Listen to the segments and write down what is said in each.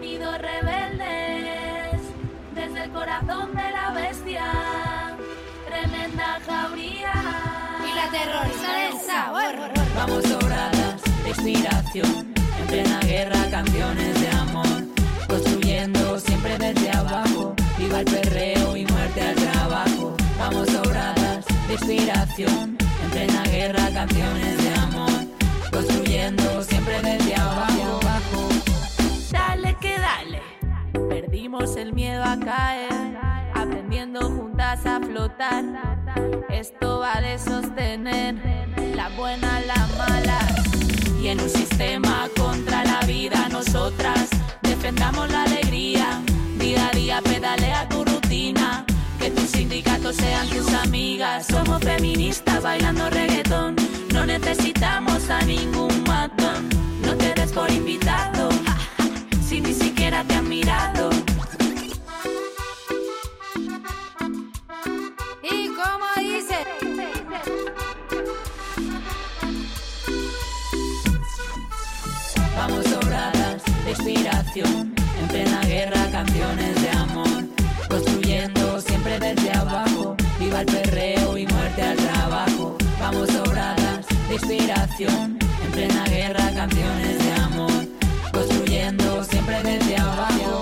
Sonidos rebeldes, desde el corazón de la bestia, tremenda jauría. Y la terrorista del sabor. Vamos sobradas de inspiración, en plena guerra canciones de amor, construyendo siempre desde abajo, viva el perreo y muerte al trabajo. Vamos sobradas de inspiración, en plena guerra canciones de amor, construyendo siempre desde abajo. Dale que dale, perdimos el miedo a caer, aprendiendo juntas a flotar. Esto va de sostener la buena, la mala. Y en un sistema contra la vida, nosotras defendamos la alegría. Día a día pedalea tu rutina, que tus sindicatos sean tus amigas. Somos feministas bailando reggaetón, no necesitamos a ningún matón. No te des por invitado, si ni siquiera te han mirado. ¿Y cómo dice? Vamos sobradas de inspiración, en plena guerra canciones de amor, construyendo siempre desde abajo, viva el perreo y muerte al trabajo. Vamos sobradas de inspiración, en plena guerra canciones de amor, construyendo siempre desde abajo.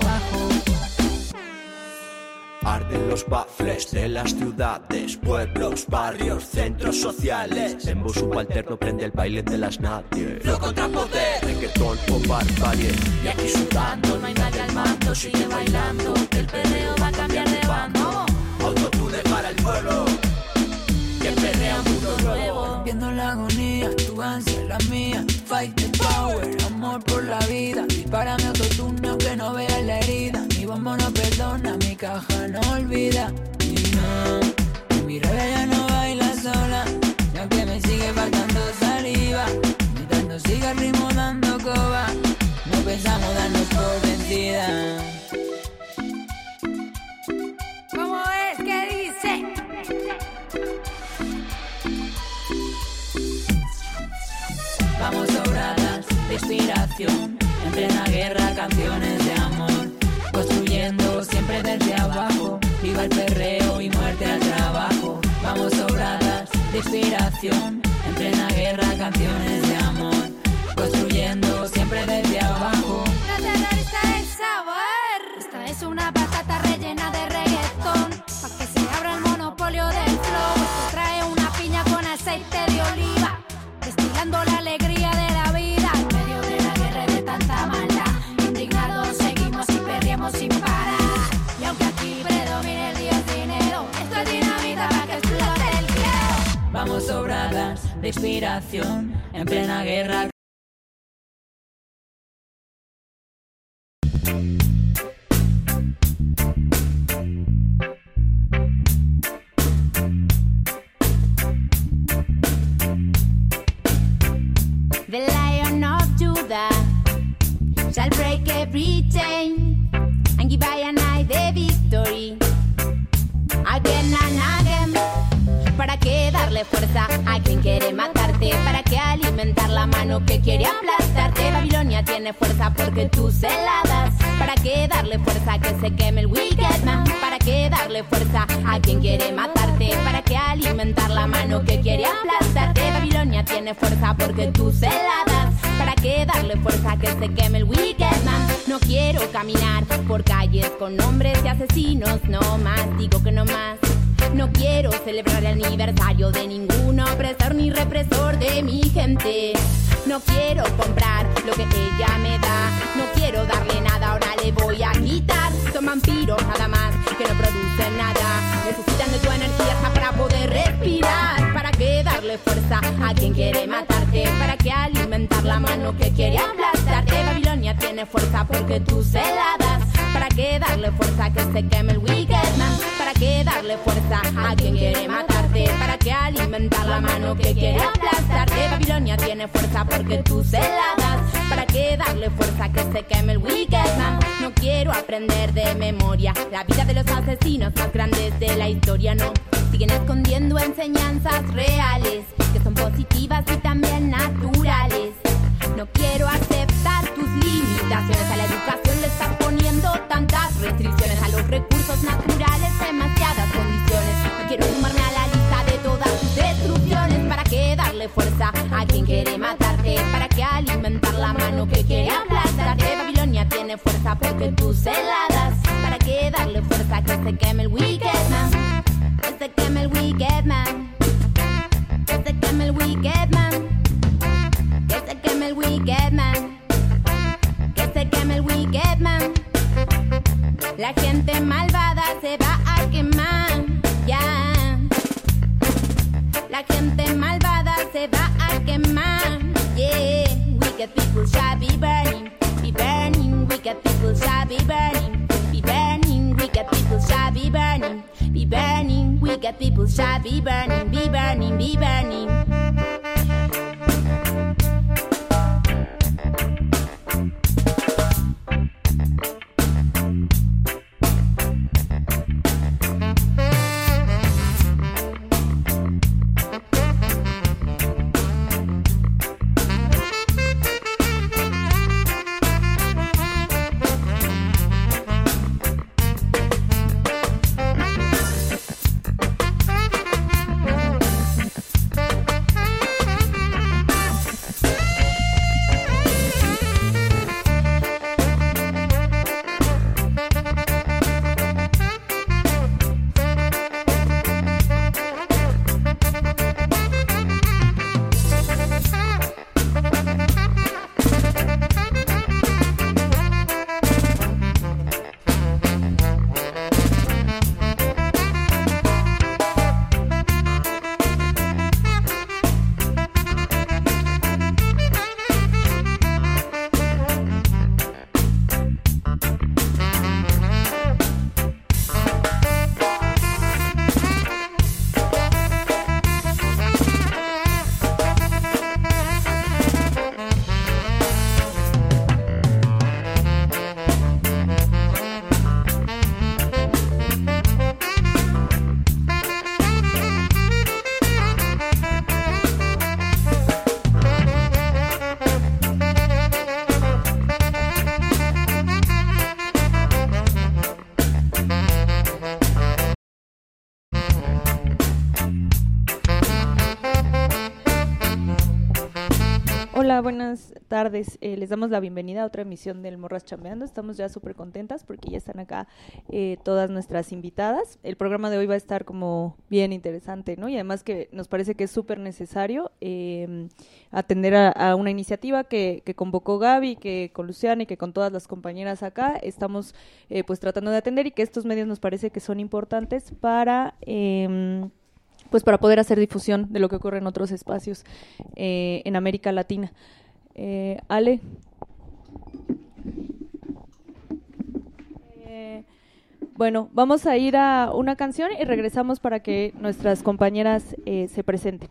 Arden los baffles de las ciudades, pueblos, barrios, centros sociales. En voz subalterno prende el baile de las nadie. Flow contra poder, reggaetón o barbarie. Y aquí sudando, no hay nadie al mando, sigue bailando. El perreo va a cambiar de bando. Autotune para el pueblo, que perrea un mundo nuevo. Viendo la agonía, tu ansia, la mía. Fight the power, amor por la vida. Dispara mi autotune aunque no vea la herida. Mi bombo no perdona, mi caja no olvida. Y no, mi rabia ya no baila sola. Y aunque me sigue faltando saliva, gritando siga el ritmo dando coba. No pensamos darnos por vencida. ¿Cómo es que dice? Vamos sobradas de inspiración, en plena guerra canciones de amor, construyendo siempre desde abajo, viva el perreo y muerte al trabajo. Vamos sobradas de inspiración, en plena guerra canciones de amor, construyendo siempre desde abajo. La terrorista del sabor. Esta es una patata rellena de reggaetón, pa' que se abra el monopolio del flow. Esto trae una piña con aceite de oliva, destilando la alegría de la vida. En medio de la guerra y de tanta maldad, indignados seguimos y perreamos sin parar. Y aunque aquí predomine el dios dinero, esto es dinamita para que explote el cielo. Vamos sobradas de inspiración, en plena guerra. The Lion of Judah shall break every chain and give I and I the victory again and again. ¿Para qué darle fuerza a quien quiere matarte? ¿Para qué alimentar la mano que quiere aplastarte? Babilonia tiene fuerza porque tú se la das. ¿Para qué darle fuerza a que se queme el wicked man? ¿Para qué darle fuerza a quien quiere matarte? ¿Para qué alimentar la mano que quiere aplastarte? Babilonia tiene fuerza porque tú se la das. ¿Para qué darle fuerza a que se queme el wicked man? No quiero caminar por calles con hombres y asesinos, no más, digo que no más. No quiero celebrar el aniversario de ningún opresor ni represor de mi gente. No quiero comprar lo que ella me da. No quiero darle nada, ahora le voy a quitar. Son vampiros nada más, que no producen nada. Necesitan de tu energía hasta para poder respirar. ¿Para qué darle fuerza a quien quiere matarte? ¿Para qué alimentar la mano que quiere aplastarte? Babilonia tiene fuerza porque tú se la das. ¿Para qué darle fuerza a que se queme el wicked man? ¿Para qué darle fuerza a quien quiere matarte? ¿Para qué alimentar la mano que quiere aplastarte? Babilonia tiene fuerza porque tú se la das. ¿Para qué darle fuerza a que se queme el wicked man? No quiero aprender de memoria la vida de los asesinos más grandes de la historia, no. Siguen escondiendo enseñanzas reales que son positivas y también naturales. No quiero aceptar tus limitaciones, a la educación le está recursos naturales, demasiadas condiciones. No quiero sumarme a la lista de todas tus destrucciones. ¿Para qué darle fuerza a quien quiere matarte? ¿Para qué alimentar la mano que quiere aplastarte? Babilonia tiene fuerza porque tú se la das. ¿Para qué darle fuerza que se queme el wicked man? Que se queme el wicked man. Que se queme el wicked man. Que se queme el wicked man. Que se queme el wicked man. La gente malvada se va a quemar, ya. La gente malvada se va a quemar, yeah. Wicked people shall be burning, be burning. Wicked people shall be burning, be burning. Wicked people shall be burning, be burning. Wicked people shall be burning, be burning, be burning. Hola, buenas tardes. Les damos la bienvenida a otra emisión del Morras Chambeando. Estamos ya súper contentas porque ya están acá todas nuestras invitadas. El programa de hoy va a estar como bien interesante, ¿no? Y además que nos parece que es súper necesario atender a una iniciativa que convocó Gaby, que con Luciana y que con todas las compañeras acá estamos pues tratando de atender, y que estos medios nos parece que son importantes para pues para poder hacer difusión de lo que ocurre en otros espacios en América Latina. Ale. Bueno, vamos a ir a una canción y regresamos para que nuestras compañeras se presenten.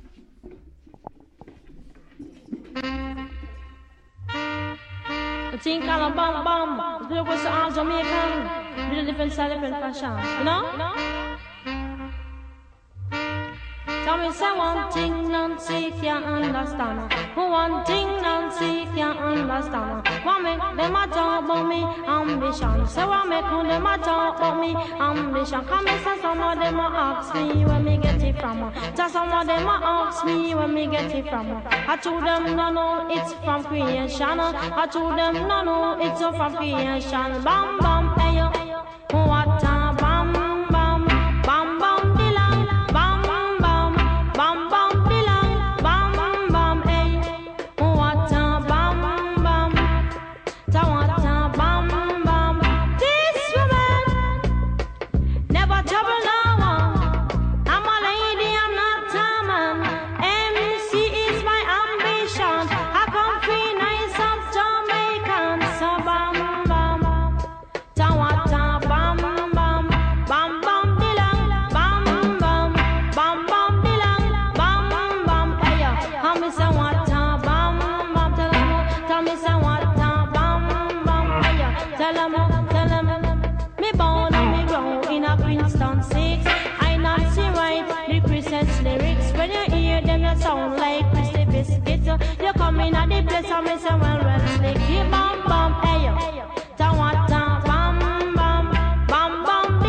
Tell me say one thing Nancy can't understand. One thing Nancy can't understand. What make them a talk about me ambition? Say what make them a talk about me ambition? Come and say some of them a ask me where me get it from. Just some of them a ask me where me get it from. I told them no, it's from creation. I told them no, it's from creation. Bam bam, hey yo, what a bam bam, bam bam. Sound like Christy Biscuit. You come in at the place and me say well slick. You bam bam, hey yo. Ta-wa-ta, bam bam, bam bam.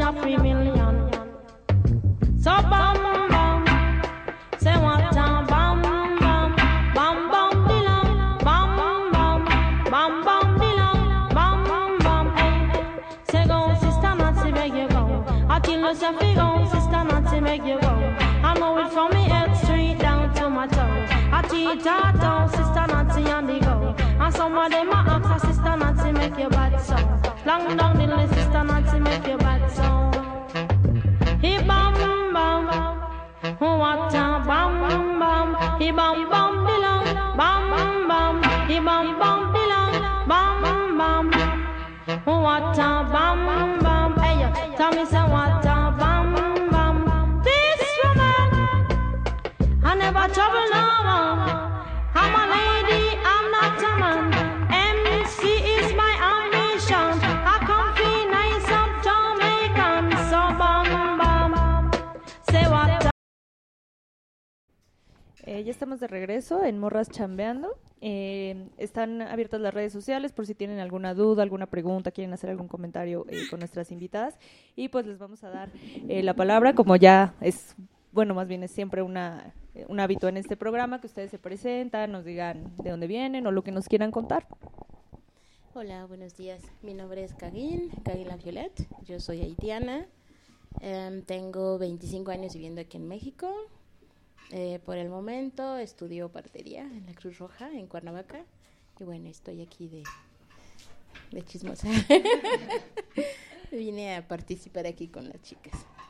a 3 million. So bam bam, say what a bam bam, bam bam dilang, bam bam, bam bam dilang, bam bam. Hey, say go, sister Nancy, make you go. I kill yourself, go, sister Nancy, make you go. I know it from me head straight down to my toes. I teach her down, sister Nancy on the go. And some of them a ask her, sister Nancy, make your bad song. Long down the list, sister Nancy, make your bad song. He bam bam, what a bam bam. He bam bam dilang, bam bam. He bam bam dilang, bam bam. What a bam bam. Hey, tell me say what a bam bam. This woman, I never trouble no one. I'm a lady, I'm not a man. MC is my ambition. I come feel nice up Jamaican. So bam bam, say what. Ya estamos de regreso en Morras Chambeando. Están abiertas las redes sociales por si tienen alguna duda, alguna pregunta, quieren hacer algún comentario con nuestras invitadas. Y pues les vamos a dar la palabra, como ya es, bueno, más bien es siempre un hábito en este programa, que ustedes se presentan, nos digan de dónde vienen o lo que nos quieran contar. Hola, buenos días. Mi nombre es Kaguin La Violet. Yo soy haitiana. Tengo 25 años viviendo aquí en México. Por el momento estudio partería en la Cruz Roja, en Cuernavaca. Y bueno, estoy aquí de chismosa. Vine a participar aquí con las chicas.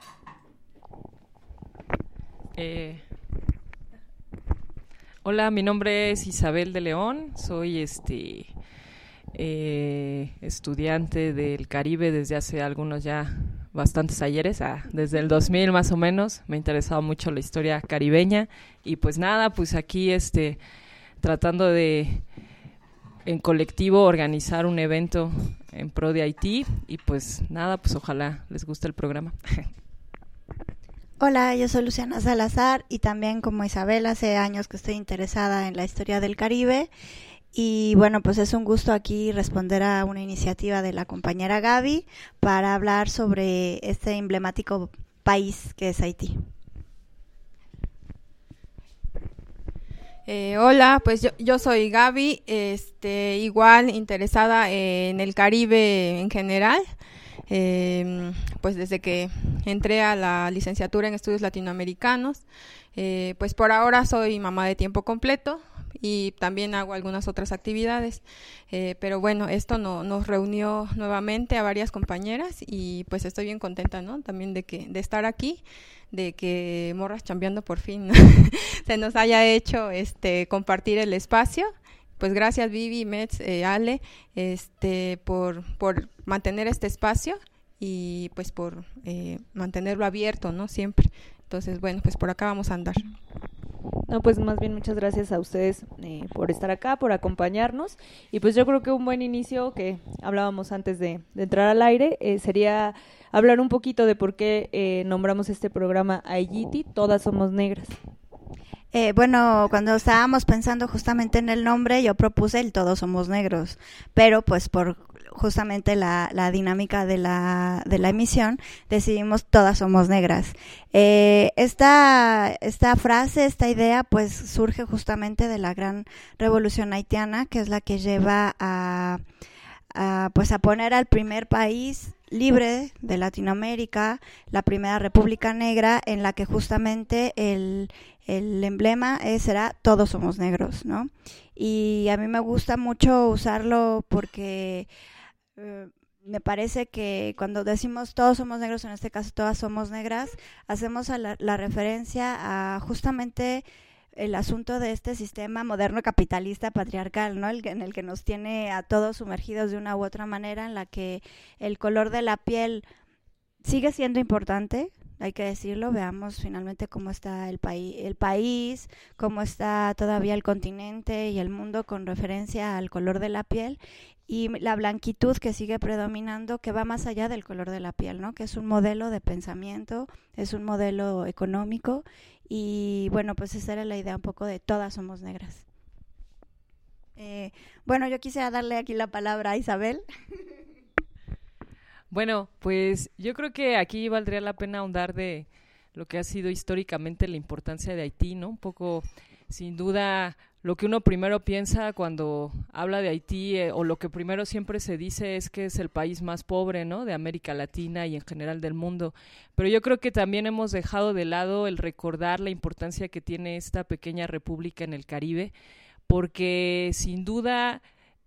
Hola, mi nombre es Isabel de León. Soy estudiante del Caribe desde hace bastantes ayeres, desde el 2000 más o menos. Me ha interesado mucho la historia caribeña y pues nada, pues aquí tratando de en colectivo organizar un evento en pro de Haití y pues nada, pues ojalá les guste el programa. Hola, yo soy Luciana Salazar y también como Isabel hace años que estoy interesada en la historia del Caribe. Y bueno, pues es un gusto aquí responder a una iniciativa de la compañera Gaby para hablar sobre este emblemático país que es Haití. Hola, pues yo soy Gaby, igual interesada en el Caribe en general. Pues desde que entré a la licenciatura en estudios latinoamericanos, pues por ahora soy mamá de tiempo completo y también hago algunas otras actividades, pero bueno, esto nos reunió nuevamente a varias compañeras y pues estoy bien contenta, ¿no? También de estar aquí, de que Morras Chambeando por fin se nos haya hecho compartir el espacio. Pues gracias Vivi, Metz, Ale, por mantener este espacio y pues por mantenerlo abierto, ¿no? Siempre. Entonces, bueno, pues por acá vamos a andar. No, pues más bien muchas gracias a ustedes por estar acá, por acompañarnos. Y pues yo creo que un buen inicio, que hablábamos antes de entrar al aire, sería hablar un poquito de por qué nombramos este programa Haití, Todas Somos Negras. Bueno, cuando estábamos pensando justamente en el nombre, yo propuse el Todos Somos Negros, pero pues por justamente la dinámica de la emisión, decidimos Todas Somos Negras. Esta frase, esta idea, pues surge justamente de la gran revolución haitiana, que es la que lleva a poner al primer país libre de Latinoamérica, la primera república negra, en la que justamente el emblema será Todos Somos Negros, ¿no? Y a mí me gusta mucho usarlo porque me parece que cuando decimos todos somos negros, en este caso todas somos negras, hacemos la referencia a justamente el asunto de este sistema moderno capitalista patriarcal, ¿no? En el que nos tiene a todos sumergidos de una u otra manera, en la que el color de la piel sigue siendo importante, hay que decirlo. Veamos finalmente cómo está el país, cómo está todavía el continente y el mundo con referencia al color de la piel, y la blanquitud que sigue predominando, que va más allá del color de la piel, ¿no? Que es un modelo de pensamiento, es un modelo económico, y bueno, pues esa era la idea un poco de Todas Somos Negras. Bueno, yo quisiera darle aquí la palabra a Isabel. Bueno, pues yo creo que aquí valdría la pena ahondar de lo que ha sido históricamente la importancia de Haití, ¿no? Un poco, sin duda, lo que uno primero piensa cuando habla de Haití, o lo que primero siempre se dice es que es el país más pobre, ¿no?, de América Latina y en general del mundo. Pero yo creo que también hemos dejado de lado el recordar la importancia que tiene esta pequeña república en el Caribe, porque sin duda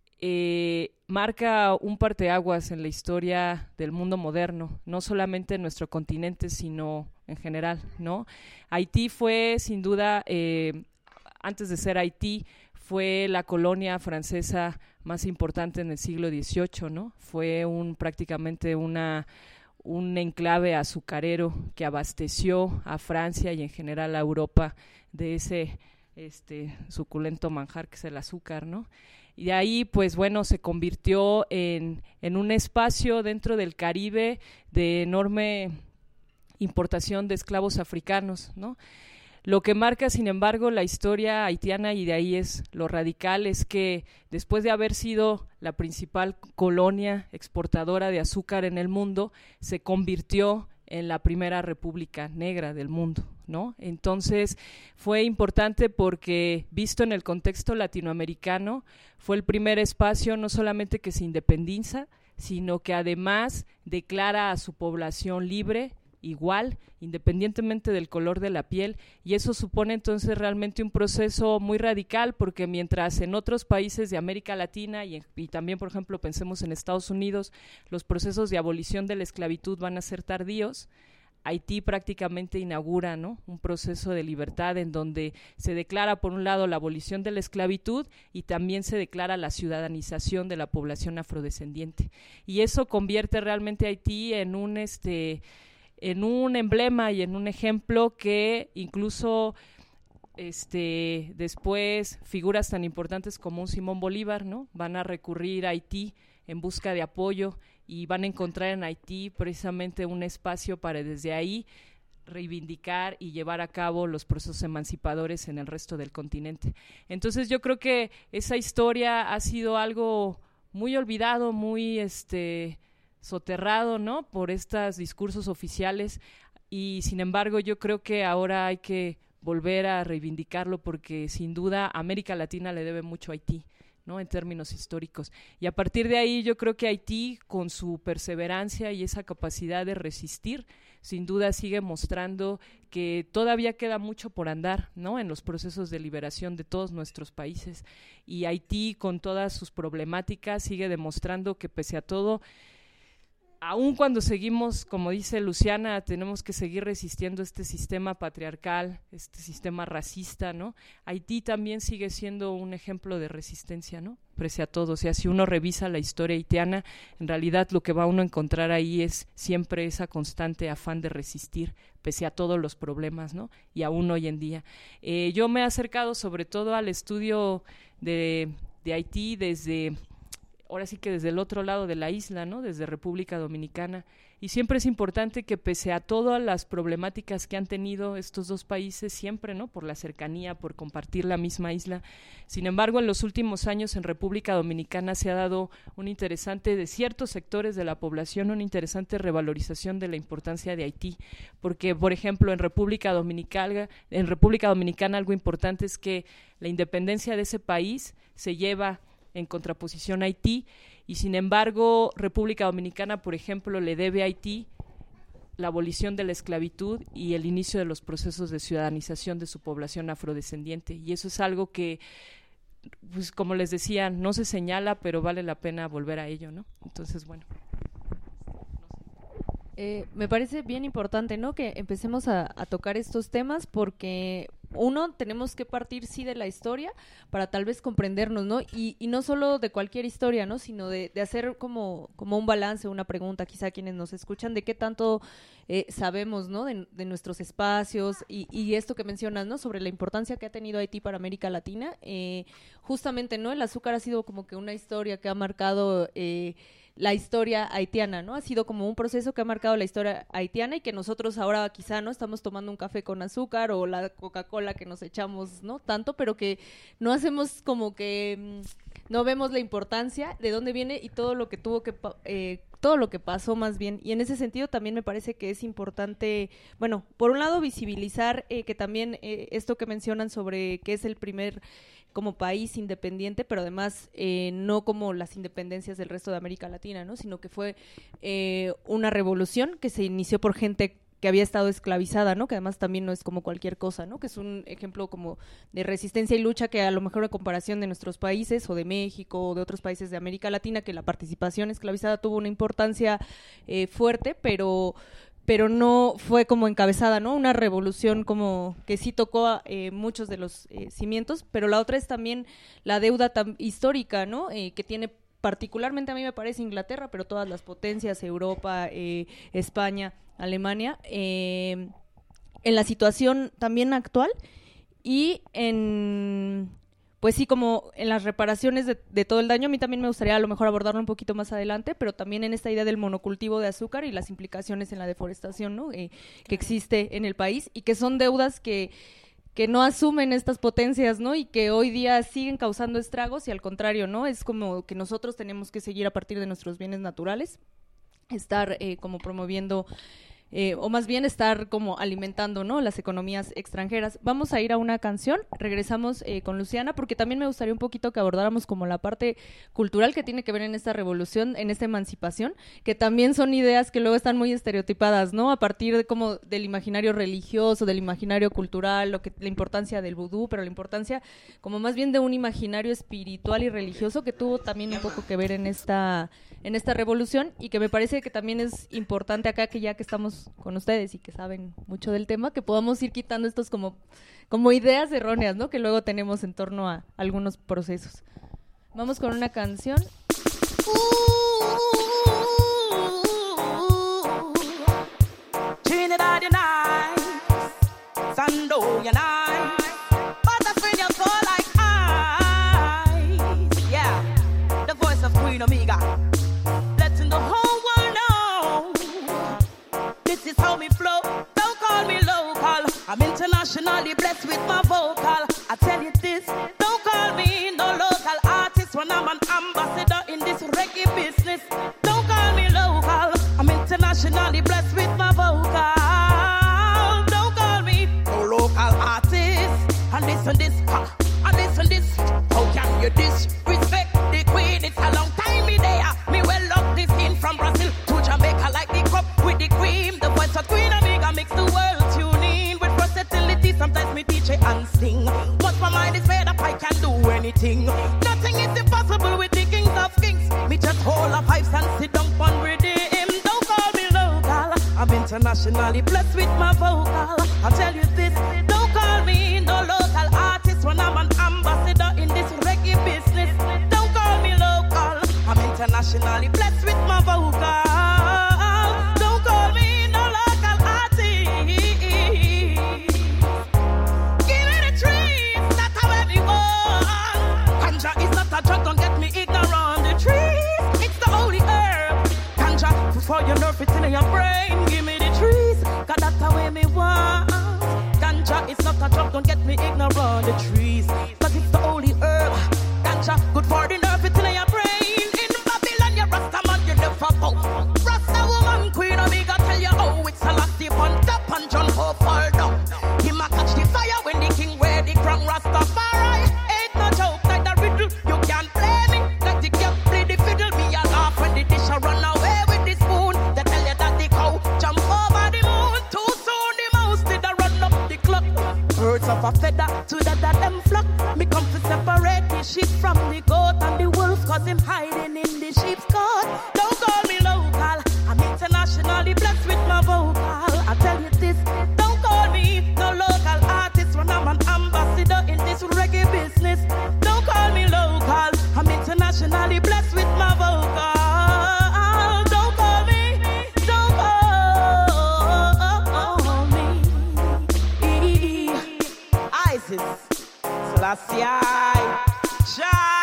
marca un parteaguas en la historia del mundo moderno, no solamente en nuestro continente, sino en general, ¿no? Haití fue, sin duda, antes de ser Haití, fue la colonia francesa más importante en el siglo XVIII, ¿no? Fue prácticamente un enclave azucarero que abasteció a Francia y en general a Europa de ese suculento manjar que es el azúcar, ¿no? Y de ahí, pues bueno, se convirtió en un espacio dentro del Caribe de enorme importación de esclavos africanos, ¿no? Lo que marca, sin embargo, la historia haitiana, y de ahí es lo radical, es que después de haber sido la principal colonia exportadora de azúcar en el mundo, se convirtió en la primera república negra del mundo, ¿no? Entonces fue importante porque, visto en el contexto latinoamericano, fue el primer espacio no solamente que se independiza, sino que además declara a su población libre, igual, independientemente del color de la piel, y eso supone entonces realmente un proceso muy radical, porque mientras en otros países de América Latina y también, por ejemplo, pensemos en Estados Unidos, los procesos de abolición de la esclavitud van a ser tardíos, Haití prácticamente inaugura, ¿no?, un proceso de libertad en donde se declara, por un lado, la abolición de la esclavitud y también se declara la ciudadanización de la población afrodescendiente, y eso convierte realmente a Haití en un emblema y en un ejemplo que incluso después figuras tan importantes como un Simón Bolívar, ¿no?, van a recurrir a Haití en busca de apoyo y van a encontrar en Haití precisamente un espacio para desde ahí reivindicar y llevar a cabo los procesos emancipadores en el resto del continente. Entonces yo creo que esa historia ha sido algo muy olvidado, muy soterrado, ¿no?, por estos discursos oficiales, y sin embargo yo creo que ahora hay que volver a reivindicarlo, porque sin duda América Latina le debe mucho a Haití, ¿no?, en términos históricos, y a partir de ahí yo creo que Haití, con su perseverancia y esa capacidad de resistir, sin duda sigue mostrando que todavía queda mucho por andar, ¿no?, en los procesos de liberación de todos nuestros países, y Haití, con todas sus problemáticas, sigue demostrando que pese a todo, aun cuando seguimos, como dice Luciana, tenemos que seguir resistiendo este sistema patriarcal, este sistema racista, ¿no? Haití también sigue siendo un ejemplo de resistencia, ¿no?, pese a todo. O sea, si uno revisa la historia haitiana, en realidad lo que va uno a encontrar ahí es siempre esa constante afán de resistir, pese a todos los problemas, ¿no?, y aún hoy en día. Yo me he acercado sobre todo al estudio de Haití ahora sí que desde el otro lado de la isla, ¿no?, desde República Dominicana, y siempre es importante que pese a todas las problemáticas que han tenido estos dos países, siempre, ¿no?, por la cercanía, por compartir la misma isla, sin embargo en los últimos años en República Dominicana se ha dado de ciertos sectores de la población, una interesante revalorización de la importancia de Haití, porque por ejemplo en República Dominicana algo importante es que la independencia de ese país se lleva en contraposición a Haití, y sin embargo República Dominicana, por ejemplo, le debe a Haití la abolición de la esclavitud y el inicio de los procesos de ciudadanización de su población afrodescendiente, y eso es algo que, pues como les decía, no se señala, pero vale la pena volver a ello, ¿no? Entonces, bueno. Me parece bien importante, ¿no?, que empecemos a tocar estos temas, porque tenemos que partir sí de la historia para tal vez comprendernos, ¿no? Y no solo de cualquier historia, ¿no?, sino de hacer como un balance, una pregunta quizá a quienes nos escuchan de qué tanto sabemos, ¿no?, de nuestros espacios, y esto que mencionas, ¿no?, sobre la importancia que ha tenido Haití para América Latina. Justamente, ¿no?, el azúcar ha sido como que una historia que ha marcado la historia haitiana, ¿no? Ha sido como un proceso que ha marcado la historia haitiana, y que nosotros ahora quizá no estamos tomando un café con azúcar o la Coca-Cola que nos echamos, ¿no?, tanto, pero que no hacemos como que no vemos la importancia de dónde viene y todo lo que tuvo que todo lo que pasó más bien. Y en ese sentido también me parece que es importante, bueno, por un lado visibilizar que también esto que mencionan sobre que es el primer como país independiente, pero además no como las independencias del resto de América Latina, ¿no? Sino que fue una revolución que se inició por gente que había estado esclavizada, ¿no? Que además también no es como cualquier cosa, ¿no? Que es un ejemplo como de resistencia y lucha que a lo mejor a comparación de nuestros países o de México o de otros países de América Latina, que la participación esclavizada tuvo una importancia fuerte, pero no fue como encabezada, ¿no? Una revolución como que sí tocó a muchos de los cimientos, pero la otra es también la deuda histórica, ¿no? Que tiene particularmente, a mí me parece, Inglaterra, pero todas las potencias, Europa, España, Alemania, en la situación también actual y pues sí, como en las reparaciones de todo el daño. A mí también me gustaría a lo mejor abordarlo un poquito más adelante, pero también en esta idea del monocultivo de azúcar y las implicaciones en la deforestación, ¿no? Que existe en el país y que son deudas que no asumen estas potencias, ¿no? Y que hoy día siguen causando estragos y al contrario, ¿no? Es como que nosotros tenemos que seguir a partir de nuestros bienes naturales, estar como promoviendo o más bien estar como alimentando, ¿no? Las economías extranjeras. Vamos a ir a una canción, regresamos con Luciana, porque también me gustaría un poquito que abordáramos como la parte cultural que tiene que ver en esta revolución, en esta emancipación, que también son ideas que luego están muy estereotipadas, ¿no? A partir de como del imaginario religioso, del imaginario cultural, la importancia del vudú, pero la importancia como más bien de un imaginario espiritual y religioso que tuvo también un poco que ver en esta revolución y que me parece que también es importante acá que ya que estamos con ustedes y que saben mucho del tema, que podamos ir quitando estos como ideas erróneas, ¿no? Que luego tenemos en torno a algunos procesos. Vamos con una canción. Trinidad United, Sando United, Butterfield so like ice. Yeah, the voice of Queen Omega, letting the whole world know this is how me flow. Don't call me local, I'm internationally blessed with my vocal. I tell you this, don't call me no local artist when I'm an ambassador in this reggae business. Don't call me local, I'm internationally blessed with my vocal. Don't call me no local artist. And this, and this. How can you disrespect the queen? It's a long time me there. Me well love this in from Brazil to Jamaica like the cup with the cream. The voice of Queen Omega makes the world tune in with versatility. Sometimes me teach it and sing. Once my mind is made up, I can do anything. Nothing is impossible with the kings of kings. Me just hold up pipes and sit down on rhythm. Don't call me local, I'm internationally blessed with my vocal. I'll tell you this, don't call me no local artist when I'm an ambassador in this reggae business. Don't call me local, I'm internationally blessed with my vocal. Don't call me no local artist. Give me the trees, that's how everyone. Ganja is not a drug, don't get me ignorant. The trees, it's the holy herb. Ganja, before you nerve it in your brain. Give me the trees, cause that's how me want. Ganja, it's not a drug, don't get me ignorant. The trees, cause it's the holy herb. Ganja, good for the nerve it in your brain. In Babylon, you Rasta man, you never bow. Rasta woman, Queen Omega, tell you how it's a last dip on top and John Ho fall down. Him a catch the fire when the king wear the crown. Rastafari ain't no joke like the riddle. You can't play me like the cat play the fiddle. Me a laugh when the dish a run away with the spoon. They tell you that the cow jump over the moon. Too soon the mouse did a run up the clock. Birds of a feather to that them flock. Me come to separate the sheep from the goat and the wolf, cause him hiding in the sheep's coat. Don't call me local, I'm internationally blessed with my vocal. I tell you this, don't call me no local artist when I'm an ambassador in this reggae business. Don't call me local, I'm internationally blessed with my vocal. Don't call me, don't call me ISIS, Selassie, Jah,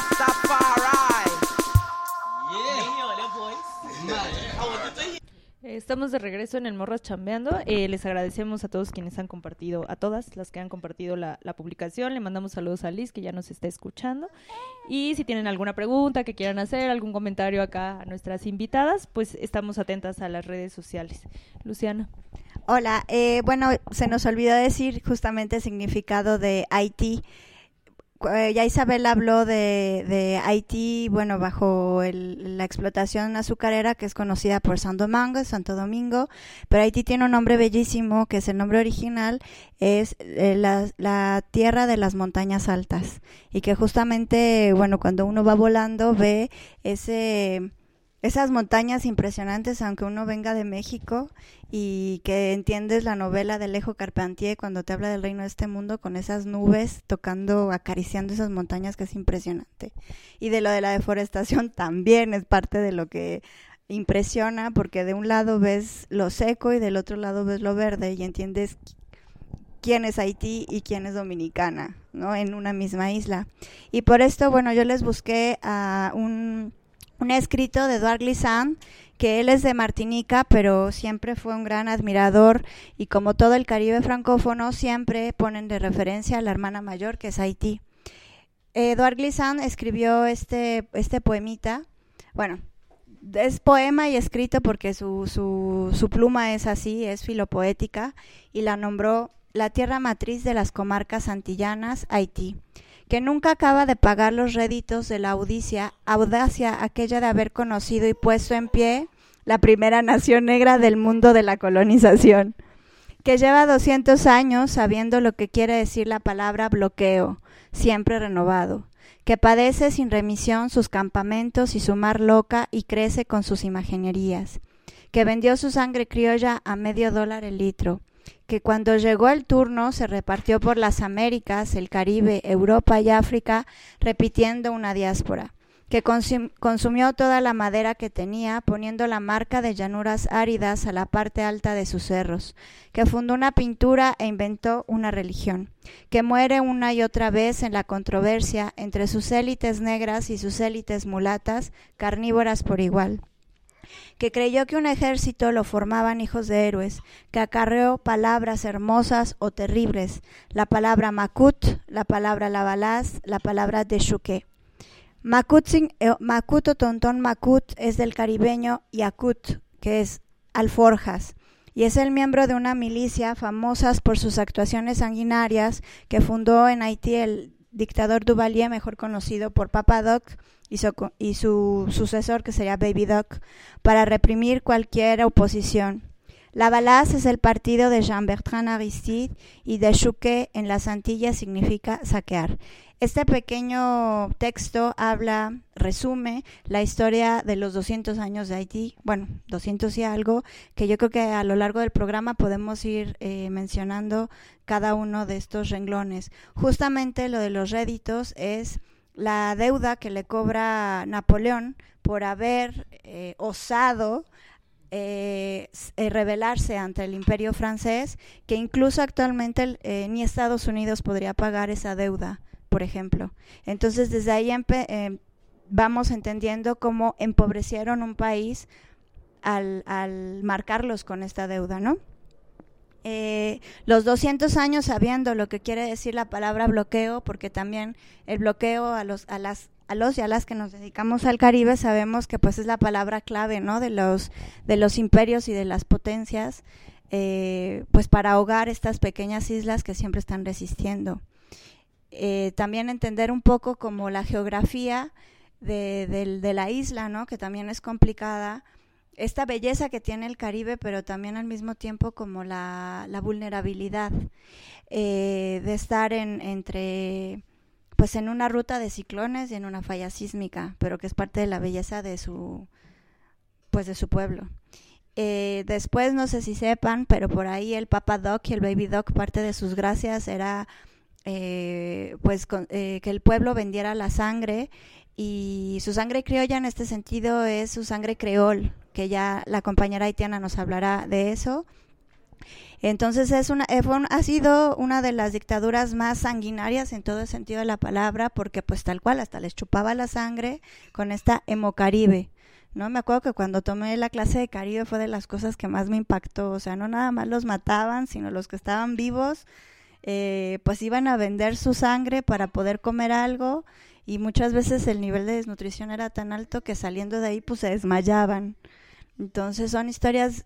Rastafari. Estamos de regreso en el Morras Chambeando. Les agradecemos a todos quienes han compartido, a todas las que han compartido la publicación. Le mandamos saludos a Liz, que ya nos está escuchando. Y si tienen alguna pregunta que quieran hacer, algún comentario acá a nuestras invitadas, pues estamos atentas a las redes sociales. Luciana. Hola, bueno, se nos olvidó decir justamente el significado de Haití. Ya Isabel habló de Haití, bueno, bajo la explotación azucarera que es conocida por Santo Domingo, pero Haití tiene un nombre bellísimo, que es el nombre original, es la tierra de las montañas altas, y que justamente, bueno, cuando uno va volando ve esas montañas impresionantes, aunque uno venga de México, y que entiendes la novela de Alejo Carpentier cuando te habla del reino de este mundo, con esas nubes tocando, acariciando esas montañas, que es impresionante. Y de lo de la deforestación también es parte de lo que impresiona, porque de un lado ves lo seco y del otro lado ves lo verde, y entiendes quién es Haití y quién es Dominicana, ¿no? En una misma isla. Y por esto, bueno, yo les busqué a un escrito de Edouard Glissant, que él es de Martinica, pero siempre fue un gran admirador, y como todo el Caribe francófono, siempre ponen de referencia a la hermana mayor, que es Haití. Edouard Glissant escribió este poemita, bueno, es poema y escrito porque su pluma es así, es filopoética, y la nombró la tierra matriz de las comarcas antillanas, Haití, que nunca acaba de pagar los réditos de la audacia aquella de haber conocido y puesto en pie la primera nación negra del mundo de la colonización, que lleva 200 años sabiendo lo que quiere decir la palabra bloqueo, siempre renovado, que padece sin remisión sus campamentos y su mar loca y crece con sus imaginerías, que vendió su sangre criolla a $0.50 el litro, que cuando llegó el turno se repartió por las Américas, el Caribe, Europa y África, repitiendo una diáspora, que consumió toda la madera que tenía, poniendo la marca de llanuras áridas a la parte alta de sus cerros, que fundó una pintura e inventó una religión, que muere una y otra vez en la controversia entre sus élites negras y sus élites mulatas, carnívoras por igual, que creyó que un ejército lo formaban hijos de héroes, que acarreó palabras hermosas o terribles, la palabra Makut, la palabra Labalaz, la palabra Deshuké. Makut o Tontón Makut es del caribeño Yakut, que es alforjas, y es el miembro de una milicia famosas por sus actuaciones sanguinarias que fundó en Haití el dictador Duvalier, mejor conocido por Papa Doc, y su sucesor, que sería Baby Doc, para reprimir cualquier oposición. Labalaz es el partido de Jean-Bertrand Aristide, y Deshuké en las Antillas significa saquear. Este pequeño texto resume la historia de los 200 años de Haití, bueno, 200 y algo, que yo creo que a lo largo del programa podemos ir mencionando cada uno de estos renglones. Justamente lo de los réditos es la deuda que le cobra Napoleón por haber osado rebelarse ante el Imperio francés, que incluso actualmente ni Estados Unidos podría pagar esa deuda, por ejemplo. Entonces, desde ahí vamos entendiendo cómo empobrecieron un país al marcarlos con esta deuda, ¿no? Los 200 años sabiendo lo que quiere decir la palabra bloqueo, porque también el bloqueo a los y a las que nos dedicamos al Caribe sabemos que pues es la palabra clave, ¿no? de los imperios y de las potencias, pues para ahogar estas pequeñas islas que siempre están resistiendo. También entender un poco como la geografía de la isla, ¿no? Que también es complicada, esta belleza que tiene el Caribe, pero también al mismo tiempo como la vulnerabilidad de estar pues en una ruta de ciclones y en una falla sísmica, pero que es parte de la belleza de su pueblo. Después, no sé si sepan, pero por ahí el Papa Doc y el Baby Doc, parte de sus gracias era que el pueblo vendiera la sangre, y su sangre criolla en este sentido es su sangre creol, que ya la compañera haitiana nos hablará de eso. Entonces ha sido una de las dictaduras más sanguinarias en todo el sentido de la palabra, porque pues tal cual hasta les chupaba la sangre con esta hemocaribe, ¿no? Me acuerdo que cuando tomé la clase de Caribe fue de las cosas que más me impactó, o sea, no nada más los mataban, sino los que estaban vivos, pues iban a vender su sangre para poder comer algo, y muchas veces el nivel de desnutrición era tan alto que saliendo de ahí pues se desmayaban. Entonces son historias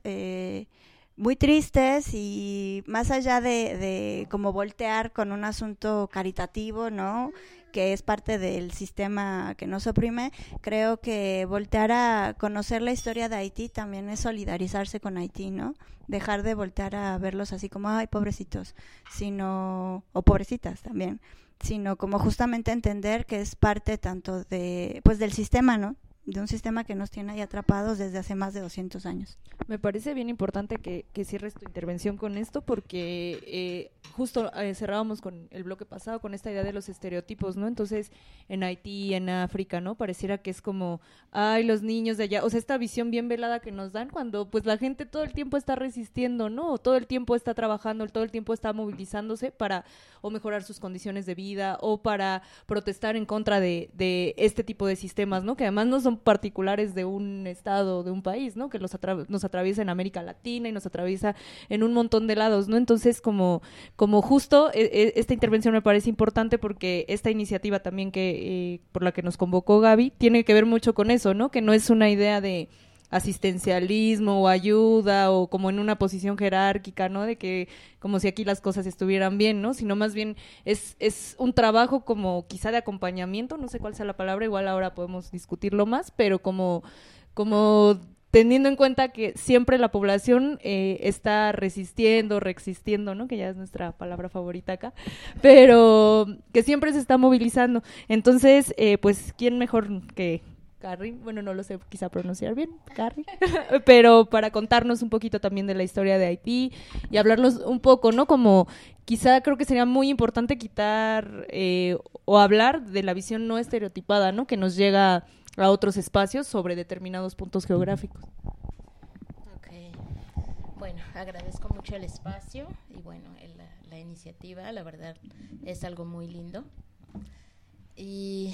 muy tristes, y más allá de como voltear con un asunto caritativo, ¿no?, que es parte del sistema que nos oprime, creo que voltear a conocer la historia de Haití también es solidarizarse con Haití, ¿no? Dejar de voltear a verlos así como, ay, pobrecitos, sino, o pobrecitas también, sino como justamente entender que es parte tanto de, pues, del sistema, ¿no?, de un sistema que nos tiene ahí atrapados desde hace más de 200 años. Me parece bien importante que cierres tu intervención con esto, porque justo cerrábamos con el bloque pasado con esta idea de los estereotipos, ¿no? Entonces, en Haití, en África, ¿no? Pareciera que es como, ay, los niños de allá, o sea, esta visión bien velada que nos dan cuando pues la gente todo el tiempo está resistiendo, ¿no? O todo el tiempo está trabajando, todo el tiempo está movilizándose para o mejorar sus condiciones de vida o para protestar en contra de este tipo de sistemas, ¿no? Que además no son particulares de un estado, de un país, ¿no? Que nos atraviesa en América Latina y nos atraviesa en un montón de lados, ¿no? Entonces, como justo esta intervención me parece importante porque esta iniciativa también que por la que nos convocó Gaby tiene que ver mucho con eso, ¿no? Que no es una idea de asistencialismo o ayuda o como en una posición jerárquica, ¿no? De que como si aquí las cosas estuvieran bien, ¿no? Sino más bien es un trabajo como quizá de acompañamiento, no sé cuál sea la palabra, igual ahora podemos discutirlo más, pero como teniendo en cuenta que siempre la población está reexistiendo, ¿no? Que ya es nuestra palabra favorita acá, pero que siempre se está movilizando. Entonces, pues, ¿quién mejor que Carrie? Bueno, no lo sé quizá pronunciar bien, Carrie, pero para contarnos un poquito también de la historia de Haití y hablarnos un poco, ¿no? Como quizá creo que sería muy importante quitar o hablar de la visión no estereotipada, ¿no? Que nos llega a otros espacios sobre determinados puntos geográficos. Okay. Bueno, agradezco mucho el espacio y bueno, la iniciativa, la verdad, es algo muy lindo. Y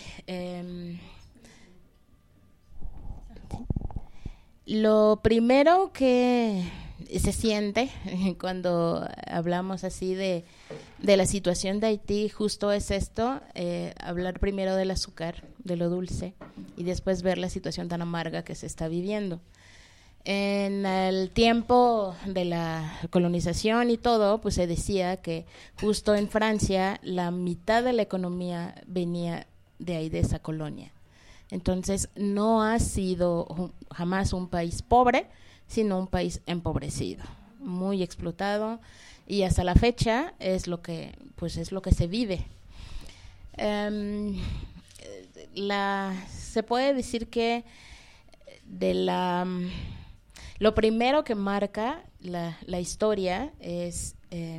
lo primero que se siente cuando hablamos así de la situación de Haití justo es esto, hablar primero del azúcar, de lo dulce, y después ver la situación tan amarga que se está viviendo. En el tiempo de la colonización y todo, pues se decía que justo en Francia la mitad de la economía venía de ahí, de esa colonia. Entonces no ha sido jamás un país pobre, sino un país empobrecido, muy explotado, y hasta la fecha es lo que se vive. Se puede decir que lo primero que marca la historia es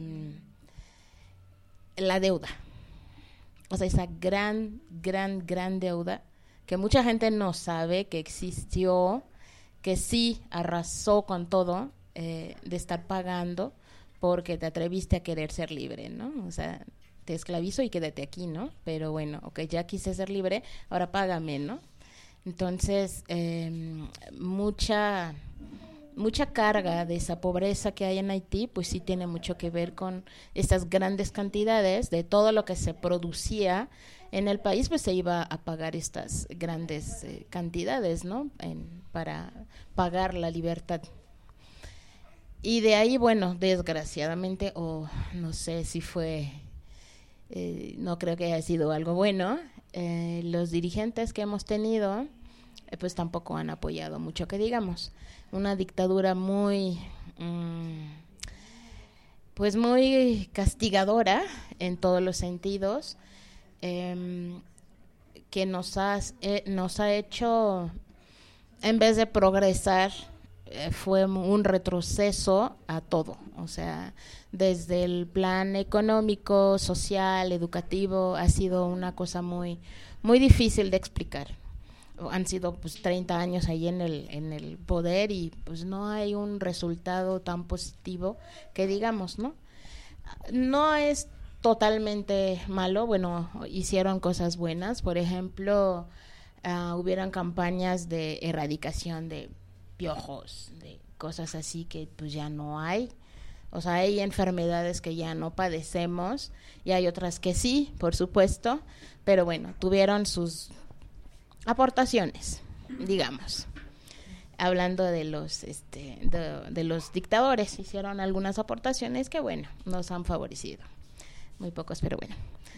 la deuda, o sea, esa gran deuda que mucha gente no sabe que existió, que sí arrasó con todo, de estar pagando porque te atreviste a querer ser libre, ¿no? O sea, te esclavizo y quédate aquí, ¿no? Pero bueno, okay, ya quise ser libre, ahora págame, ¿no? Entonces, mucha carga de esa pobreza que hay en Haití, pues sí tiene mucho que ver con estas grandes cantidades de todo lo que se producía en el país, pues se iba a pagar estas grandes cantidades, ¿no? Para pagar la libertad. Y de ahí, bueno, desgraciadamente, o no sé si fue, no creo que haya sido algo bueno, los dirigentes que hemos tenido, pues tampoco han apoyado mucho, que digamos. Una dictadura muy, pues muy castigadora en todos los sentidos, que nos ha hecho, en vez de progresar, fue un retroceso a todo. O sea, desde el plan económico, social, educativo, ha sido una cosa muy, muy difícil de explicar. Han sido pues 30 años ahí en el poder y pues no hay un resultado tan positivo que digamos, ¿no? No es totalmente malo, bueno, hicieron cosas buenas, por ejemplo, hubieran campañas de erradicación de piojos, de cosas así que pues ya no hay. O sea, hay enfermedades que ya no padecemos y hay otras que sí, por supuesto, pero bueno, tuvieron sus aportaciones, digamos. Hablando de los de los dictadores, hicieron algunas aportaciones que bueno, nos han favorecido. Muy pocos, pero bueno.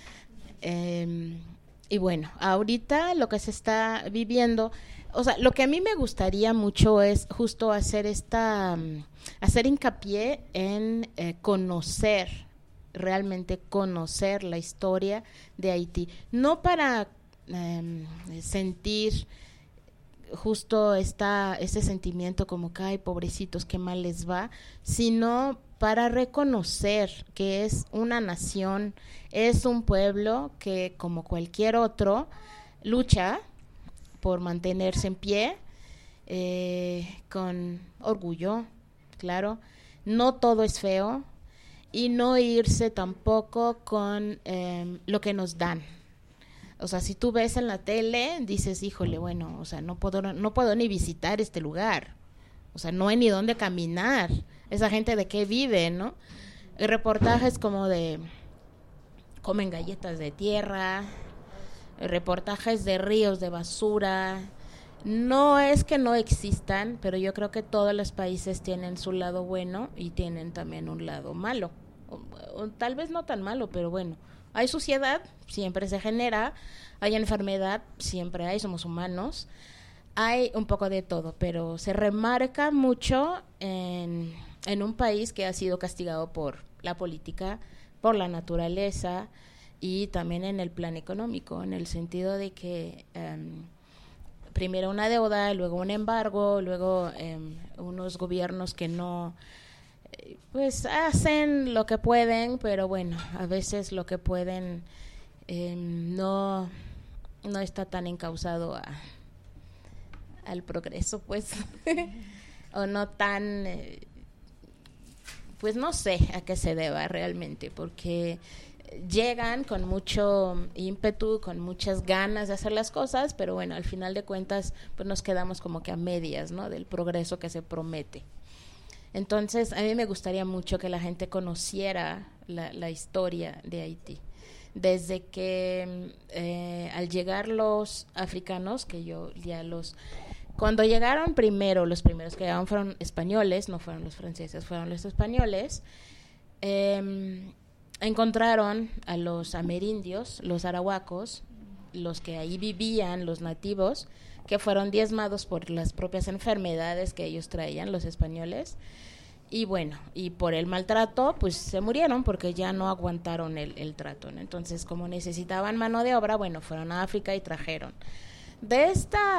Y bueno, ahorita lo que se está viviendo, o sea, lo que a mí me gustaría mucho es justo hacer hincapié en realmente conocer la historia de Haití, no para sentir justo ese sentimiento como que ay, pobrecitos, qué mal les va, sino para reconocer que es una nación, es un pueblo que como cualquier otro lucha por mantenerse en pie, con orgullo, claro, no todo es feo y no irse tampoco con lo que nos dan. O sea, si tú ves en la tele, dices, híjole, bueno, o sea, no puedo ni visitar este lugar. O sea, no hay ni dónde caminar. Esa gente de qué vive, ¿no? Reportajes como de comen galletas de tierra, reportajes de ríos de basura. No es que no existan, pero yo creo que todos los países tienen su lado bueno y tienen también un lado malo. O tal vez no tan malo, pero bueno. Hay suciedad, siempre se genera, hay enfermedad, siempre hay, somos humanos, hay un poco de todo, pero se remarca mucho en un país que ha sido castigado por la política, por la naturaleza y también en el plan económico, en el sentido de que primero una deuda, luego un embargo, luego unos gobiernos que no... pues hacen lo que pueden, pero bueno, a veces lo que pueden no está tan encauzado al progreso, pues, o no tan, pues no sé a qué se deba realmente, porque llegan con mucho ímpetu, con muchas ganas de hacer las cosas, pero bueno, al final de cuentas, pues nos quedamos como que a medias, ¿no? Del progreso que se promete. Entonces, a mí me gustaría mucho que la gente conociera la historia de Haití. Desde que al llegar los africanos, cuando llegaron primero, los primeros que llegaron fueron españoles, no fueron los franceses, fueron los españoles, encontraron a los amerindios, los arahuacos, los que ahí vivían, los nativos, que fueron diezmados por las propias enfermedades que ellos traían, los españoles, y bueno, y por el maltrato, pues se murieron porque ya no aguantaron el trato, ¿no? Entonces, como necesitaban mano de obra, bueno, fueron a África y trajeron. De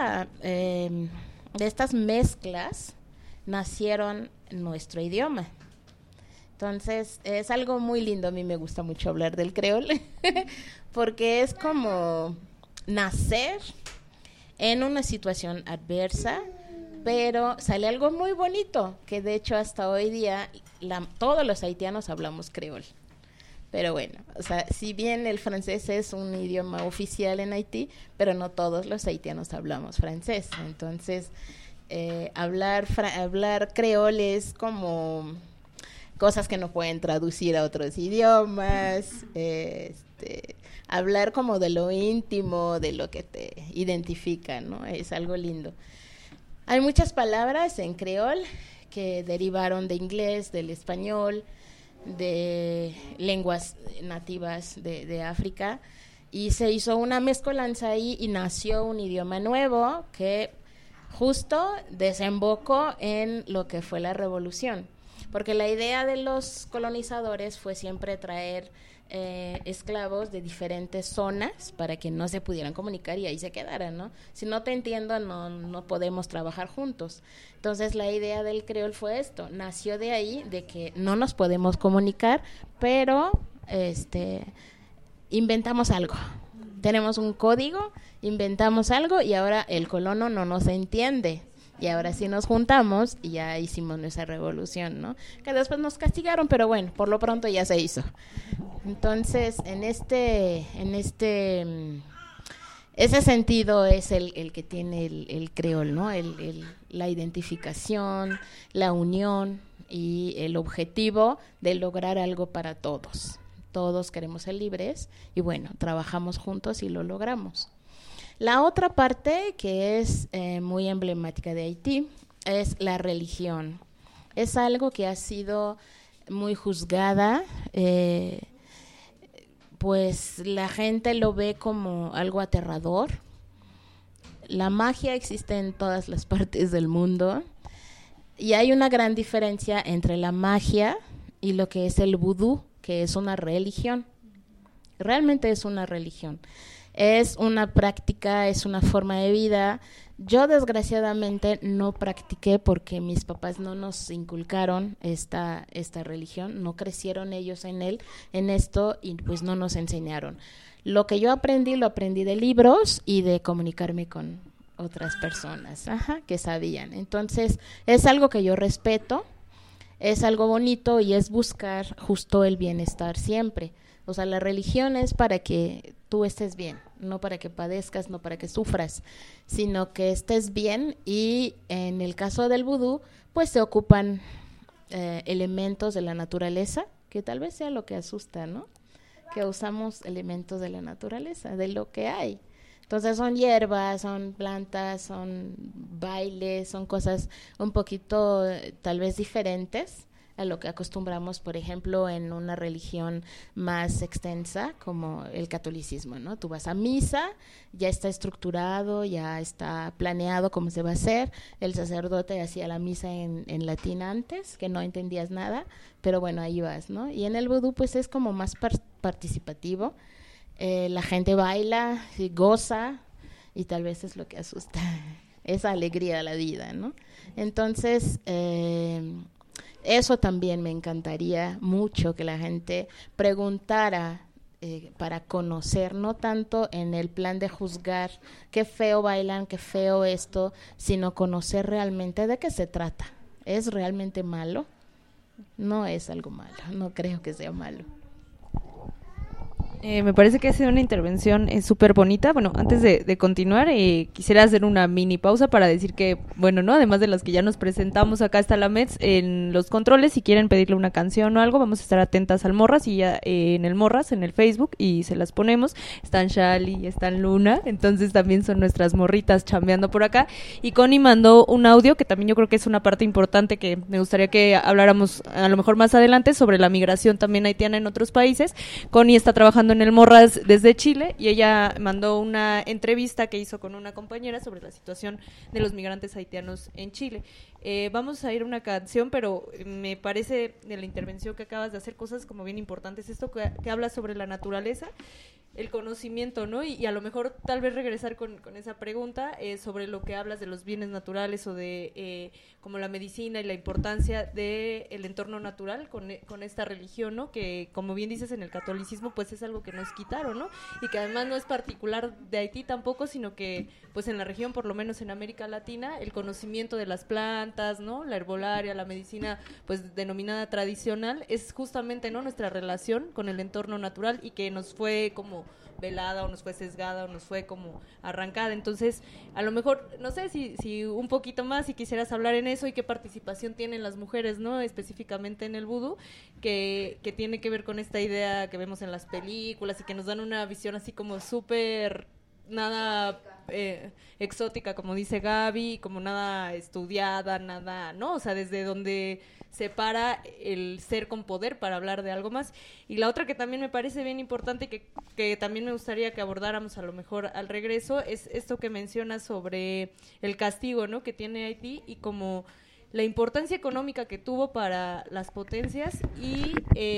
estas mezclas nacieron nuestro idioma. Entonces, es algo muy lindo, a mí me gusta mucho hablar del creol, porque es como nacer en una situación adversa, pero sale algo muy bonito, que de hecho hasta hoy día todos los haitianos hablamos creol. Pero bueno, o sea, si bien el francés es un idioma oficial en Haití, pero no todos los haitianos hablamos francés. Entonces, hablar creol es como cosas que no pueden traducir a otros idiomas, hablar como de lo íntimo, de lo que te identifica, ¿no? Es algo lindo. Hay muchas palabras en creol que derivaron de inglés, del español, de lenguas nativas de África, y se hizo una mezcolanza ahí y nació un idioma nuevo que justo desembocó en lo que fue la revolución, porque la idea de los colonizadores fue siempre traer esclavos de diferentes zonas para que no se pudieran comunicar y ahí se quedaran, ¿no? Si no te entiendo, no podemos trabajar juntos. Entonces la idea del creol fue esto, nació de ahí, de que no nos podemos comunicar, pero inventamos algo. Tenemos un código, inventamos algo y ahora el colono no nos entiende. Y ahora sí nos juntamos y ya hicimos nuestra revolución, ¿no? Que después nos castigaron, pero bueno, por lo pronto ya se hizo. Entonces, en ese sentido es el que tiene el creol, ¿no? La identificación, la unión y el objetivo de lograr algo para todos. Todos queremos ser libres y bueno, trabajamos juntos y lo logramos. La otra parte que es muy emblemática de Haití es la religión. Es algo que ha sido muy juzgada, pues la gente lo ve como algo aterrador. La magia existe en todas las partes del mundo y hay una gran diferencia entre la magia y lo que es el vudú, que es una religión. Realmente es una religión. Es una práctica, es una forma de vida. Yo desgraciadamente no practiqué porque mis papás no nos inculcaron esta religión, no crecieron ellos en esto y pues no nos enseñaron. Lo que yo aprendí, lo aprendí de libros y de comunicarme con otras personas que sabían. Entonces es algo que yo respeto, es algo bonito y es buscar justo el bienestar siempre. O sea, la religión es para que tú estés bien, no para que padezcas, no para que sufras, sino que estés bien. Y en el caso del vudú, pues se ocupan elementos de la naturaleza, que tal vez sea lo que asusta, ¿no? Que usamos elementos de la naturaleza, de lo que hay. Entonces son hierbas, son plantas, son bailes, son cosas un poquito tal vez diferentes a lo que acostumbramos, por ejemplo, en una religión más extensa como el catolicismo, ¿no? Tú vas a misa, ya está estructurado, ya está planeado cómo se va a hacer. El sacerdote hacía la misa en latín antes, que no entendías nada, pero bueno, ahí vas, ¿no? Y en el vudú pues es como más participativo. La gente baila, goza y tal vez es lo que asusta, esa alegría de la vida, ¿no? Entonces, eso también me encantaría mucho que la gente preguntara para conocer, no tanto en el plan de juzgar qué feo bailan, qué feo esto, sino conocer realmente de qué se trata. ¿Es realmente malo? No es algo malo, no creo que sea malo. Me parece que ha sido una intervención súper bonita. Bueno, antes de continuar, quisiera hacer una mini pausa para decir que, bueno, ¿no? Además de las que ya nos presentamos, acá está la Mets en los controles. Si quieren pedirle una canción o algo, vamos a estar atentas al Morras y ya en el Morras, en el Facebook, y se las ponemos. Están Shali, están Luna, entonces también son nuestras morritas chambeando por acá. Y Connie mandó un audio que también yo creo que es una parte importante que me gustaría que habláramos a lo mejor más adelante sobre la migración también haitiana en otros países. Connie está trabajando en el Morras desde Chile y ella mandó una entrevista que hizo con una compañera sobre la situación de los migrantes haitianos en Chile. Vamos a ir a una canción, pero me parece de la intervención que acabas de hacer cosas como bien importantes, esto que habla sobre la naturaleza, el conocimiento, ¿no? Y a lo mejor tal vez regresar con esa pregunta sobre lo que hablas de los bienes naturales o de como la medicina y la importancia del entorno natural con esta religión, ¿no? Que como bien dices en el catolicismo pues es algo que nos quitaron, ¿no? Y que además no es particular de Haití tampoco, sino que pues en la región, por lo menos en América Latina, el conocimiento de las plantas, ¿no? La herbolaria, la medicina pues denominada tradicional es justamente, ¿no? Nuestra relación con el entorno natural y que nos fue como velada o nos fue sesgada o nos fue como arrancada. Entonces, a lo mejor, no sé si un poquito más, si quisieras hablar en eso y qué participación tienen las mujeres, ¿no? Específicamente en el vudú, que tiene que ver con esta idea que vemos en las películas y que nos dan una visión así como súper nada exótica, como dice Gaby, como nada estudiada, nada, ¿no? O sea, desde donde se para el ser con poder para hablar de algo más. Y la otra que también me parece bien importante, que también me gustaría que abordáramos a lo mejor al regreso, es esto que mencionas sobre el castigo, ¿no? Que tiene Haití y como la importancia económica que tuvo para las potencias y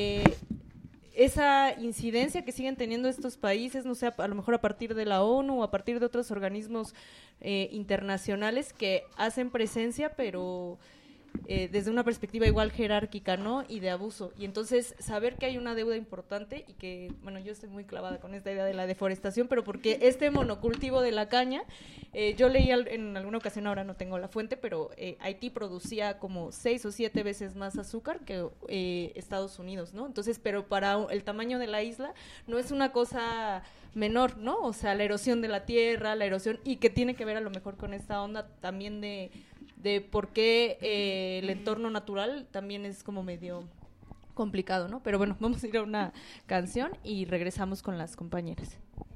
esa incidencia que siguen teniendo estos países, no sé, a lo mejor a partir de la ONU o a partir de otros organismos internacionales que hacen presencia, pero desde una perspectiva igual jerárquica, ¿no? Y de abuso. Y entonces saber que hay una deuda importante y que, bueno, yo estoy muy clavada con esta idea de la deforestación, pero porque este monocultivo de la caña, yo leí en alguna ocasión, ahora no tengo la fuente, pero Haití producía como 6 o 7 veces más azúcar que Estados Unidos, ¿no? Entonces, pero para el tamaño de la isla no es una cosa menor, ¿no? O sea, la erosión de la tierra, la erosión, y que tiene que ver a lo mejor con esta onda también de por qué el entorno natural también es como medio complicado, ¿no? Pero bueno, vamos a ir a una canción y regresamos con las compañeras.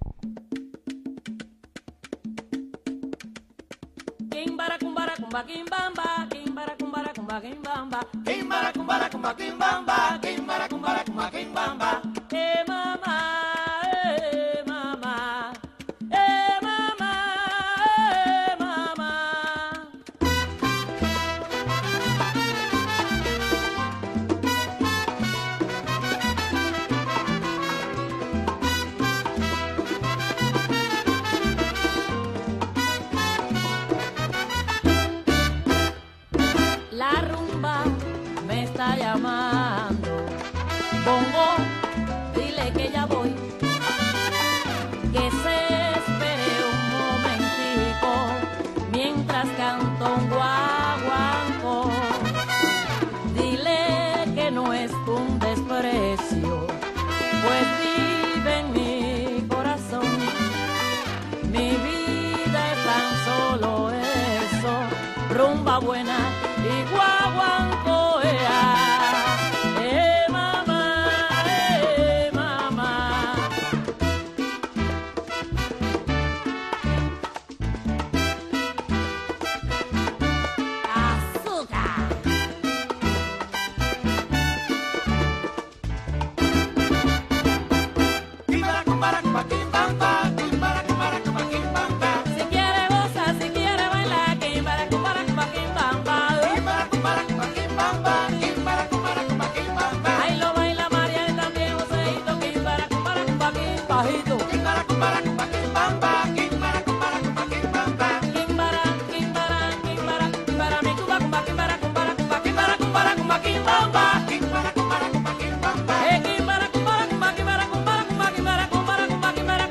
Kimbara kumbara kumba kimbamba, kimbara kumbara kumba kimbamba, Kimbara kumbara kumba kimbamba, kimbara kumbara kumba kimbamba. mamá, mamá, mamá, mamá. La rumba me está llamando. Bongo, dile que ya voy. Que se espere un momentico mientras canto un guaguancó. Dile que no es un desprecio, pues vive en mi corazón. Mi vida es tan solo eso, rumba buena y guaguancó, mamá, mamá. Azúcar. Kimbara kumbara kumba kimbamba, kimbara kumbara kumba kimbamba. Si quiere gozar, si quiere bailar, kimbara kumbara kumba kimbamba. Kimbara kumbara kumba kimbamba, kimbara kumbara kumba kimbamba. Ahí lo baila María y también Joseito, kimbara kumbara kumba kimbajito. Kimbara kumbara kumba kimbamba, kimbara kumbara kumba kimbamba. Kimbara, kimbara, kimbara, kimbara, mi cuba kumba, kimbara, kumbara, kumba, kimbara, kumbara, kumba, kimbamba. Kimbara kumbara kumba kimbamba. Kimbara, kumbara, kumba, kimbara, kumbara, kumba, kimbara, kumbara, kumba, kimbara,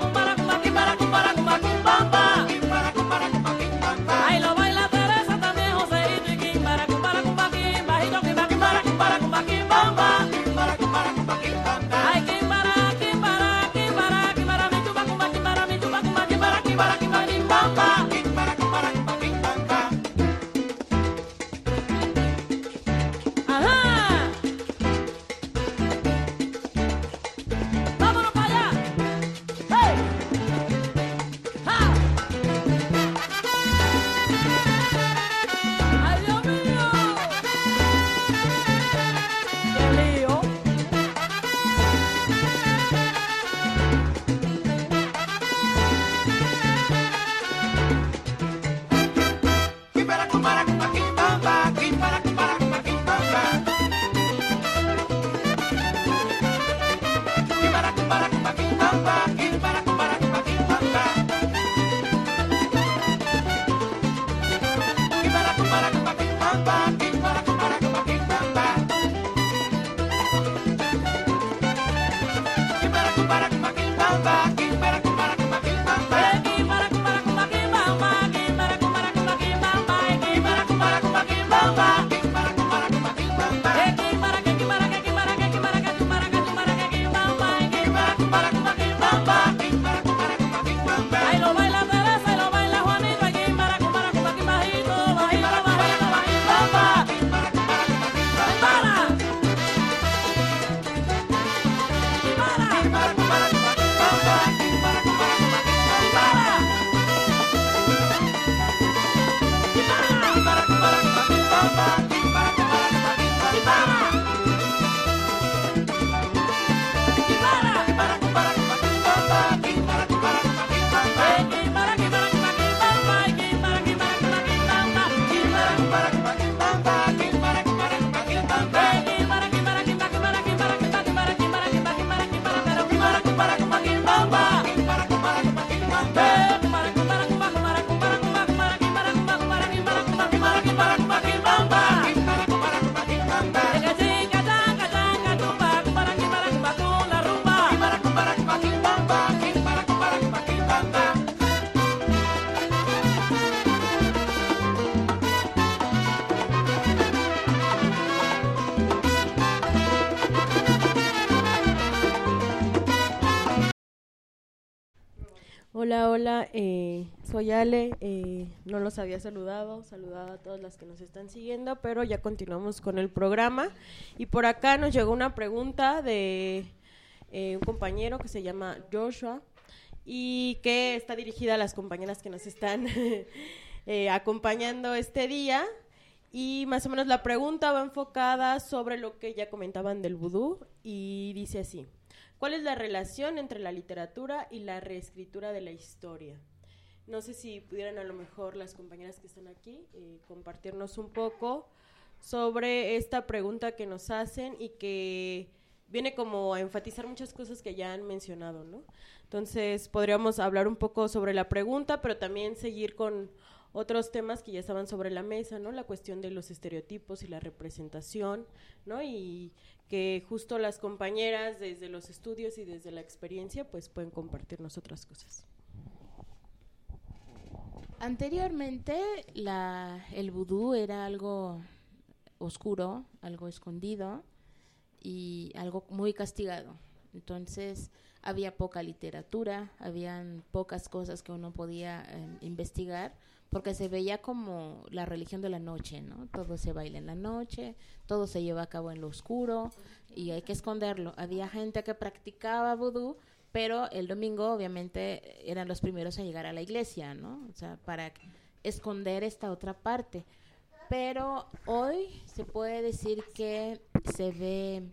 Hola, soy Ale, no los había saludado a todas las que nos están siguiendo, pero ya continuamos con el programa. Y por acá nos llegó una pregunta de un compañero que se llama Joshua y que está dirigida a las compañeras que nos están acompañando este día. Y más o menos la pregunta va enfocada sobre lo que ya comentaban del vudú y dice así: ¿cuál es la relación entre la literatura y la reescritura de la historia? No sé si pudieran a lo mejor las compañeras que están aquí compartirnos un poco sobre esta pregunta que nos hacen y que viene como a enfatizar muchas cosas que ya han mencionado, ¿no? Entonces podríamos hablar un poco sobre la pregunta, pero también seguir con otros temas que ya estaban sobre la mesa, ¿no? La cuestión de los estereotipos y la representación, ¿no? Y que justo las compañeras desde los estudios y desde la experiencia pues pueden compartirnos otras cosas. Anteriormente el vudú era algo oscuro, algo escondido y algo muy castigado. Entonces había poca literatura, habían pocas cosas que uno podía investigar, porque se veía como la religión de la noche, ¿no? Todo se baila en la noche, todo se lleva a cabo en lo oscuro y hay que esconderlo. Había gente que practicaba vudú, pero el domingo obviamente eran los primeros a llegar a la iglesia, ¿no? O sea, para esconder esta otra parte. Pero hoy se puede decir que se ve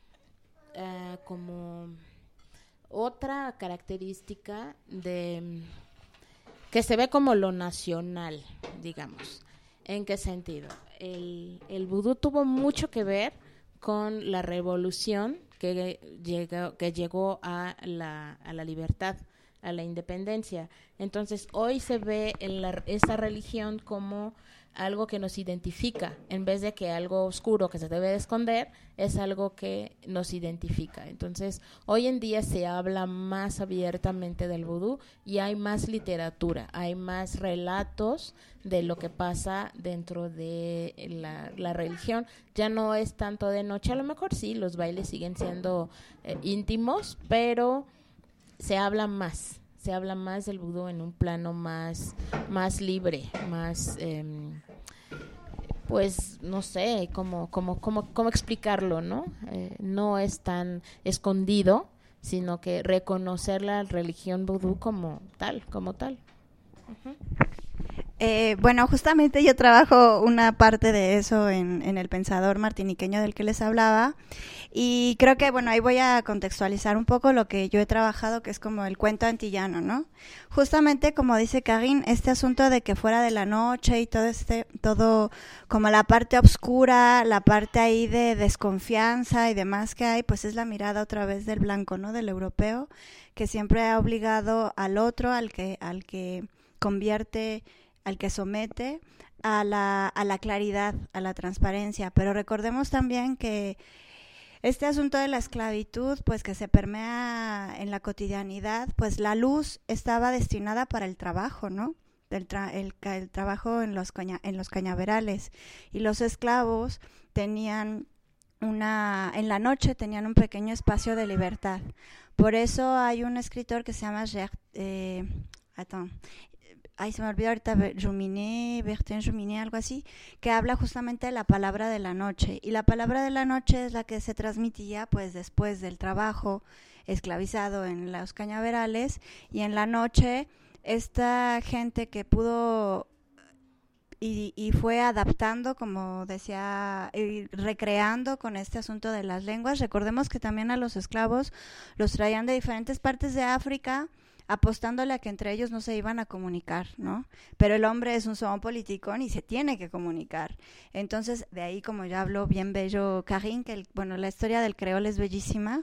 como otra característica de que se ve como lo nacional, digamos. ¿En qué sentido? El vudú tuvo mucho que ver con la revolución que llegó a la libertad, a la independencia. Entonces, hoy se ve esa religión como algo que nos identifica, en vez de que algo oscuro que se debe de esconder, es algo que nos identifica. Entonces, hoy en día se habla más abiertamente del vudú y hay más literatura, hay más relatos de lo que pasa dentro de la religión. Ya no es tanto de noche, a lo mejor sí, los bailes siguen siendo íntimos, pero se habla más del vudú en un plano más libre, más pues no sé cómo explicarlo, ¿no? No es tan escondido, sino que reconocer la religión vudú como tal. Uh-huh. Bueno, justamente yo trabajo una parte de eso en el pensador martiniqueño del que les hablaba, y creo que, bueno, ahí voy a contextualizar un poco lo que yo he trabajado, que es como el cuento antillano, ¿no? Justamente, como dice Karin, este asunto de que fuera de la noche y todo como la parte oscura, la parte ahí de desconfianza y demás que hay, pues es la mirada otra vez del blanco, ¿no? Del europeo, que siempre ha obligado al otro, al que convierte, al que somete a la claridad, a la transparencia. Pero recordemos también que este asunto de la esclavitud, pues que se permea en la cotidianidad, pues la luz estaba destinada para el trabajo, ¿no? El trabajo en los cañaverales, y los esclavos tenían en la noche tenían un pequeño espacio de libertad. Por eso hay un escritor que se llama se me olvidó ahorita, Bertin Juminé, algo así, que habla justamente de la palabra de la noche. Y la palabra de la noche es la que se transmitía pues después del trabajo esclavizado en los cañaverales, y en la noche esta gente que pudo y fue adaptando, como decía, recreando con este asunto de las lenguas. Recordemos que también a los esclavos los traían de diferentes partes de África, apostándole a que entre ellos no se iban a comunicar, ¿no? Pero el hombre es un somos politicón y se tiene que comunicar. Entonces, de ahí, como ya habló bien bello Karin, que la historia del creol es bellísima.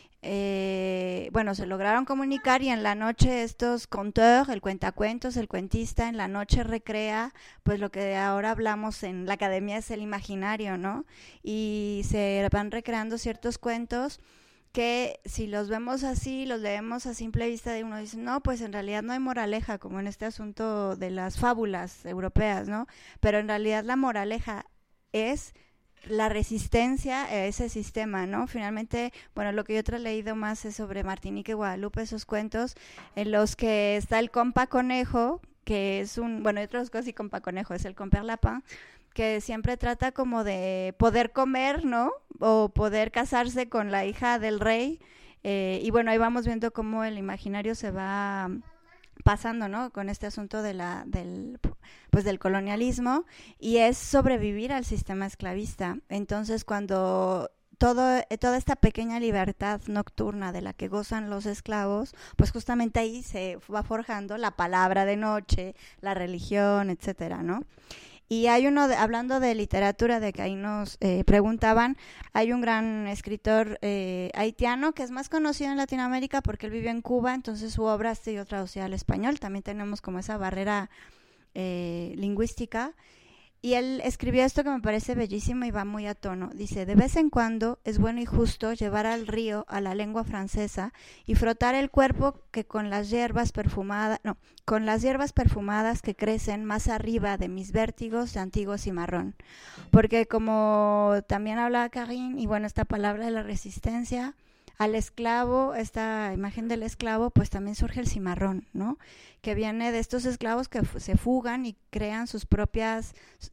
Se lograron comunicar, y en la noche estos conteurs, el cuentacuentos, el cuentista, en la noche recrea pues lo que ahora hablamos en la academia es el imaginario, ¿no? Y se van recreando ciertos cuentos que si los vemos así, los leemos a simple vista, de uno dice, no, pues en realidad no hay moraleja, como en este asunto de las fábulas europeas, ¿no? Pero en realidad la moraleja es la resistencia a ese sistema, ¿no? Finalmente, bueno, lo que yo he leído más es sobre Martinique y Guadalupe, esos cuentos en los que está el compa conejo, que es hay otras cosas y compa conejo, es el compère lapin, que siempre trata como de poder comer, ¿no? O poder casarse con la hija del rey, y bueno, ahí vamos viendo cómo el imaginario se va pasando, ¿no? Con este asunto del colonialismo, y es sobrevivir al sistema esclavista. Entonces, cuando toda esta pequeña libertad nocturna de la que gozan los esclavos, pues justamente ahí se va forjando la palabra de noche, la religión, etcétera, ¿no? Y hay hablando de literatura, de que ahí nos preguntaban, hay un gran escritor haitiano que es más conocido en Latinoamérica porque él vivió en Cuba, entonces su obra ha sido traducida al español. También tenemos como esa barrera lingüística. Y él escribió esto que me parece bellísimo y va muy a tono. Dice: de vez en cuando es bueno y justo llevar al río a la lengua francesa y frotar el cuerpo que con las hierbas perfumadas que crecen más arriba de mis vértigos de antiguo cimarrón. Porque como también habla Karine, y bueno, esta palabra de la resistencia al esclavo, esta imagen del esclavo, pues también surge el cimarrón, ¿no? Que viene de estos esclavos que se fugan y crean sus propias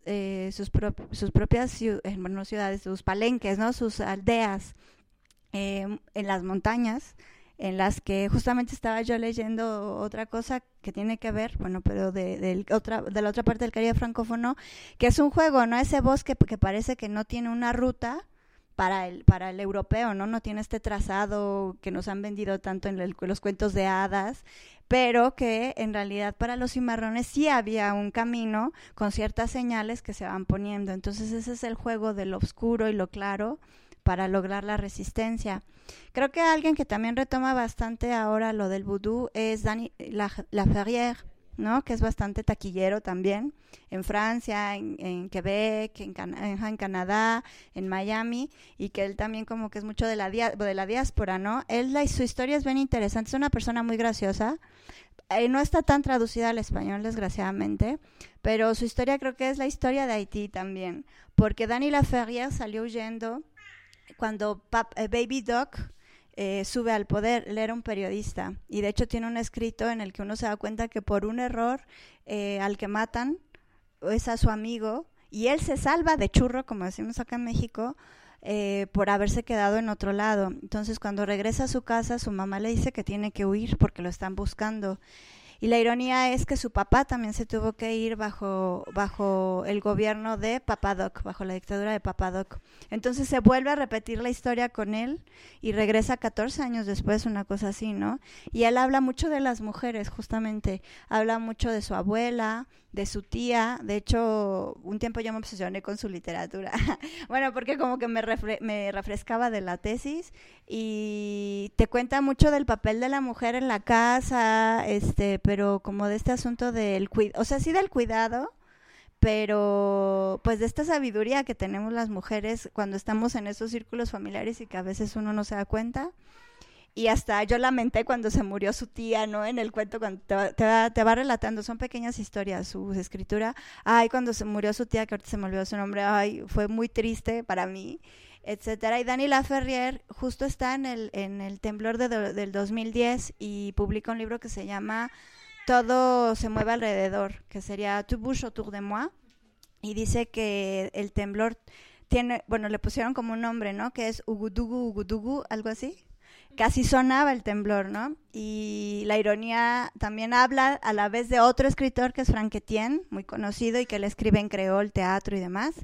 ciudades, sus palenques, ¿no? Sus aldeas en las montañas, en las que justamente estaba yo leyendo otra cosa que tiene que ver, bueno, pero de la otra parte del Caribe francófono, que es un juego, ¿no? Ese bosque que parece que no tiene una ruta para el europeo, ¿no? No tiene este trazado que nos han vendido tanto en los cuentos de hadas, pero que en realidad para los cimarrones sí había un camino con ciertas señales que se van poniendo. Entonces ese es el juego de lo oscuro y lo claro para lograr la resistencia. Creo que alguien que también retoma bastante ahora lo del vudú es Dany Laferrière, ¿no? Que es bastante taquillero también, en Francia, en Quebec, en Canadá, en Miami, y que él también como que es mucho de la diáspora, ¿no? Su historia es bien interesante, es una persona muy graciosa, no está tan traducida al español, desgraciadamente, pero su historia creo que es la historia de Haití también, porque Dany Laferrière salió huyendo cuando Baby Doc sube al poder. Él era un periodista y de hecho tiene un escrito en el que uno se da cuenta que por un error al que matan es a su amigo, y él se salva de churro, como decimos acá en México, por haberse quedado en otro lado. Entonces cuando regresa a su casa, su mamá le dice que tiene que huir porque lo están buscando. Y la ironía es que su papá también se tuvo que ir bajo el gobierno de Papa Doc, bajo la dictadura de Papa Doc. Entonces se vuelve a repetir la historia con él y regresa 14 años después, una cosa así, ¿no? Y él habla mucho de las mujeres, justamente. Habla mucho de su abuela, de su tía. De hecho, un tiempo yo me obsesioné con su literatura. Bueno, porque como que me refrescaba de la tesis, y te cuenta mucho del papel de la mujer en la casa, pero como de este asunto del cuidado, o sea, sí del cuidado, pero pues de esta sabiduría que tenemos las mujeres cuando estamos en esos círculos familiares y que a veces uno no se da cuenta. Y hasta yo lamenté cuando se murió su tía, ¿no? En el cuento, cuando te va relatando, son pequeñas historias, su escritura. Ay, cuando se murió su tía, que ahorita se me olvidó su nombre, ay, fue muy triste para mí, etcétera. Y Dany Laferrière justo está en el temblor del 2010 y publica un libro que se llama Todo se mueve alrededor, que sería Tout bouge autour de moi, y dice que el temblor tiene, bueno, le pusieron como un nombre, ¿no? Que es Ugudugu, algo así. Casi sonaba el temblor, ¿no? Y la ironía también habla a la vez de otro escritor que es Frank Etienne, muy conocido, y que él escribe en creol, teatro y demás.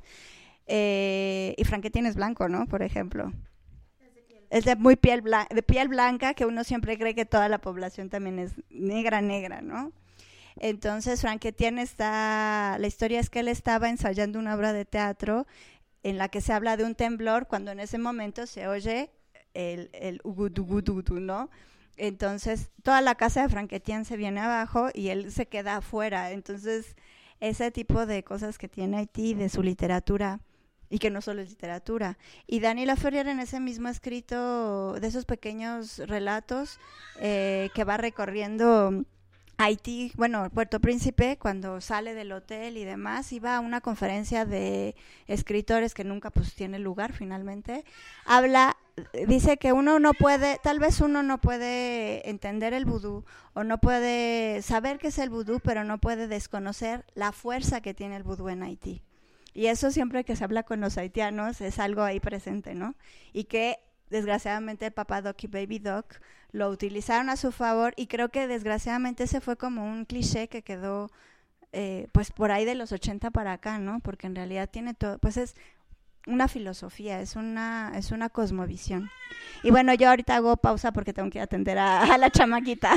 Y Frank Etienne es blanco, ¿no? Por ejemplo. Es de piel blanca, que uno siempre cree que toda la población también es negra, ¿no? Entonces Frank Etienne la historia es que él estaba ensayando una obra de teatro en la que se habla de un temblor, cuando en ese momento se oye el ugudugudugu, ¿no? Entonces toda la casa de Frank Etienne se viene abajo y él se queda afuera. Entonces ese tipo de cosas que tiene Haití de su literatura, y que no solo es literatura. Y Dany Laferrière, en ese mismo escrito, de esos pequeños relatos que va recorriendo Haití, bueno, Puerto Príncipe, cuando sale del hotel y demás, iba a una conferencia de escritores que nunca pues tiene lugar finalmente. Dice que tal vez uno no puede entender el vudú o no puede saber qué es el vudú, pero no puede desconocer la fuerza que tiene el vudú en Haití. Y eso siempre que se habla con los haitianos es algo ahí presente, ¿no? Y que desgraciadamente el Papa Doc y Baby Doc lo utilizaron a su favor, y creo que desgraciadamente ese fue como un cliché que quedó pues por ahí de los 80 para acá, ¿no? Porque en realidad tiene todo, pues es una filosofía, es una cosmovisión. Y bueno, yo ahorita hago pausa porque tengo que atender a la chamaquita.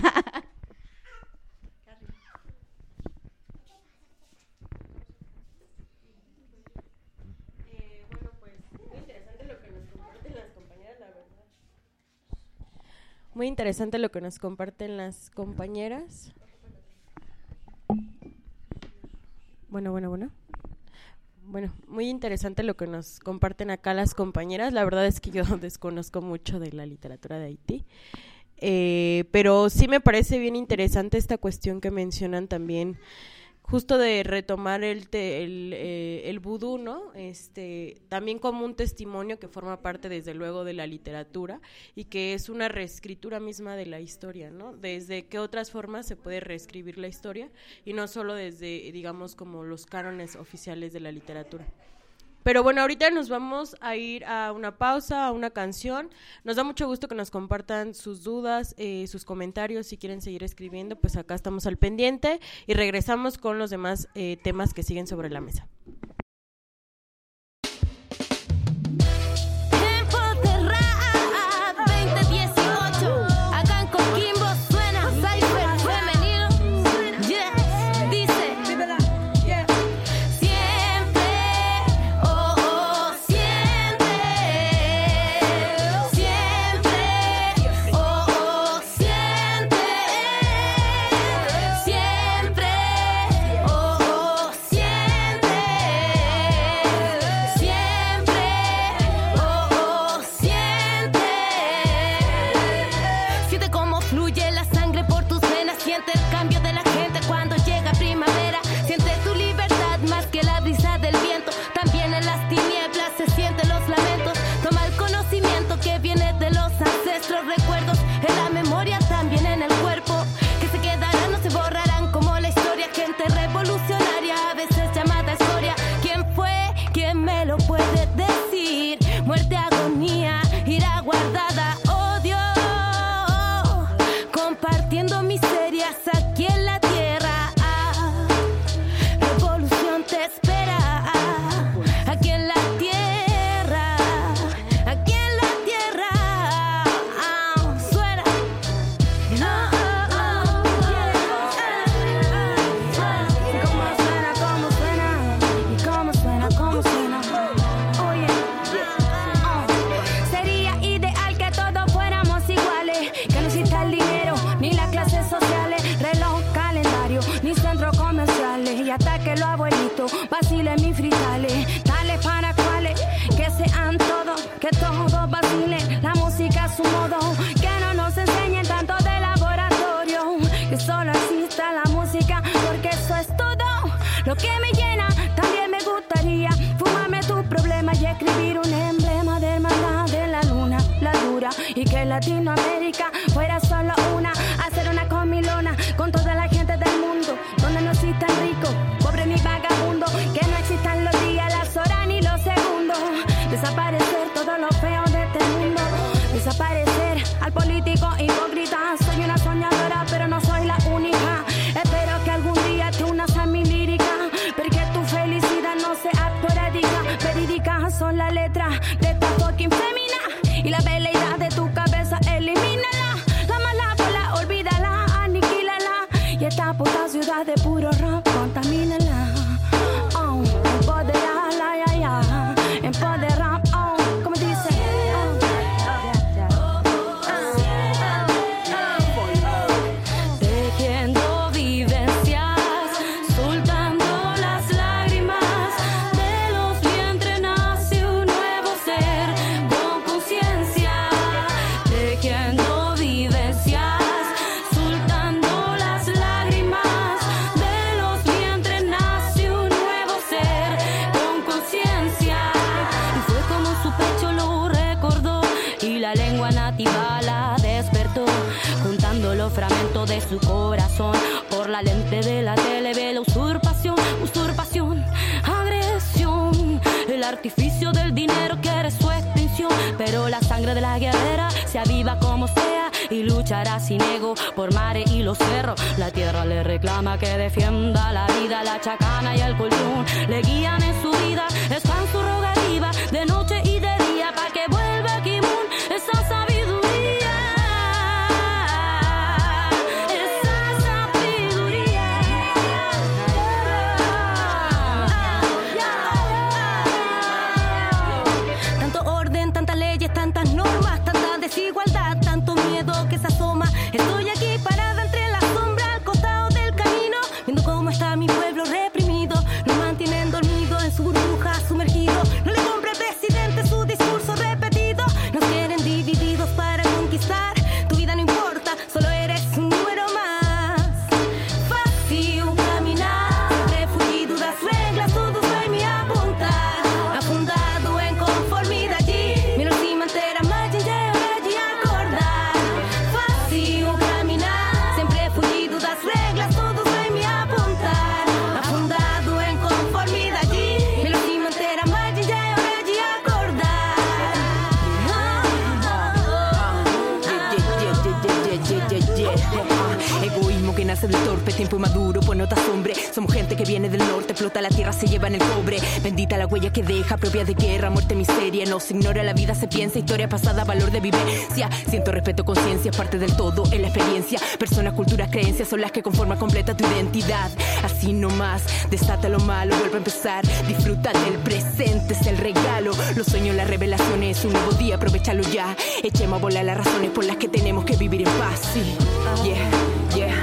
Muy interesante lo que nos comparten las compañeras. Bueno, muy interesante lo que nos comparten acá las compañeras. La verdad es que yo desconozco mucho de la literatura de Haití, pero sí me parece bien interesante esta cuestión que mencionan también, justo de retomar el vudú, ¿no? También como un testimonio que forma parte desde luego de la literatura y que es una reescritura misma de la historia, ¿no? Desde qué otras formas se puede reescribir la historia y no solo desde, digamos, como los cánones oficiales de la literatura. Pero bueno, ahorita nos vamos a ir a una pausa, a una canción. Nos da mucho gusto que nos compartan sus dudas, sus comentarios. Si quieren seguir escribiendo, pues acá estamos al pendiente y regresamos con los demás temas que siguen sobre la mesa. Lo que me llena, también me gustaría fumarme tu problema y escribir un emblema de hermandad de la luna, la dura, y que Latinoamérica fuera solo una, hacer una comilona con toda la gente del mundo, donde no existan ricos, pobre ni vagabundo, que no existan los días, las horas ni los segundos, desaparecer todo lo feo de este mundo, desaparecer al político hipócrita. Soy una soñadora, pero no soy la única. Espero que algún día te unas a mi lírica, porque tu felicidad no sea esporádica. Verídicas son las letras de esta fucking fémina, y la veleidad de tu cabeza elimínala. La mala bola, olvídala, aniquílala, y esta puta ciudad de puro rap, contamínala. Empoderala, ya, ya, empoderala, como dice. Tejiendo vivencias, soltando las lágrimas, de los vientres nace un nuevo ser con conciencia. Tejiendo vivencias, soltando las lágrimas. de su corazón. Por la lente de la tele ve la usurpación, usurpación, agresión. El artificio del dinero quiere su extinción, pero la sangre de la guerrera se aviva como sea y luchará sin ego por mares y los cerros. La tierra le reclama que defienda la vida, la chacana y el colchón le guían en su vida, están su rogativa de noche y de día pa' que vuelva Kimun esa sabiduría. Tantas normas, tanta desigualdad, tanto miedo que se asoma. Estoy aquí parada entre la sombra, al costado del camino, viendo cómo está mi pueblo reprimido. Nos mantienen dormidos en su burbuja, sumergidos. No le compre al presidente su discurso repetido. Nos quieren divididos para conquistar. Tu vida no importa, solo eres un número más. Fácil caminar, refugio, dudas, reglas, todo fue mi apuntar. Afundado en conformidad allí. Egoísmo que nace del torpe, tiempo maduro, pues no te asombre. Somos gente que viene del norte, explota la tierra, se llevan el cobre. Bendita la huella que deja, propia de guerra, muerte, miseria. No se ignora la vida, se piensa, historia pasada, valor de vivencia. Siento respeto, conciencia, es parte del todo, es la experiencia. Personas, culturas, creencias son las que conforman completa tu identidad. Así nomás, desata lo malo, vuelve a empezar. Disfruta del presente, es el regalo. Los sueños, las revelaciones, es un nuevo día, aprovechalo ya. Echemos a volar las razones por las que tenemos que vivir en paz. Sí, yeah.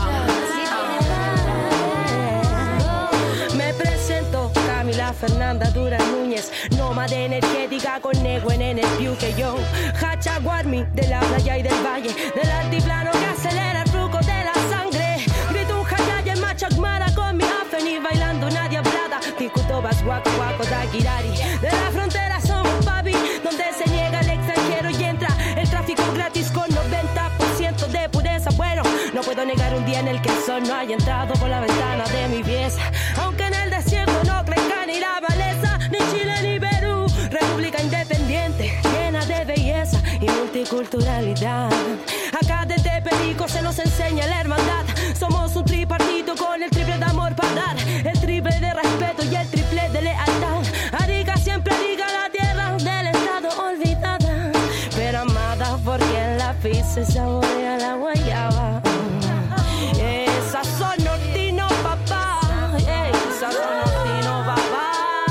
Me presento, Camila Fernanda Durán Núñez, nómada energética con ego en el Piuque yo. Hachaguarmi de la playa y del valle, del altiplano que acelera el flujo de la sangre. Grito un hayaya en machacmara con mi afeni, bailando Nadia Blada, Ticutobas, Guaco, Guaco, Daguirari. De la frontera somos papi, donde se niega el extranjero y entra el tráfico gratis con 90% de pureza. Bueno, no puedo negar un día en el que el sol no haya entrado por la ventana de mi pieza. Aunque en el desierto no crezca ni la maleza, ni Chile ni Perú, república independiente, llena de belleza y multiculturalidad. Acá desde Perico se nos enseña la hermandad. Somos un tripartito con el triple de amor para dar, el triple de respeto y el triple de lealtad. Arica siempre diga la tierra del estado olvidada, pero amada porque en la pizza se saborea la guayaba. Esas son nortino, papá. Esas son nortino, papá.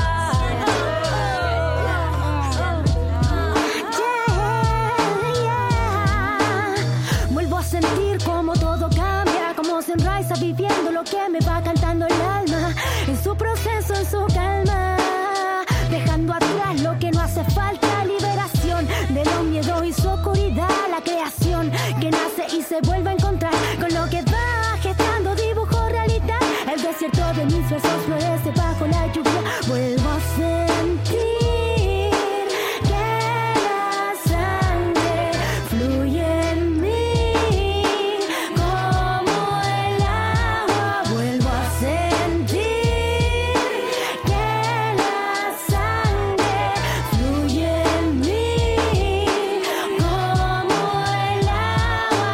Vuelvo a sentir como todo cambia, como se enraiza viviendo lo que me va cantando el alma. En su proceso, en su calma, dejando atrás lo que no hace falta. Liberación de los miedos y su oscuridad. La creación que nace y se vuelve a encontrar con lo que va gestando dibujo realidad. El desierto de mis versos florece bajo la lluvia. Vuelvo a sentir que la sangre fluye en mí como el agua. Vuelvo a sentir que la sangre fluye en mí como el agua.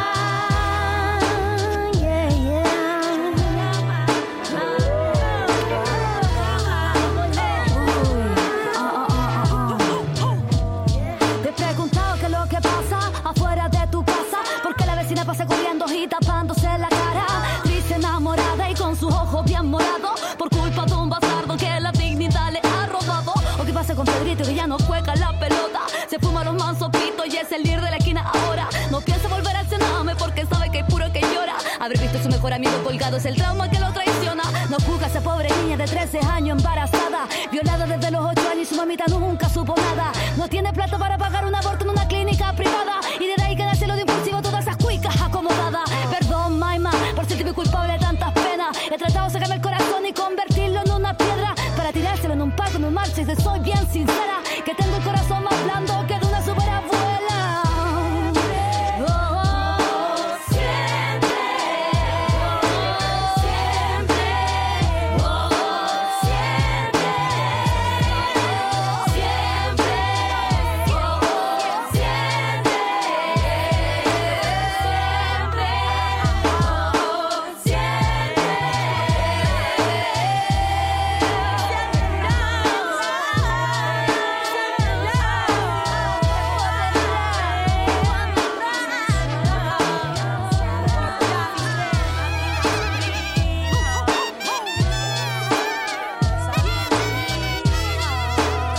Te he preguntado qué es lo que pasa afuera de tu casa, porque la vecina pasa corriendo y tapándose la cara. Triste, enamorada y con sus ojos bien morados, por culpa de un bastardo que la dignidad le ha robado. O qué pasa con Pedrito que ya no juega la pelota, se fuma los mansos pitos y es el líder de la esquina ahora. No piensa volver al cename porque sabe que hay puro que llora. Haber visto a su mejor amigo colgado es el trauma que lo traiciona. No juzga a esa pobre niña de 13 años embarazada, violada desde los 8 años y su mamita nunca supo nada. No tiene plata para pagar un aborto en una clínica privada, y desde ahí queda cielo de impulsivo todas esas cuicas acomodadas. Perdón, Maima, por sentirme culpable de tantas penas. He tratado de sacarme el corazón y convertirlo en una piedra para tirárselo en un parque, en un marcha. Y soy bien sincera, que tengo el corazón más blando que de una superabuela. Oh, siempre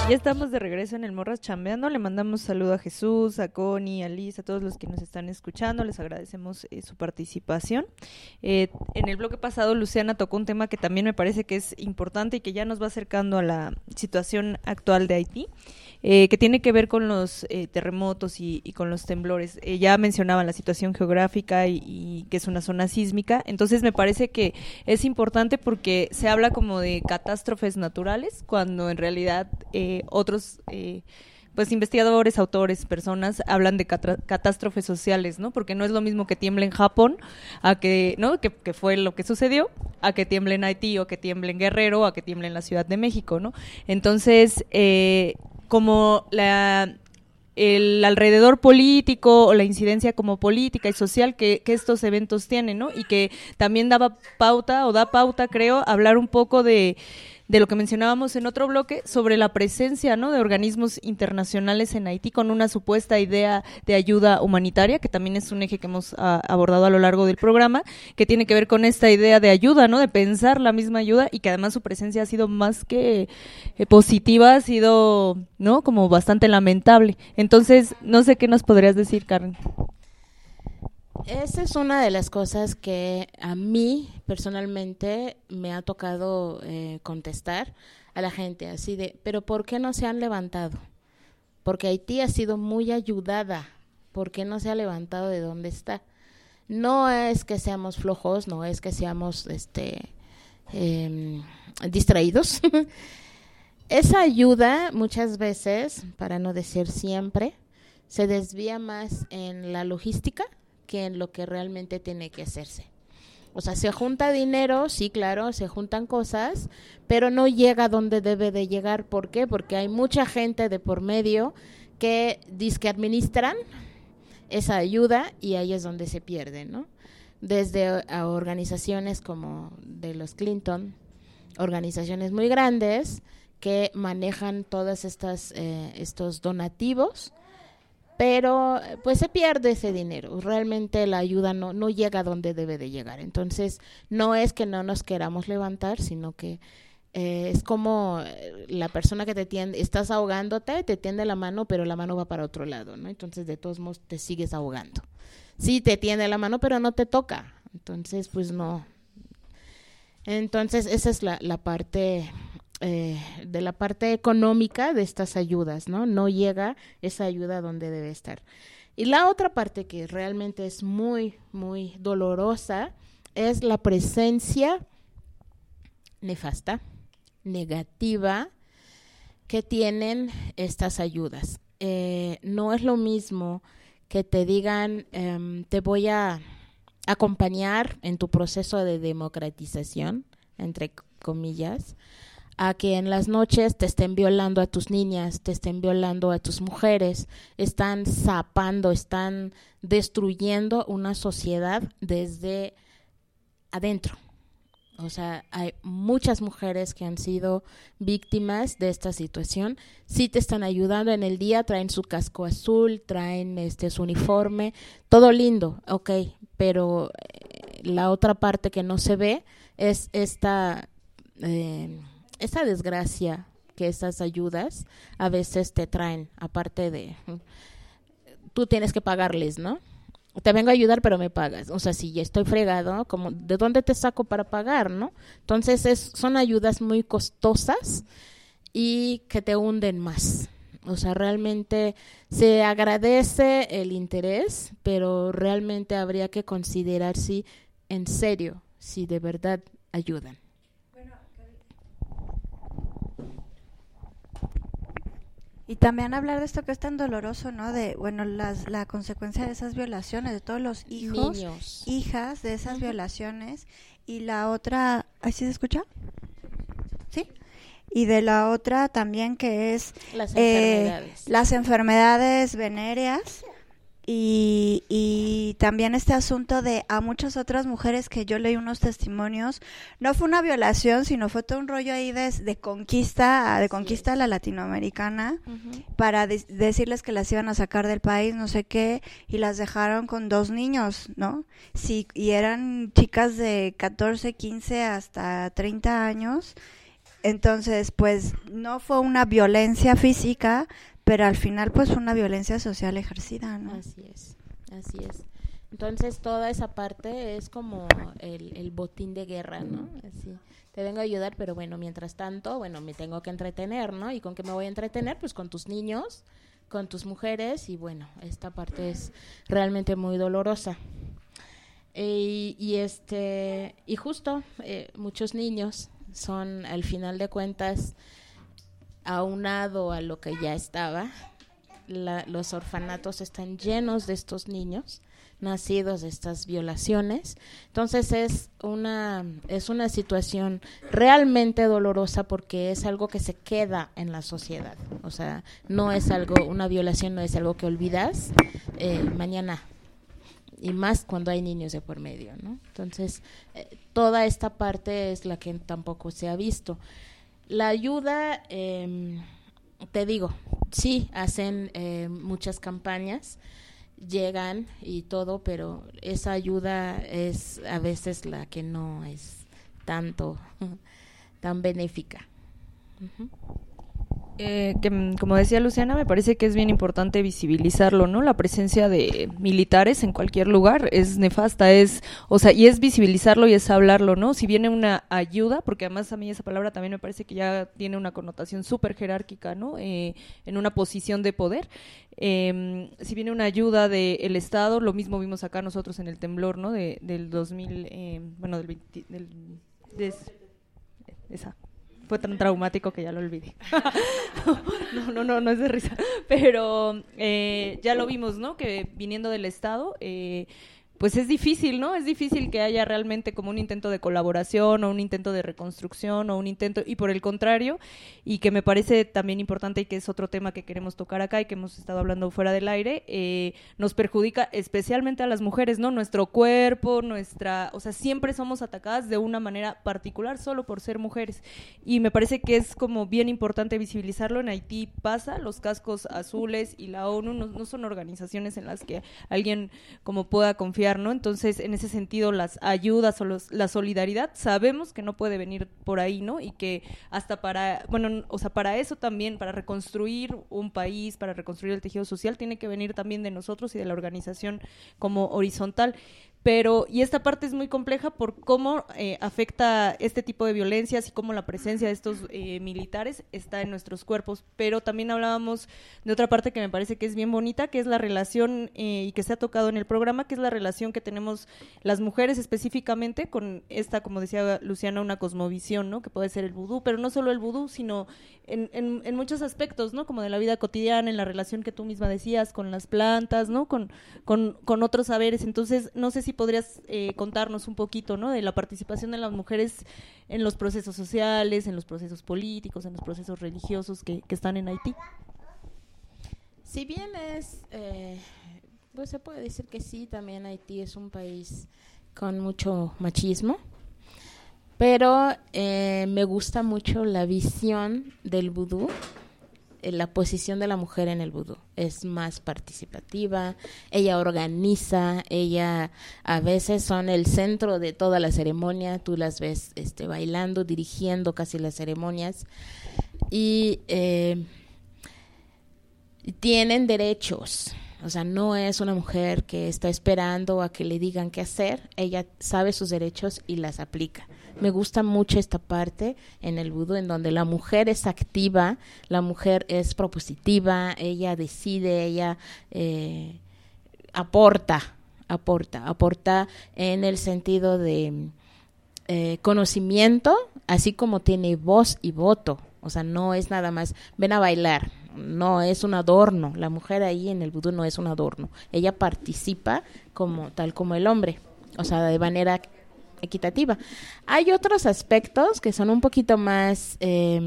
Ya estamos de regreso en el Morras Chambeando. Le mandamos saludo a Jesús, a Connie, a Liz, a todos los que nos están escuchando. Les agradecemos su participación. En el bloque pasado, Luciana tocó un tema que también me parece que es importante y que ya nos va acercando a la situación actual de Haití, que tiene que ver con los terremotos y con los temblores. Ya mencionaban la situación geográfica y que es una zona sísmica. Entonces me parece que es importante porque se habla como de catástrofes naturales, cuando en realidad otros pues investigadores, autores, personas hablan de catástrofes sociales, ¿no? Porque no es lo mismo que tiemble en Japón a que, ¿no? Que fue lo que sucedió, a que tiemble en Haití, o que tiemble en Guerrero, o a que tiemble en la Ciudad de México, ¿no? Entonces, como el alrededor político o la incidencia como política y social que estos eventos tienen, ¿no? Y que también da pauta, creo, hablar un poco de lo que mencionábamos en otro bloque sobre la presencia, ¿no?, de organismos internacionales en Haití con una supuesta idea de ayuda humanitaria, que también es un eje que hemos abordado a lo largo del programa, que tiene que ver con esta idea de ayuda, ¿no?, de pensar la misma ayuda, y que además su presencia ha sido más que positiva, ha sido, ¿no?, como bastante lamentable. Entonces, no sé qué nos podrías decir, Karen. Esa es una de las cosas que a mí personalmente me ha tocado contestar a la gente, así de, pero ¿por qué no se han levantado? Porque Haití ha sido muy ayudada, ¿por qué no se ha levantado de donde está? No es que seamos flojos, no es que seamos distraídos. Esa ayuda muchas veces, para no decir siempre, se desvía más en la logística que en lo que realmente tiene que hacerse. O sea, se junta dinero, sí, claro, se juntan cosas, pero no llega donde debe de llegar. ¿Por qué? Porque hay mucha gente de por medio que dizque administran esa ayuda, y ahí es donde se pierde, ¿no? Desde a organizaciones como de los Clinton, organizaciones muy grandes que manejan todas estos donativos, pero pues se pierde ese dinero. Realmente la ayuda no llega donde debe de llegar. Entonces, no es que no nos queramos levantar, sino que es como la persona que te tiende, estás ahogándote, te tiende la mano, pero la mano va para otro lado, ¿no? Entonces, de todos modos, te sigues ahogando. Sí, te tiende la mano, pero no te toca. Entonces, pues no. Entonces, esa es la parte de la parte económica de estas ayudas, ¿no? No llega esa ayuda donde debe estar. Y la otra parte que realmente es muy, muy dolorosa es la presencia nefasta, negativa que tienen estas ayudas. No es lo mismo que te digan, te voy a acompañar en tu proceso de democratización, entre comillas, a que en las noches te estén violando a tus niñas, te estén violando a tus mujeres, están zapando, están destruyendo una sociedad desde adentro. O sea, hay muchas mujeres que han sido víctimas de esta situación. Sí te están ayudando en el día, traen su casco azul, traen su uniforme, todo lindo, ok, pero la otra parte que no se ve es esta desgracia que estas ayudas a veces te traen, aparte de, tú tienes que pagarles, ¿no? Te vengo a ayudar, pero me pagas. O sea, si ya estoy fregado, como, ¿de dónde te saco para pagar, no? Entonces, son ayudas muy costosas y que te hunden más. O sea, realmente se agradece el interés, pero realmente habría que considerar si en serio, si de verdad ayudan. Y también hablar de esto que es tan doloroso, ¿no? De, bueno, la consecuencia de esas violaciones, de todos los hijos, niños, hijas de esas violaciones. Y la otra, ¿así se escucha? ¿Sí? Y de la otra también, que es las enfermedades venéreas. Y también este asunto de a muchas otras mujeres que yo leí unos testimonios, no fue una violación, sino fue todo un rollo ahí de conquista, a la latinoamericana, para decirles que las iban a sacar del país, no sé qué, y las dejaron con 2 niños, ¿no? Sí, y eran chicas de 14, 15 hasta 30 años, Entonces, pues no fue una violencia física, pero al final pues una violencia social ejercida, ¿no? Así es. Entonces toda esa parte es como el botín de guerra, ¿no? Así, te vengo a ayudar, pero bueno, mientras tanto, bueno, me tengo que entretener, ¿no? ¿Y con qué me voy a entretener? Pues con tus niños, con tus mujeres, y bueno, esta parte es realmente muy dolorosa. Y justo muchos niños son, al final de cuentas, aunado a lo que ya estaba, los orfanatos están llenos de estos niños nacidos de estas violaciones. Entonces es una situación realmente dolorosa, porque es algo que se queda en la sociedad. O sea, no es algo, una violación no es algo que olvidas mañana, y más cuando hay niños de por medio, ¿no? Entonces toda esta parte es la que tampoco se ha visto. La ayuda, te digo, sí hacen muchas campañas, llegan y todo, pero esa ayuda es a veces la que no es tan benéfica. Uh-huh. Que, como decía Luciana, me parece que es bien importante visibilizarlo, ¿no? La presencia de militares en cualquier lugar es nefasta, y es visibilizarlo y es hablarlo, ¿no? Si viene una ayuda, porque además a mí esa palabra también me parece que ya tiene una connotación súper jerárquica, ¿no? En una posición de poder. Si viene una ayuda del Estado, lo mismo vimos acá nosotros en el temblor, ¿no? Del 2000, bueno, esa. Fue tan traumático que ya lo olvidé. No es de risa. Pero ya lo vimos, ¿no? Que viniendo del Estado, pues es difícil, ¿no? Es difícil que haya realmente como un intento de colaboración o un intento de reconstrucción o un intento, y por el contrario, y que me parece también importante y que es otro tema que queremos tocar acá y que hemos estado hablando fuera del aire, nos perjudica especialmente a las mujeres, ¿no? Nuestro cuerpo, o sea, siempre somos atacadas de una manera particular solo por ser mujeres, y me parece que es como bien importante visibilizarlo. En Haití pasa, los cascos azules y la ONU no son organizaciones en las que alguien como pueda confiar, ¿no? Entonces, en ese sentido, las ayudas o la solidaridad sabemos que no puede venir por ahí, ¿no? Y que hasta para eso también, para reconstruir un país, para reconstruir el tejido social, tiene que venir también de nosotros y de la organización como horizontal. Y esta parte es muy compleja por cómo afecta este tipo de violencias y cómo la presencia de estos militares está en nuestros cuerpos. Pero también hablábamos de otra parte que me parece que es bien bonita, que es la relación, y que se ha tocado en el programa, que es la relación que tenemos las mujeres específicamente con esta, como decía Luciana, una cosmovisión, ¿no? Que puede ser el vudú, pero no solo el vudú, sino en muchos aspectos, ¿no? Como de la vida cotidiana, en la relación que tú misma decías con las plantas, ¿no? Con otros saberes. Entonces, no sé si podrías contarnos un poquito, ¿no? De la participación de las mujeres en los procesos sociales, en los procesos políticos, en los procesos religiosos que están en Haití. Si bien pues se puede decir que sí, también Haití es un país con mucho machismo, pero me gusta mucho la visión del vudú. La posición de la mujer en el vudú es más participativa, ella organiza, ella a veces son el centro de toda la ceremonia, tú las ves bailando, dirigiendo casi las ceremonias, y tienen derechos. O sea, no es una mujer que está esperando a que le digan qué hacer, ella sabe sus derechos y las aplica. Me gusta mucho esta parte en el vudú, en donde la mujer es activa, la mujer es propositiva, ella decide, ella aporta en el sentido de conocimiento, así como tiene voz y voto. O sea, no es nada más, ven a bailar, no es un adorno. La mujer ahí en el vudú no es un adorno, ella participa tal como el hombre, o sea, de manera equitativa. Hay otros aspectos que son un poquito más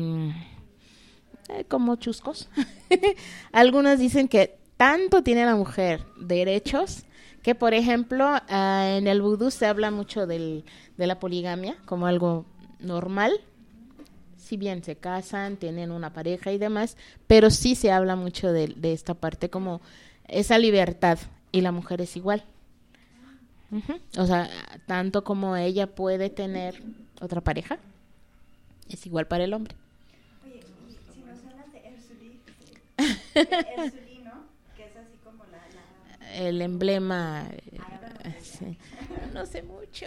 como chuscos. Algunos dicen que tanto tiene la mujer derechos que, por ejemplo, en el vudú se habla mucho de la poligamia como algo normal. Si bien se casan, tienen una pareja y demás, pero sí se habla mucho de esta parte como esa libertad, y la mujer es igual. Uh-huh. O sea, tanto como ella puede tener otra pareja, es igual para el hombre. Oye, si nos hablas de Erzuli, ¿no? Que es así como el emblema, sí. No sé mucho.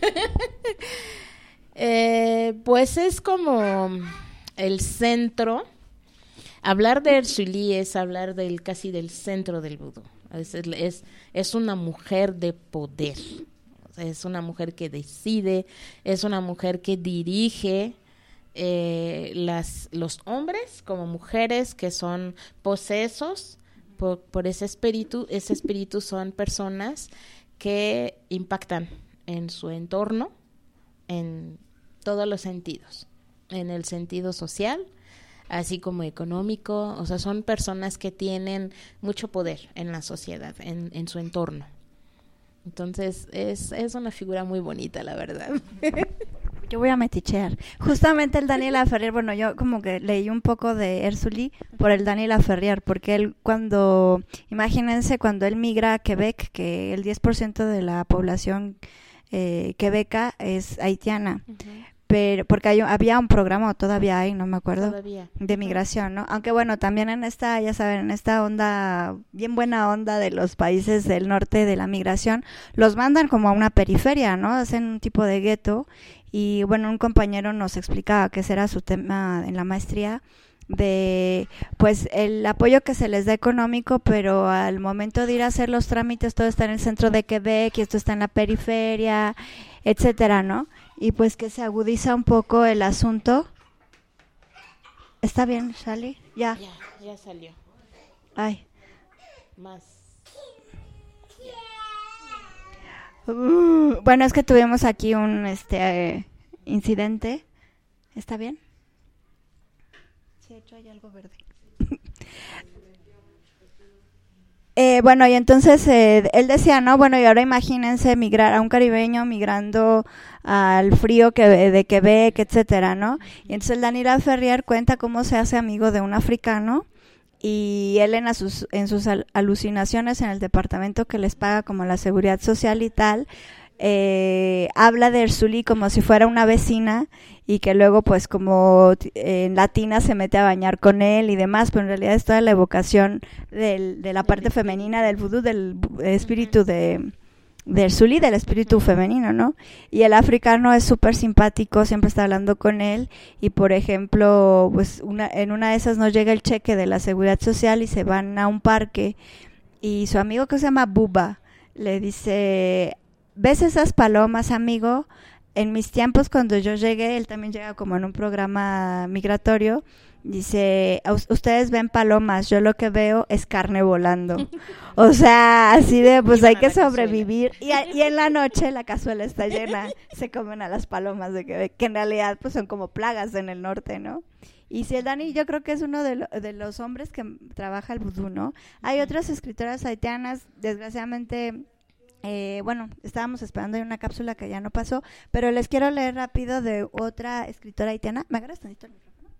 Pues es como el centro. Hablar de Erzuli es hablar casi del centro del vudú. Es una mujer de poder. O sea, es una mujer que decide, es una mujer que dirige los hombres como mujeres que son posesos por ese espíritu. Ese espíritu son personas que impactan en su entorno en todos los sentidos, en el sentido social, así como económico. O sea, son personas que tienen mucho poder en la sociedad, en su entorno. Entonces, es una figura muy bonita, la verdad. Yo voy a metichear. Justamente el Dani Laferrière, bueno, yo como que leí un poco de Erzuli por el Dani Laferrière, porque él imagínense cuando él migra a Quebec, que el 10% de la población quebeca es haitiana. Uh-huh. Pero porque había un programa, o todavía hay, no me acuerdo, de migración, ¿no? Aunque bueno, también en esta onda, bien buena onda de los países del norte de la migración, los mandan como a una periferia, ¿no? Hacen un tipo de gueto. Y bueno, un compañero nos explicaba que ese era su tema en la maestría, de pues el apoyo que se les da económico, pero al momento de ir a hacer los trámites todo está en el centro de Quebec y esto está en la periferia, etcétera, ¿no? Y pues que se agudiza un poco el asunto. ¿Está bien, Shali? Ya salió. Ay. Más. Bueno, es que tuvimos aquí un incidente. ¿Está bien? Sí, de hecho hay algo verde. Bueno, y entonces él decía, ¿no? Bueno, y ahora imagínense migrar a un caribeño migrando al frío de Quebec, etcétera, ¿no? Y entonces el Dani Laferrière cuenta cómo se hace amigo de un africano, y él en sus alucinaciones en el departamento que les paga como la seguridad social y tal, habla de Erzuli como si fuera una vecina, y que luego pues como en latina se mete a bañar con él y demás, pero en realidad es toda la evocación de la parte femenina del vudú, del espíritu de Erzuli, del espíritu femenino, ¿no? Y el africano es súper simpático, siempre está hablando con él, y por ejemplo, pues en una de esas nos llega el cheque de la seguridad social y se van a un parque, y su amigo, que se llama Buba, le dice: ¿ves esas palomas, amigo? En mis tiempos, cuando yo llegué, él también llega como en un programa migratorio, dice: ustedes ven palomas, yo lo que veo es carne volando. O sea, así de, pues hay que sobrevivir. Y en la noche la cazuela está llena, se comen a las palomas de Quebec, que en realidad pues son como plagas en el norte, ¿no? Y si el Dani, yo creo que es uno de los hombres que trabaja el vudú, ¿no? Hay otras escritoras haitianas, desgraciadamente... bueno, estábamos esperando en una cápsula que ya no pasó, pero les quiero leer rápido de otra escritora haitiana. ¿Me agarras tantito el micrófono?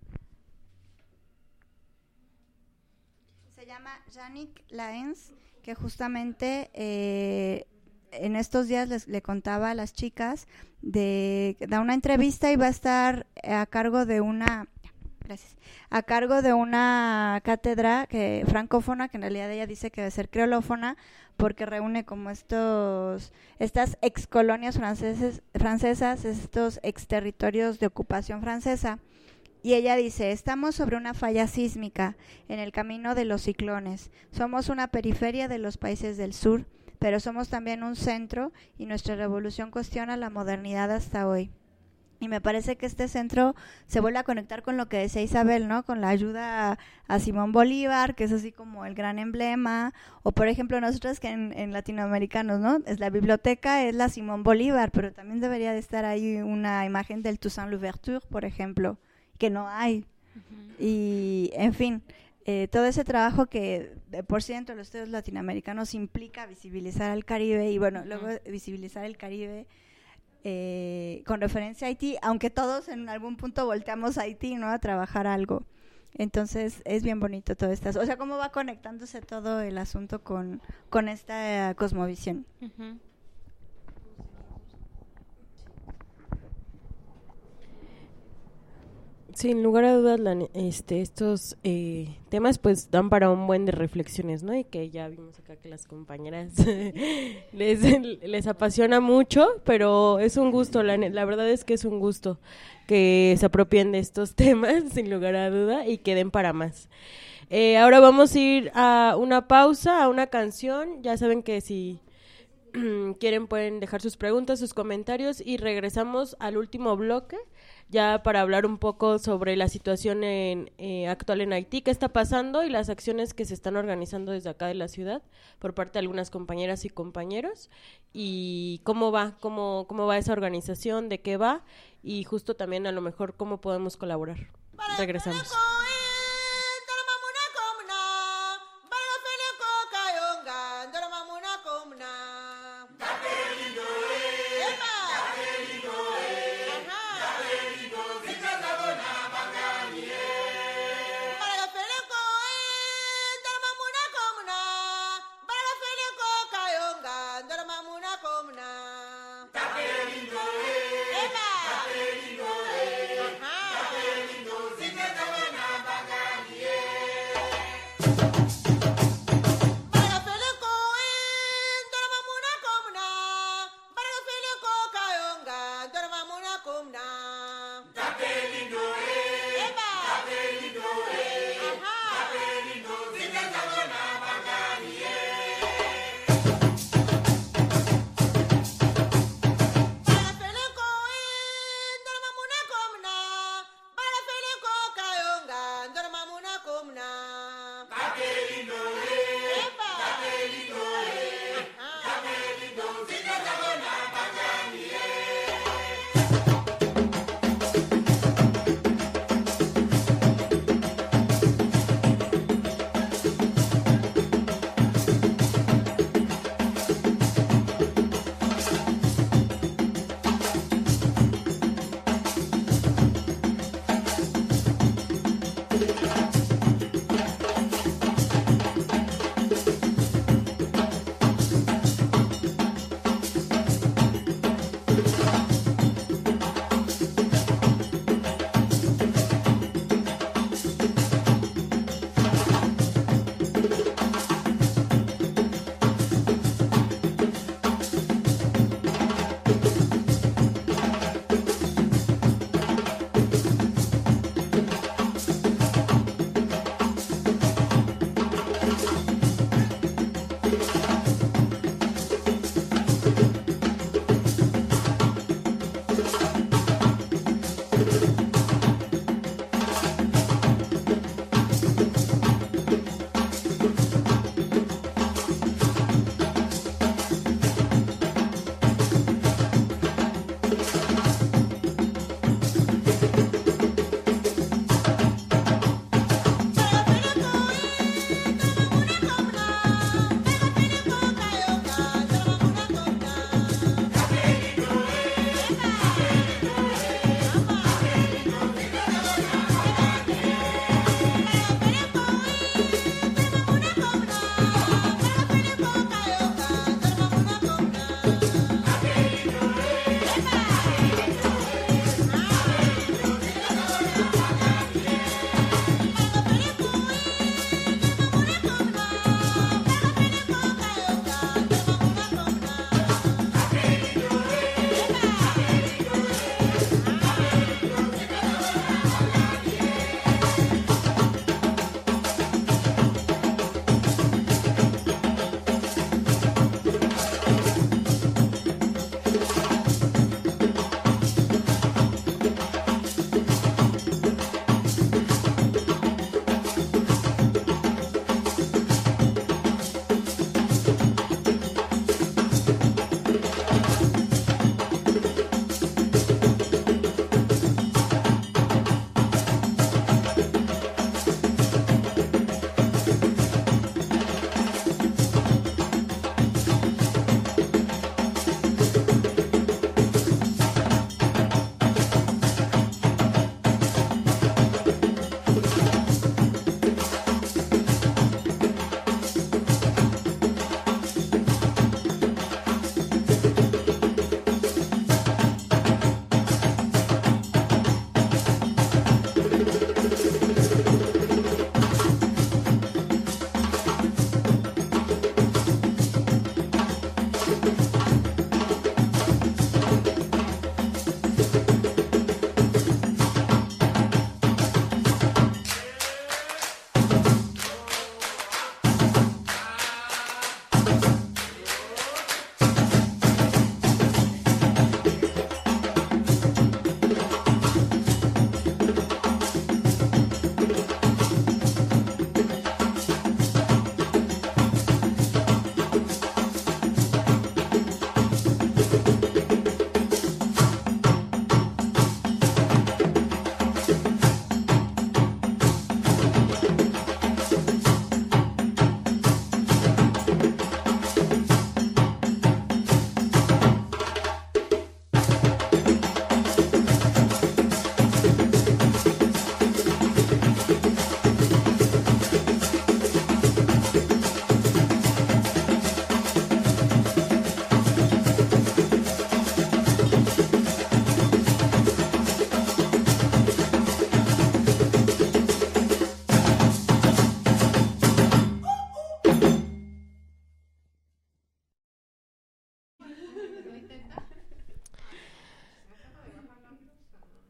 Se llama Yannick Laens, que justamente en estos días le contaba a las chicas, da una entrevista y va a estar a cargo de una... Gracias. A cargo de una cátedra francófona, que en realidad ella dice que debe ser creolófona, porque reúne como estas excolonias francesas, estos exterritorios de ocupación francesa. Y ella dice: estamos sobre una falla sísmica en el camino de los ciclones. Somos una periferia de los países del sur, pero somos también un centro, y nuestra revolución cuestiona la modernidad hasta hoy. Y me parece que este centro se vuelve a conectar con lo que decía Isabel, ¿no? Con la ayuda a Simón Bolívar, que es así como el gran emblema. O, por ejemplo, nosotros que en latinoamericanos, ¿no? Es la biblioteca, es la Simón Bolívar, pero también debería de estar ahí una imagen del Toussaint Louverture, por ejemplo, que no hay. Uh-huh. Y, en fin, todo ese trabajo que por sí dentro de los estudios latinoamericanos implica visibilizar al Caribe, y bueno, luego visibilizar el Caribe con referencia a Haití, aunque todos en algún punto volteamos a Haití, ¿no? A trabajar algo. Entonces es bien bonito todo esto, o sea, cómo va conectándose todo el asunto con esta cosmovisión. Uh-huh. Sin lugar a dudas, estos temas pues dan para un buen de reflexiones, ¿no? Y que ya vimos acá que las compañeras les apasiona mucho, pero es un gusto, la verdad es que es un gusto que se apropien de estos temas, sin lugar a duda, y que den para más. Ahora vamos a ir a una pausa, a una canción. Ya saben que si quieren pueden dejar sus preguntas, sus comentarios, y regresamos al último bloque ya para hablar un poco sobre la situación actual en Haití, qué está pasando y las acciones que se están organizando desde acá de la ciudad por parte de algunas compañeras y compañeros, y cómo va esa organización, de qué va, y justo también a lo mejor cómo podemos colaborar. Regresamos.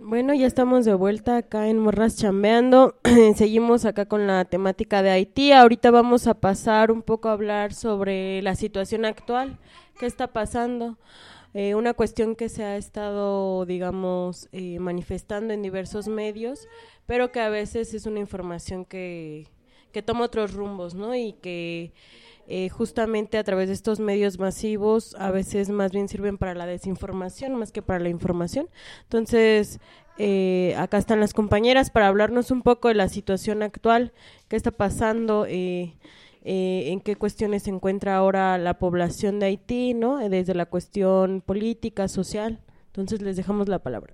Bueno, ya estamos de vuelta acá en Morras Chambeando. Seguimos acá con la temática de Haití. Ahorita vamos a pasar un poco a hablar sobre la situación actual. ¿Qué está pasando? Una cuestión que se ha estado, digamos, manifestando en diversos medios, pero que a veces es una información que toma otros rumbos, ¿no? Y que justamente a través de estos medios masivos a veces más bien sirven para la desinformación más que para la información. Entonces, acá están las compañeras para hablarnos un poco de la situación actual, qué está pasando, en qué cuestiones se encuentra ahora la población de Haití, ¿no? Desde la cuestión política, social. Entonces, les dejamos la palabra.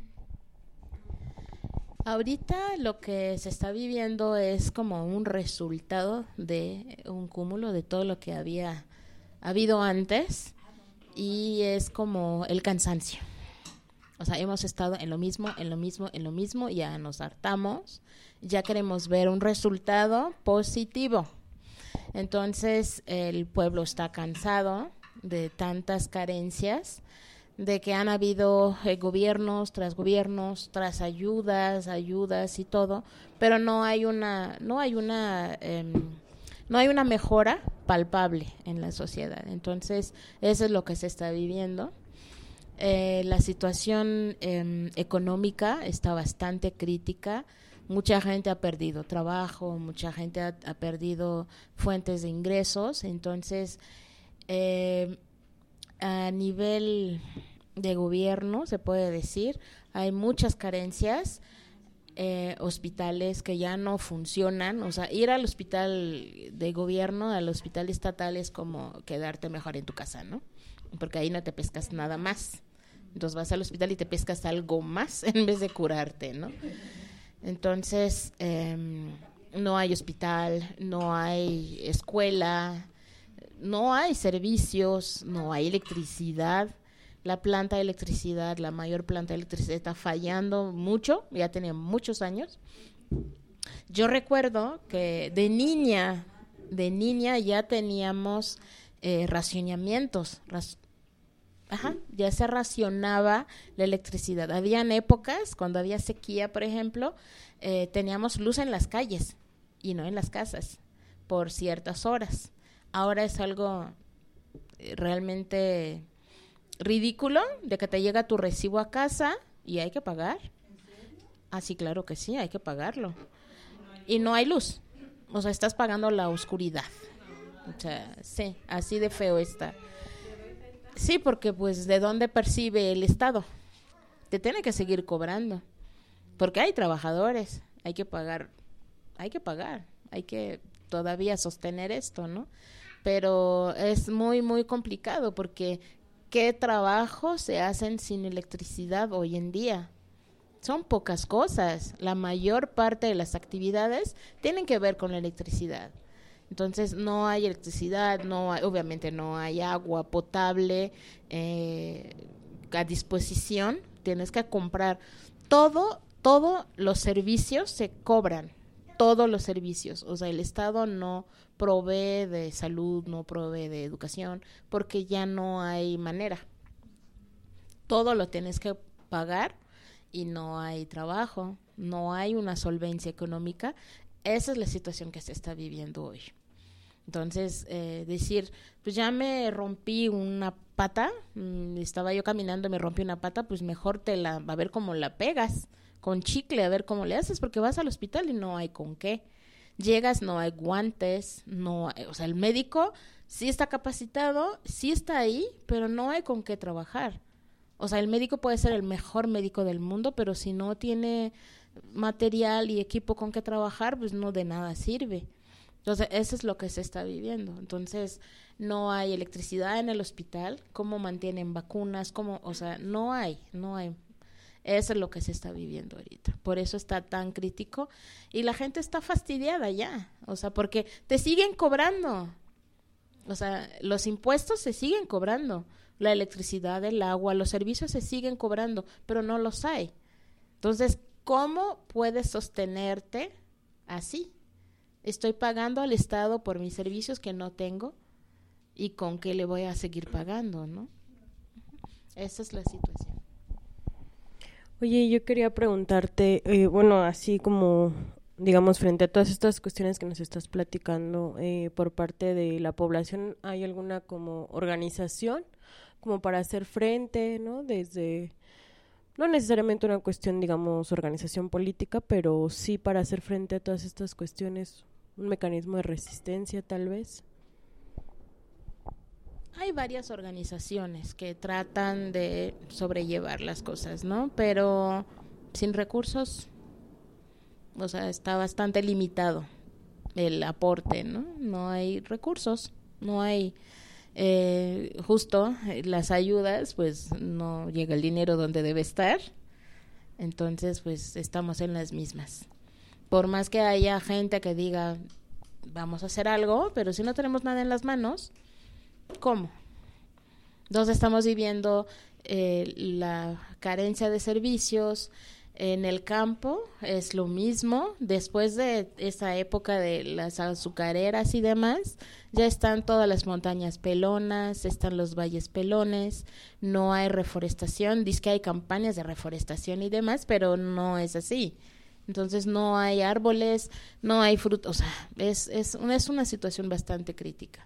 Ahorita lo que se está viviendo es como un resultado de un cúmulo de todo lo que había habido antes, y es como el cansancio. O sea, hemos estado en lo mismo, ya nos hartamos, ya queremos ver un resultado positivo. Entonces el pueblo está cansado de tantas carencias, de que han habido gobiernos tras ayudas y todo, pero no hay una mejora palpable en la sociedad. Entonces eso es lo que se está viviendo. La situación económica está bastante crítica. Mucha gente ha perdido trabajo, mucha gente ha perdido fuentes de ingresos. Entonces a nivel de gobierno, se puede decir, hay muchas carencias, hospitales que ya no funcionan. O sea, ir al hospital de gobierno, al hospital estatal, es como quedarte mejor en tu casa, ¿no? Porque ahí no te pescas nada más. Entonces vas al hospital y te pescas algo más en vez de curarte, ¿no? Entonces, no hay hospital, no hay escuela, no hay servicios, no hay electricidad. La planta de electricidad, la mayor planta de electricidad está fallando mucho, ya tenía muchos años. Yo recuerdo que de niña ya teníamos racionamientos, ya se racionaba la electricidad. Habían épocas, cuando había sequía, por ejemplo, teníamos luz en las calles y no en las casas por ciertas horas. Ahora es algo realmente ridículo, de que te llega tu recibo a casa y hay que pagar. Ah, sí, claro que sí, hay que pagarlo. Y no hay luz. O sea, estás pagando la oscuridad. O sea, sí, así de feo está. Sí, porque pues ¿de dónde percibe el Estado? Te tiene que seguir cobrando. Porque hay trabajadores, hay que pagar, hay que todavía sostener esto, ¿no? Pero es muy, muy complicado, porque ¿qué trabajos se hacen sin electricidad hoy en día? Son pocas cosas. La mayor parte de las actividades tienen que ver con la electricidad. Entonces no hay electricidad, obviamente no hay agua potable a disposición. Tienes que comprar todos los servicios se cobran. Todos los servicios, o sea, el Estado no provee de salud, no provee de educación, porque ya no hay manera. Todo lo tienes que pagar y no hay trabajo, no hay una solvencia económica. Esa es la situación que se está viviendo hoy. Entonces, decir, pues ya me rompí una pata, estaba yo caminando y me rompí una pata, pues mejor a ver cómo la pegas. Con chicle, a ver cómo le haces, porque vas al hospital y no hay con qué. Llegas, no hay guantes, o sea, el médico sí está capacitado, sí está ahí, pero no hay con qué trabajar. O sea, el médico puede ser el mejor médico del mundo, pero si no tiene material y equipo con qué trabajar, pues no de nada sirve. Entonces, eso es lo que se está viviendo. Entonces, no hay electricidad en el hospital, ¿cómo mantienen vacunas? O sea, no hay. Eso es lo que se está viviendo ahorita. Por eso está tan crítico y la gente está fastidiada ya. O sea, porque te siguen cobrando. O sea, los impuestos se siguen cobrando. La electricidad, el agua, los servicios se siguen cobrando, pero no los hay. Entonces, ¿cómo puedes sostenerte así? Estoy pagando al Estado por mis servicios que no tengo, y con qué le voy a seguir pagando, ¿no? Esa es la situación. Oye, yo quería preguntarte, bueno, así como, digamos, frente a todas estas cuestiones que nos estás platicando, por parte de la población, ¿hay alguna como organización como para hacer frente, ¿no? Desde, no necesariamente una cuestión, digamos, organización política, pero sí para hacer frente a todas estas cuestiones, un mecanismo de resistencia tal vez? Hay varias organizaciones que tratan de sobrellevar las cosas, ¿no? Pero sin recursos, o sea, está bastante limitado el aporte, ¿no? No hay recursos, no hay justo las ayudas, pues no llega el dinero donde debe estar, entonces pues estamos en las mismas. Por más que haya gente que diga, vamos a hacer algo, pero si no tenemos nada en las manos, ¿cómo? Entonces estamos viviendo la carencia de servicios en el campo, es lo mismo. Después de esa época de las azucareras y demás, ya están todas las montañas pelonas, están los valles pelones, no hay reforestación, dice que hay campañas de reforestación y demás, pero no es así. Entonces no hay árboles, no hay frutos, o sea, es una situación bastante crítica.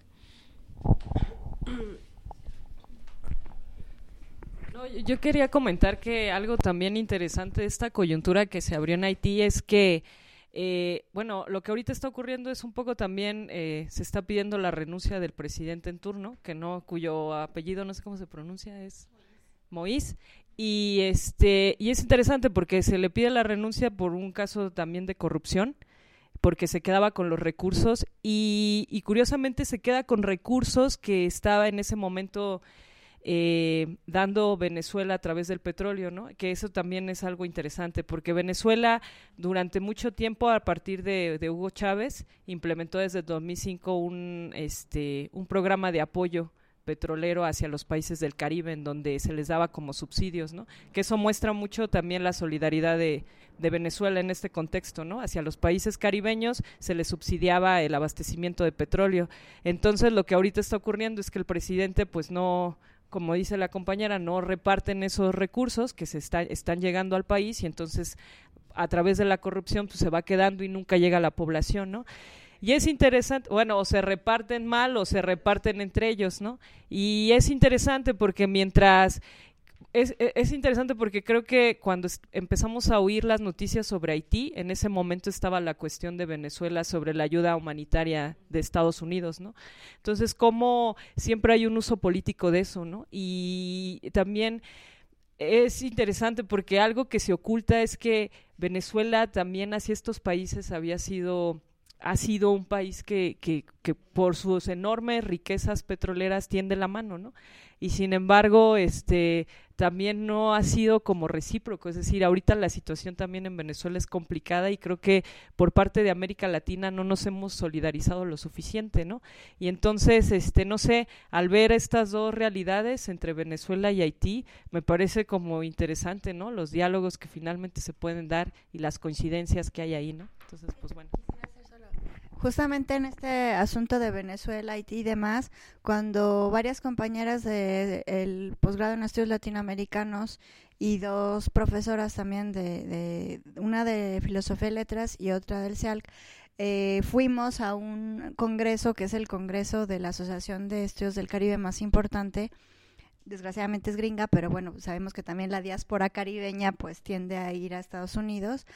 No, yo quería comentar que algo también interesante de esta coyuntura que se abrió en Haití es que, bueno, lo que ahorita está ocurriendo es un poco también, se está pidiendo la renuncia del presidente en turno, cuyo apellido no sé cómo se pronuncia, es Moïse, y es interesante porque se le pide la renuncia por un caso también de corrupción, porque se quedaba con los recursos y curiosamente se queda con recursos que estaba en ese momento dando Venezuela a través del petróleo, ¿no? Que eso también es algo interesante, porque Venezuela durante mucho tiempo, a partir de Hugo Chávez, implementó desde 2005 un programa de apoyo petrolero hacia los países del Caribe, en donde se les daba como subsidios, ¿no? Que eso muestra mucho también la solidaridad de Venezuela en este contexto, ¿no? Hacia los países caribeños se les subsidiaba el abastecimiento de petróleo. Entonces, lo que ahorita está ocurriendo es que el presidente, pues no, como dice la compañera, no reparten esos recursos que están llegando al país, y entonces a través de la corrupción pues se va quedando y nunca llega a la población, ¿no? Y es interesante, bueno, o se reparten mal o se reparten entre ellos, ¿no? Y es interesante porque es interesante porque creo que cuando empezamos a oír las noticias sobre Haití, en ese momento estaba la cuestión de Venezuela sobre la ayuda humanitaria de Estados Unidos, ¿no? Entonces, como siempre hay un uso político de eso, ¿no? Y también es interesante porque algo que se oculta es que Venezuela también hacia estos países ha sido un país que por sus enormes riquezas petroleras tiende la mano, ¿no? Y sin embargo, también no ha sido como recíproco, es decir, ahorita la situación también en Venezuela es complicada y creo que por parte de América Latina no nos hemos solidarizado lo suficiente, ¿no? Y entonces, no sé, al ver estas dos realidades entre Venezuela y Haití, me parece como interesante, ¿no? Los diálogos que finalmente se pueden dar y las coincidencias que hay ahí, ¿no? Entonces, pues bueno. Justamente en este asunto de Venezuela, Haití y demás, cuando varias compañeras del posgrado en estudios latinoamericanos y dos profesoras también, una de filosofía y letras y otra del CIALC, fuimos a un congreso que es el congreso de la Asociación de Estudios del Caribe más importante. Desgraciadamente es gringa, pero bueno, sabemos que también la diáspora caribeña pues tiende a ir a Estados Unidos.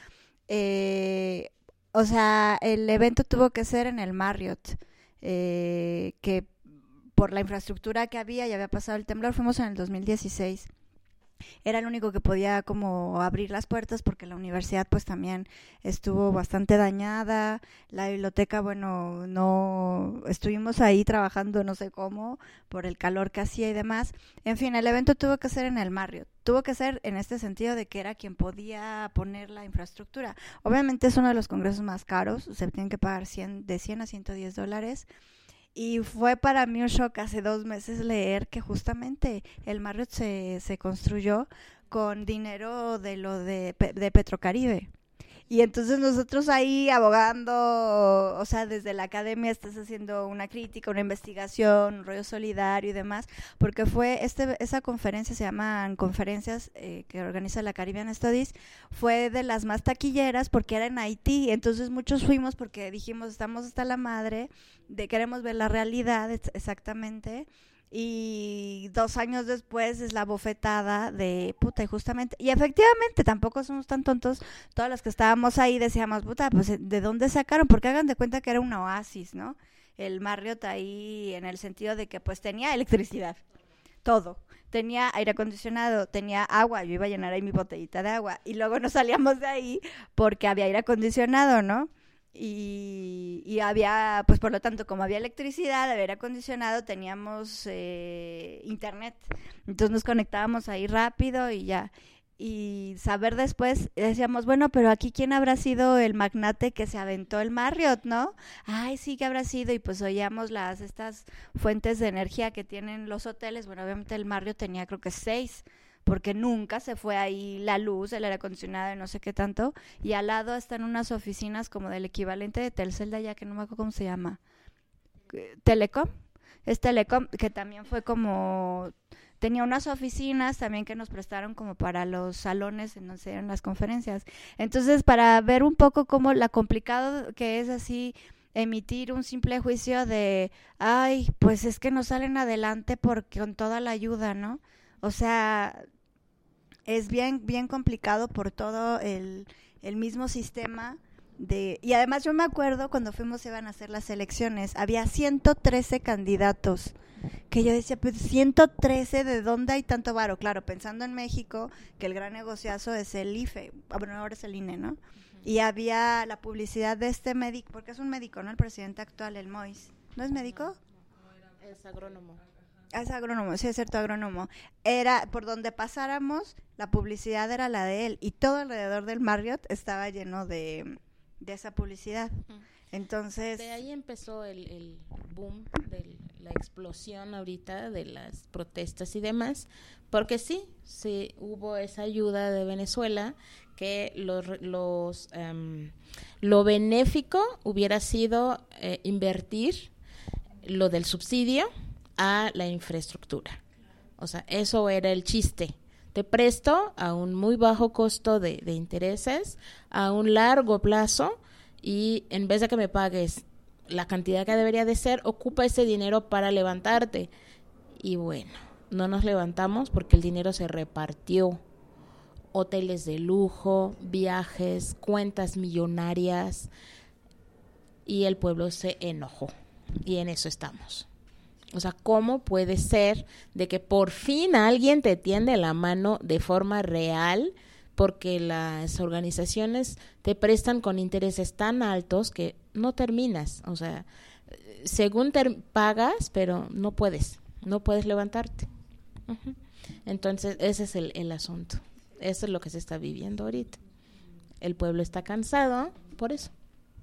O sea, el evento tuvo que ser en el Marriott, que por la infraestructura que había, ya había pasado el temblor, fuimos en el 2016. Era el único que podía como abrir las puertas porque la universidad pues también estuvo bastante dañada, la biblioteca, bueno, no estuvimos ahí trabajando no sé cómo por el calor que hacía y demás. En fin, el evento tuvo que ser en el Marriott, tuvo que ser en este sentido de que era quien podía poner la infraestructura. Obviamente es uno de los congresos más caros, se tienen que pagar de $100 a $110. Y fue para mí un shock hace 2 meses leer que justamente el Marriott se construyó con dinero de Petrocaribe. Y entonces nosotros ahí abogando, o sea, desde la academia estás haciendo una crítica, una investigación, un rollo solidario y demás, porque fue esa conferencia, se llaman conferencias que organiza la Caribbean Studies, fue de las más taquilleras porque era en Haití, entonces muchos fuimos porque dijimos, estamos hasta la madre, queremos ver la realidad exactamente. Y 2 años después es la bofetada de puta, y justamente, y efectivamente tampoco somos tan tontos, todos los que estábamos ahí decíamos, puta, pues ¿de dónde sacaron? Porque hagan de cuenta que era un oasis, ¿no? El Marriott ahí, en el sentido de que pues tenía electricidad, todo, tenía aire acondicionado, tenía agua, yo iba a llenar ahí mi botellita de agua, y luego nos salíamos de ahí porque había aire acondicionado, ¿no? Y había, pues por lo tanto, como había electricidad, había aire acondicionado, teníamos internet, entonces nos conectábamos ahí rápido y ya, y saber después, decíamos, bueno, pero aquí ¿quién habrá sido el magnate que se aventó el Marriott, no? Ay, sí, que habrá sido, y pues oíamos estas fuentes de energía que tienen los hoteles, bueno, obviamente el Marriott tenía creo que 6, porque nunca se fue ahí la luz, el aire acondicionado y no sé qué tanto, y al lado están unas oficinas como del equivalente de Telcel de allá, que no me acuerdo cómo se llama, Telecom, es Telecom, que también fue como, tenía unas oficinas también que nos prestaron como para los salones en donde se dieron las conferencias, entonces para ver un poco cómo la complicado que es así, emitir un simple juicio de, ay, pues es que no salen adelante porque con toda la ayuda, ¿no? O sea, es bien complicado por todo el mismo sistema y además yo me acuerdo cuando iban a hacer las elecciones, había 113 candidatos, que yo decía, pues 113, ¿de dónde hay tanto varo? Claro, pensando en México, que el gran negociazo es el IFE, bueno, ahora es el INE, ¿no? Y había la publicidad de este médico, porque es un médico, ¿no? El presidente actual, el Mois, ¿no es médico? Es agrónomo. Es agrónomo, sí, es cierto, agrónomo. Era, por donde pasáramos, la publicidad era la de él, y todo alrededor del Marriott estaba lleno de esa publicidad. Entonces... De ahí empezó el boom, de la explosión ahorita de las protestas y demás, porque sí hubo esa ayuda de Venezuela, que lo benéfico hubiera sido invertir lo del subsidio a la infraestructura. O sea, eso era el chiste. Te presto a un muy bajo costo de intereses, a un largo plazo, y en vez de que me pagues la cantidad que debería de ser, ocupa ese dinero para levantarte. Y bueno, no nos levantamos porque el dinero se repartió. Hoteles de lujo, viajes, cuentas millonarias, y el pueblo se enojó. Y en eso estamos. O sea, ¿cómo puede ser de que por fin alguien te tiende la mano de forma real, porque las organizaciones te prestan con intereses tan altos que no terminas? O sea, según pagas, pero no puedes levantarte. Uh-huh. Entonces, ese es el asunto. Eso es lo que se está viviendo ahorita. El pueblo está cansado por eso.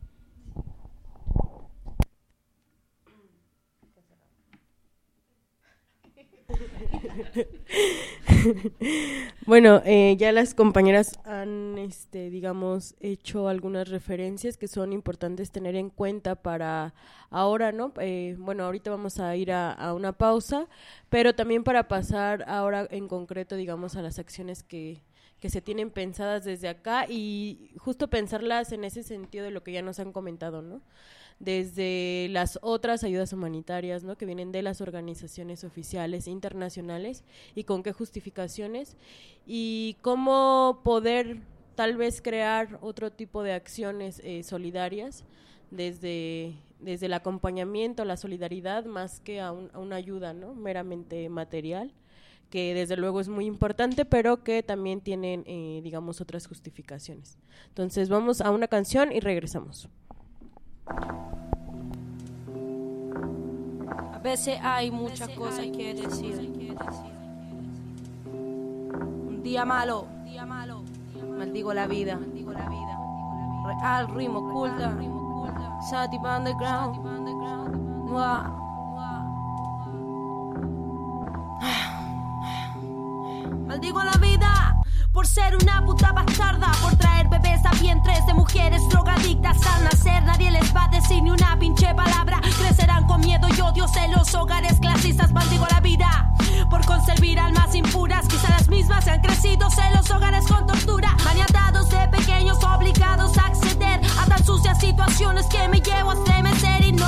Bueno, ya las compañeras han, digamos, hecho algunas referencias que son importantes tener en cuenta para ahora, ¿no? Bueno, ahorita vamos a ir a una pausa, pero también para pasar ahora en concreto, digamos, a las acciones que se tienen pensadas desde acá, y justo pensarlas en ese sentido de lo que ya nos han comentado, ¿no? Desde las otras ayudas humanitarias, ¿no?, que vienen de las organizaciones oficiales internacionales, y con qué justificaciones, y cómo poder tal vez crear otro tipo de acciones solidarias desde el acompañamiento, la solidaridad, más que a una ayuda, ¿no?, meramente material, que desde luego es muy importante, pero que también tienen, digamos, otras justificaciones. Entonces vamos a una canción y regresamos. A veces hay muchas cosas que decir. Un día malo, maldigo la vida. Real, ritmo, culta. Sativa underground. Maldigo la vida por ser una puta bastarda, por traer bebés a vientres de decir ni una pinche palabra. Crecerán con miedo y odios en los hogares clasistas. Maldigo la vida por conservar almas impuras. Quizá las mismas se han crecido en los hogares con tortura. Maniatados de pequeños, obligados a acceder a tan sucias situaciones que me llevo a estremecer. Y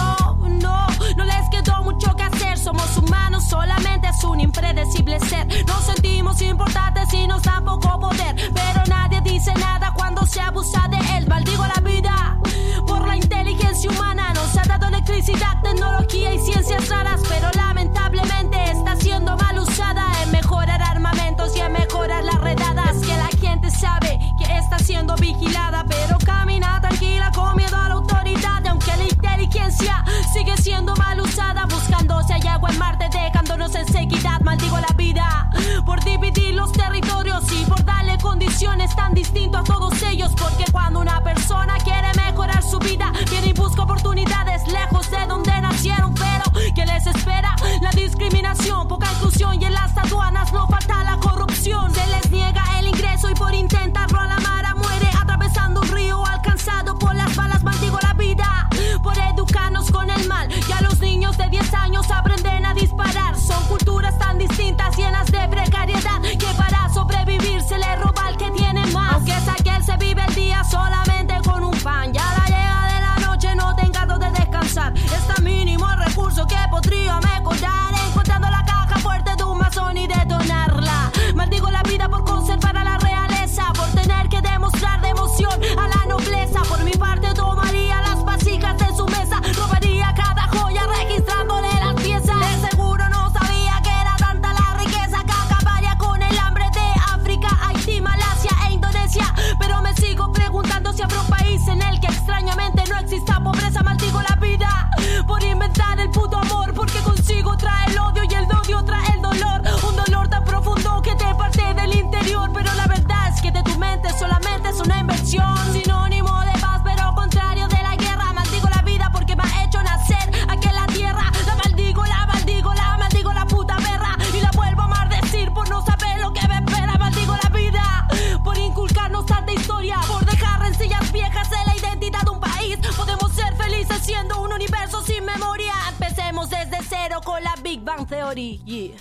no les quedó mucho que hacer. Somos humanos, solamente es un impredecible ser. Nos sentimos importantes y nos da poco poder, pero nadie dice nada cuando se abusa de él. Maldigo la vida por la inteligencia humana. Nos ha dado electricidad, tecnología y ciencias raras, pero lamentablemente está siendo mal usada en mejorar armamentos y en mejorar las redadas. Que la gente sabe que está siendo vigilada, pero camina tranquila con miedo a la autoridad. Aunque la inteligencia sigue siendo mal usada, buscando si hay agua en Marte, dejándonos en sequedad. Maldigo la vida por dividir los territorios y por darle condiciones tan distintas a todos ellos. Porque cuando una persona quiere mejorar su vida, viene y busca oportunidades lejos de donde nacieron. Pero ¿qué les espera? La discriminación, poca inclusión, y en las aduanas no falta la corrupción. Se les niega el ingreso y por intentarlo a la mara muere atravesando un río alcanzado por las balas. Maldigo la vida por educarnos con el mal. Ya los niños de 10 años aprenden a disparar. Son culturas tan distintas, llenas de precariedad, que para sobrevivir se le roba al que tiene más. Aunque es aquel se vive el día solamente con un pan, ya la llega de la noche no tenga donde descansar. Es tan mínimo el recurso que podría mejorar, encontrando la caja fuerte de un masón y detonarla. Maldigo la vida por conservar a la realeza, por tener que demostrar devoción a la nobleza. Por mi parte tomaría las vasijas de su mesa, robaría cada joya registrándole las piezas. De seguro no sabía que era tanta la riqueza que acabaría con el hambre de África, Haití, Malasia e Indonesia. Pero me sigo preguntando si habrá un país en el que extrañamente no exista pobreza. Maldigo la vida por inventar el puto amor, porque consigo trae el odio y el odio trae el dolor. Un dolor tan profundo que te parte del interior, pero la verdad es que de tu mente solamente es una invención. Sinónimo de paz pero contrario de la guerra. Maldigo la vida porque me ha hecho nacer aquí en la tierra. La maldigo, la maldigo, la maldigo la puta perra, y la vuelvo a maldecir por no saber lo que me espera. Maldigo la vida por inculcarnos tanta historia, por dejar rencillas viejas en la identidad de un país. Podemos ser felices siendo un universo sin memoria. Empecemos desde cero con la Big Bang Theory, yeah.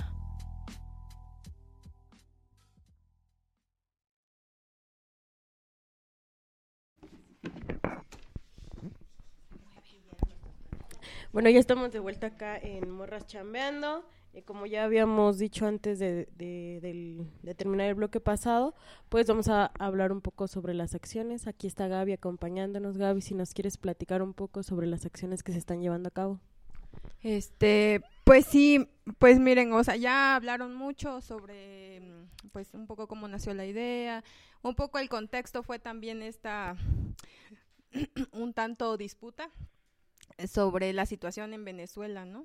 Bueno, ya estamos de vuelta acá en Morras Chambeando. Como ya habíamos dicho antes de terminar el bloque pasado, pues vamos a hablar un poco sobre las acciones. Aquí está Gaby acompañándonos. Gaby, si nos quieres platicar un poco sobre las acciones que se están llevando a cabo. Pues sí, pues miren, o sea, ya hablaron mucho sobre, pues un poco cómo nació la idea, un poco el contexto fue también esta, un tanto disputa sobre la situación en Venezuela, ¿no?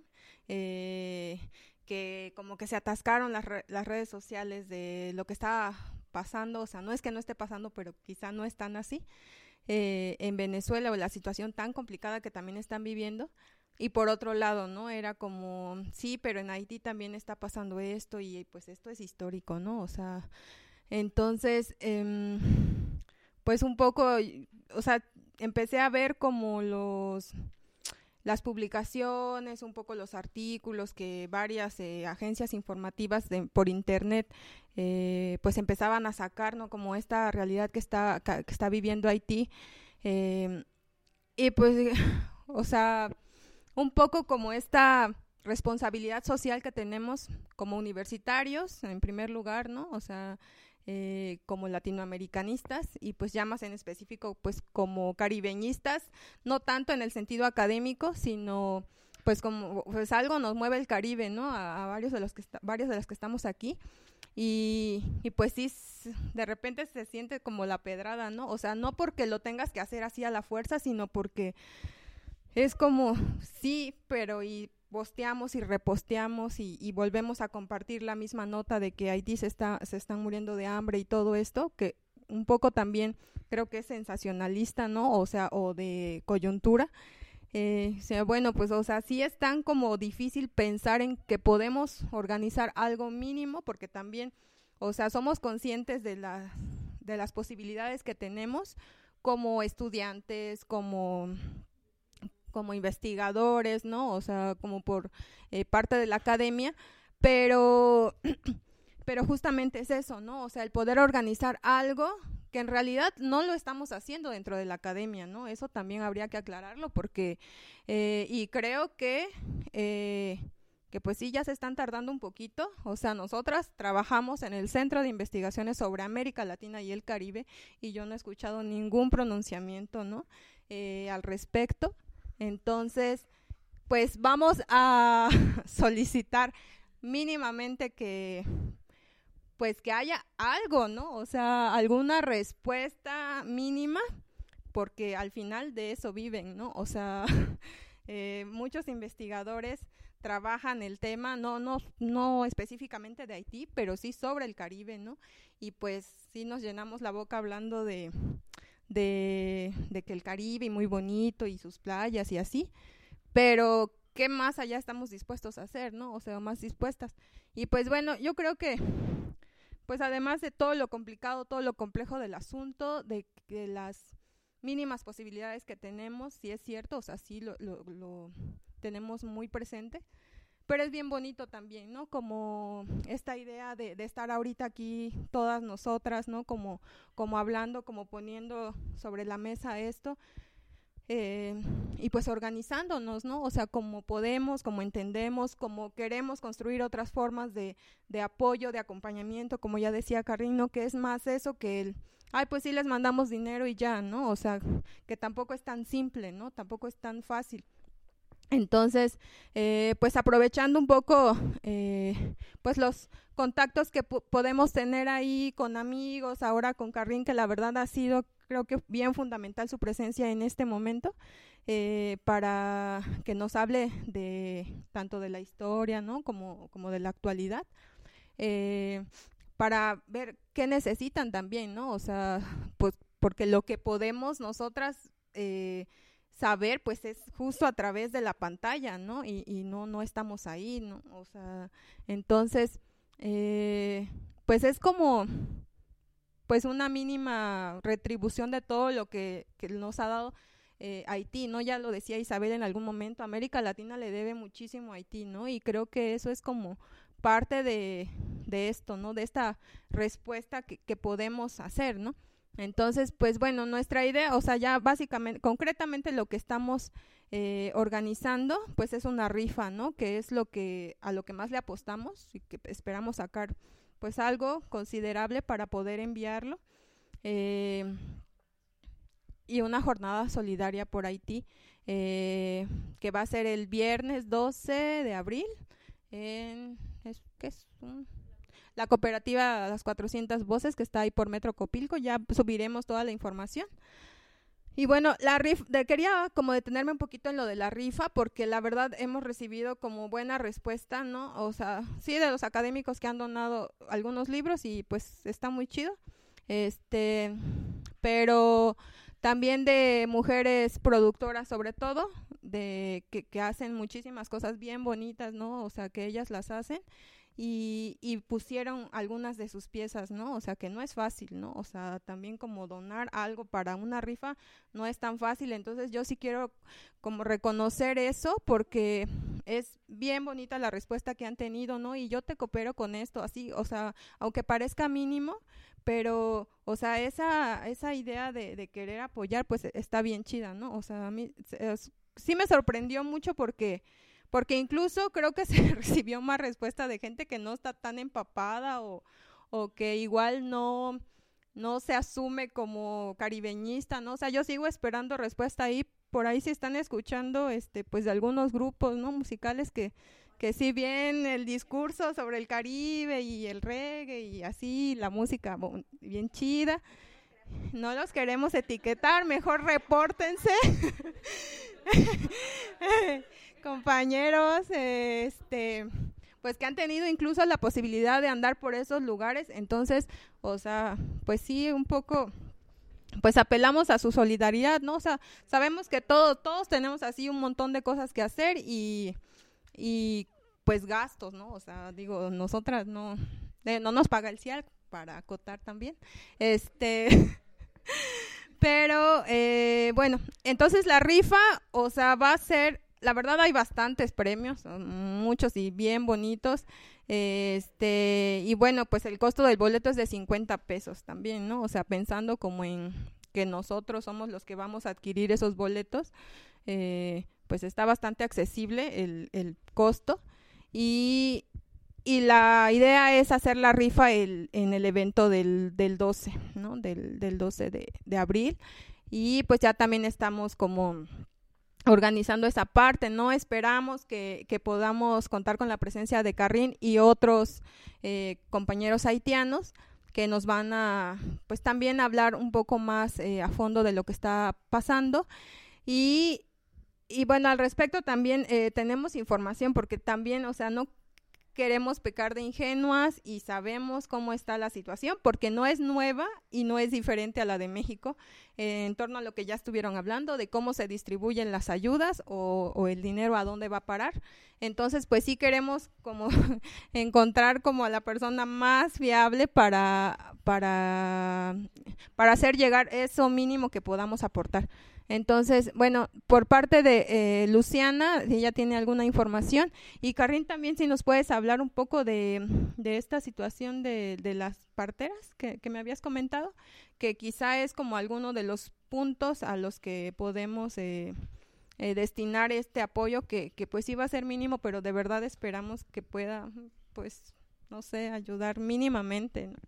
Que como que se atascaron las redes sociales de lo que estaba pasando, o sea, no es que no esté pasando, pero quizá no es tan así, en Venezuela, o la situación tan complicada que también están viviendo. Y por otro lado, ¿no? Era como, sí, pero en Haití también está pasando esto y pues esto es histórico, ¿no? O sea, entonces, pues un poco, o sea, empecé a ver como las publicaciones, un poco los artículos que varias agencias informativas por internet pues empezaban a sacar, ¿no? Como esta realidad que está viviendo Haití. Y pues, o sea, un poco como esta responsabilidad social que tenemos como universitarios, en primer lugar, ¿no? O sea, como latinoamericanistas y pues ya más en específico pues como caribeñistas, no tanto en el sentido académico, sino pues como pues algo nos mueve el Caribe, ¿no? A varios de los que estamos aquí y pues sí, de repente se siente como la pedrada, ¿no? O sea, no porque lo tengas que hacer así a la fuerza, sino porque es como, sí, pero y posteamos y reposteamos y volvemos a compartir la misma nota de que Haití se están muriendo de hambre y todo esto, que un poco también creo que es sensacionalista, ¿no? O sea, o de coyuntura. O sea, bueno, pues, o sea, sí es tan como difícil pensar en que podemos organizar algo mínimo, porque también, o sea, somos conscientes de las posibilidades que tenemos como estudiantes, como como investigadores, ¿no? O sea, como por parte de la academia, pero justamente es eso, ¿no? O sea, el poder organizar algo que en realidad no lo estamos haciendo dentro de la academia, ¿no? Eso también habría que aclararlo porque, y creo que pues sí ya se están tardando un poquito. O sea, nosotras trabajamos en el Centro de Investigaciones sobre América Latina y el Caribe y yo no he escuchado ningún pronunciamiento, ¿no? Al respecto. Entonces, pues vamos a solicitar mínimamente que haya algo, ¿no? O sea, alguna respuesta mínima, porque al final de eso viven, ¿no? O sea, muchos investigadores trabajan el tema, no específicamente de Haití, pero sí sobre el Caribe, ¿no? Y pues sí nos llenamos la boca hablando de que el Caribe muy bonito y sus playas y así, pero ¿qué más allá estamos dispuestos a hacer, no? O sea, más dispuestas. Y pues bueno, yo creo que pues además de todo lo complicado, todo lo complejo del asunto, de que las mínimas posibilidades que tenemos, sí es cierto, o sea, sí lo tenemos muy presente, pero es bien bonito también, ¿no? Como esta idea de estar ahorita aquí todas nosotras, ¿no? Como hablando, como poniendo sobre la mesa esto, y pues organizándonos, ¿no? O sea, como podemos, como entendemos, como queremos construir otras formas de apoyo, de acompañamiento, como ya decía Carrín, ¿no? Que es más eso que el, pues sí les mandamos dinero y ya, ¿no? O sea, que tampoco es tan simple, ¿no? Tampoco es tan fácil. Entonces, pues aprovechando un poco pues los contactos que podemos tener ahí con amigos, ahora con Carrín, que la verdad ha sido, creo que bien fundamental su presencia en este momento, para que nos hable de tanto de la historia, ¿no? como de la actualidad, para ver qué necesitan también, ¿no? O sea, pues porque lo que podemos nosotras saber, pues es justo a través de la pantalla, ¿no? Y no estamos ahí, ¿no? O sea, entonces, pues es como, pues una mínima retribución de todo lo que nos ha dado Haití, ¿no? Ya lo decía Isabel en algún momento, América Latina le debe muchísimo a Haití, ¿no? Y creo que eso es como parte de esto, ¿no? De esta respuesta que podemos hacer, ¿no? Entonces, pues bueno, nuestra idea, o sea, ya básicamente, concretamente lo que estamos organizando, pues es una rifa, ¿no? Que es a lo que más le apostamos y que esperamos sacar, pues algo considerable para poder enviarlo. Y una jornada solidaria por Haití, que va a ser el viernes 12 de abril, la cooperativa Las 400 Voces, que está ahí por Metro Copilco. Ya subiremos toda la información. Y bueno, la rifa, quería como detenerme un poquito en lo de la rifa, porque la verdad hemos recibido como buena respuesta, ¿no? O sea, sí, de los académicos que han donado algunos libros y pues está muy chido. Pero también de mujeres productoras, sobre todo, que hacen muchísimas cosas bien bonitas, ¿no? O sea, que ellas las hacen. Y pusieron algunas de sus piezas, ¿no? O sea, que no es fácil, ¿no? O sea, también como donar algo para una rifa no es tan fácil. Entonces yo sí quiero como reconocer eso, porque es bien bonita la respuesta que han tenido, ¿no? Y yo te coopero con esto, así, o sea, aunque parezca mínimo, pero, o sea, esa idea de querer apoyar, pues está bien chida, ¿no? O sea, a mí sí me sorprendió mucho porque incluso creo que se recibió más respuesta de gente que no está tan empapada o que igual no se asume como caribeñista, ¿no? O sea, yo sigo esperando respuesta ahí. Por ahí si están escuchando, pues de algunos grupos, ¿no? Musicales que sí bien el discurso sobre el Caribe y el reggae y así, la música bien chida. No los queremos etiquetar, mejor repórtense. Compañeros, pues que han tenido incluso la posibilidad de andar por esos lugares. Entonces, o sea, pues sí, un poco, pues apelamos a su solidaridad, ¿no? O sea, sabemos que todos tenemos así un montón de cosas que hacer y pues gastos, ¿no? O sea, digo, nosotras no nos paga el CIAL, para acotar también, pero Bueno, entonces la rifa, o sea, va a ser, la verdad hay bastantes premios, muchos y bien bonitos, y bueno, pues el costo del boleto es de 50 pesos también, ¿no? O sea, pensando como en que nosotros somos los que vamos a adquirir esos boletos, pues está bastante accesible el costo, y la idea es hacer la rifa en el evento del 12, ¿no? Del 12 de abril, y pues ya también estamos como organizando esa parte, ¿no? Esperamos que podamos contar con la presencia de Carrín y otros compañeros haitianos que nos van a, pues también hablar un poco más a fondo de lo que está pasando. Y bueno, al respecto también tenemos información, porque también, o sea, no queremos pecar de ingenuas y sabemos cómo está la situación, porque no es nueva y no es diferente a la de México, en torno a lo que ya estuvieron hablando, de cómo se distribuyen las ayudas o el dinero a dónde va a parar. Entonces, pues sí queremos como encontrar como a la persona más fiable para hacer llegar eso mínimo que podamos aportar. Entonces, bueno, por parte de Luciana, ella tiene alguna información, y Carrín también, si nos puedes hablar un poco de esta situación de las parteras que me habías comentado, que quizá es como alguno de los puntos a los que podemos destinar este apoyo, que pues iba a ser mínimo, pero de verdad esperamos que pueda, pues, no sé, ayudar mínimamente, ¿no?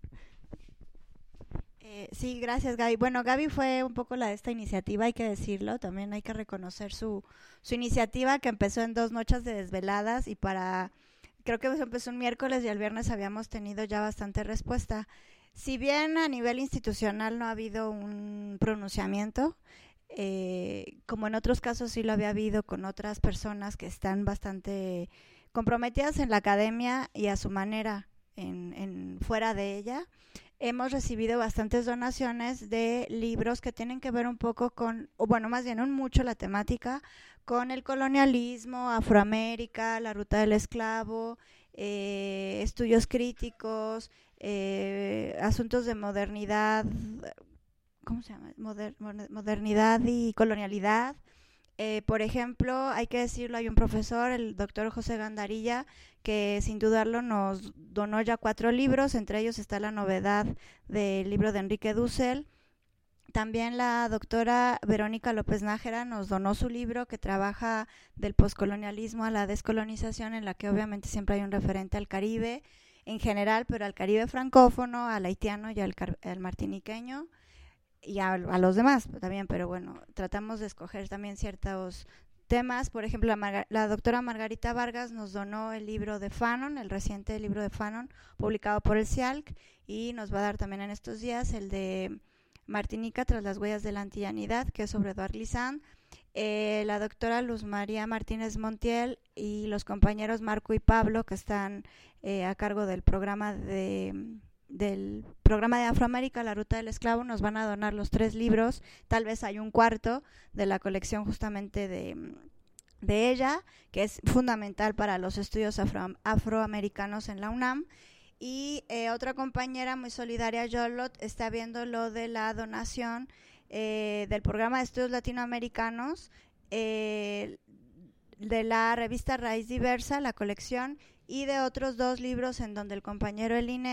Sí, gracias, Gaby. Bueno, Gaby fue un poco la de esta iniciativa, hay que decirlo, también hay que reconocer su iniciativa, que empezó en 2 noches de desveladas, y creo que empezó un miércoles y el viernes habíamos tenido ya bastante respuesta. Si bien a nivel institucional no ha habido un pronunciamiento, como en otros casos sí lo había habido con otras personas que están bastante comprometidas en la academia y a su manera en fuera de ella, hemos recibido bastantes donaciones de libros que tienen que ver un poco con, o bueno, más bien mucho la temática, con el colonialismo, Afroamérica, la ruta del esclavo, estudios críticos, asuntos de modernidad, ¿cómo se llama? Modernidad y colonialidad. Por ejemplo, hay que decirlo, hay un profesor, el doctor José Gandarilla, que sin dudarlo nos donó ya 4 libros, entre ellos está la novedad del libro de Enrique Dussel. También la doctora Verónica López Nájera nos donó su libro, que trabaja del poscolonialismo a la descolonización, en la que obviamente siempre hay un referente al Caribe en general, pero al Caribe francófono, al haitiano y al martiniqueño, y a los demás también, pero bueno, tratamos de escoger también ciertos temas. Por ejemplo, la doctora Margarita Vargas nos donó el libro de Fanon, el reciente libro de Fanon, publicado por el CIALC, y nos va a dar también en estos días el de Martinica tras las huellas de la antillanidad, que es sobre Eduard Glissant. La doctora Luz María Martínez Montiel y los compañeros Marco y Pablo, que están a cargo del programa de Afroamérica, la ruta del esclavo, nos van a donar los 3 libros, tal vez hay un cuarto de la colección justamente de ella, que es fundamental para los estudios afroamericanos en la UNAM. Y otra compañera muy solidaria, Yolot, está viendo lo de la donación del programa de estudios latinoamericanos, de la revista Raíz Diversa, la colección, y de otros 2 libros en donde el compañero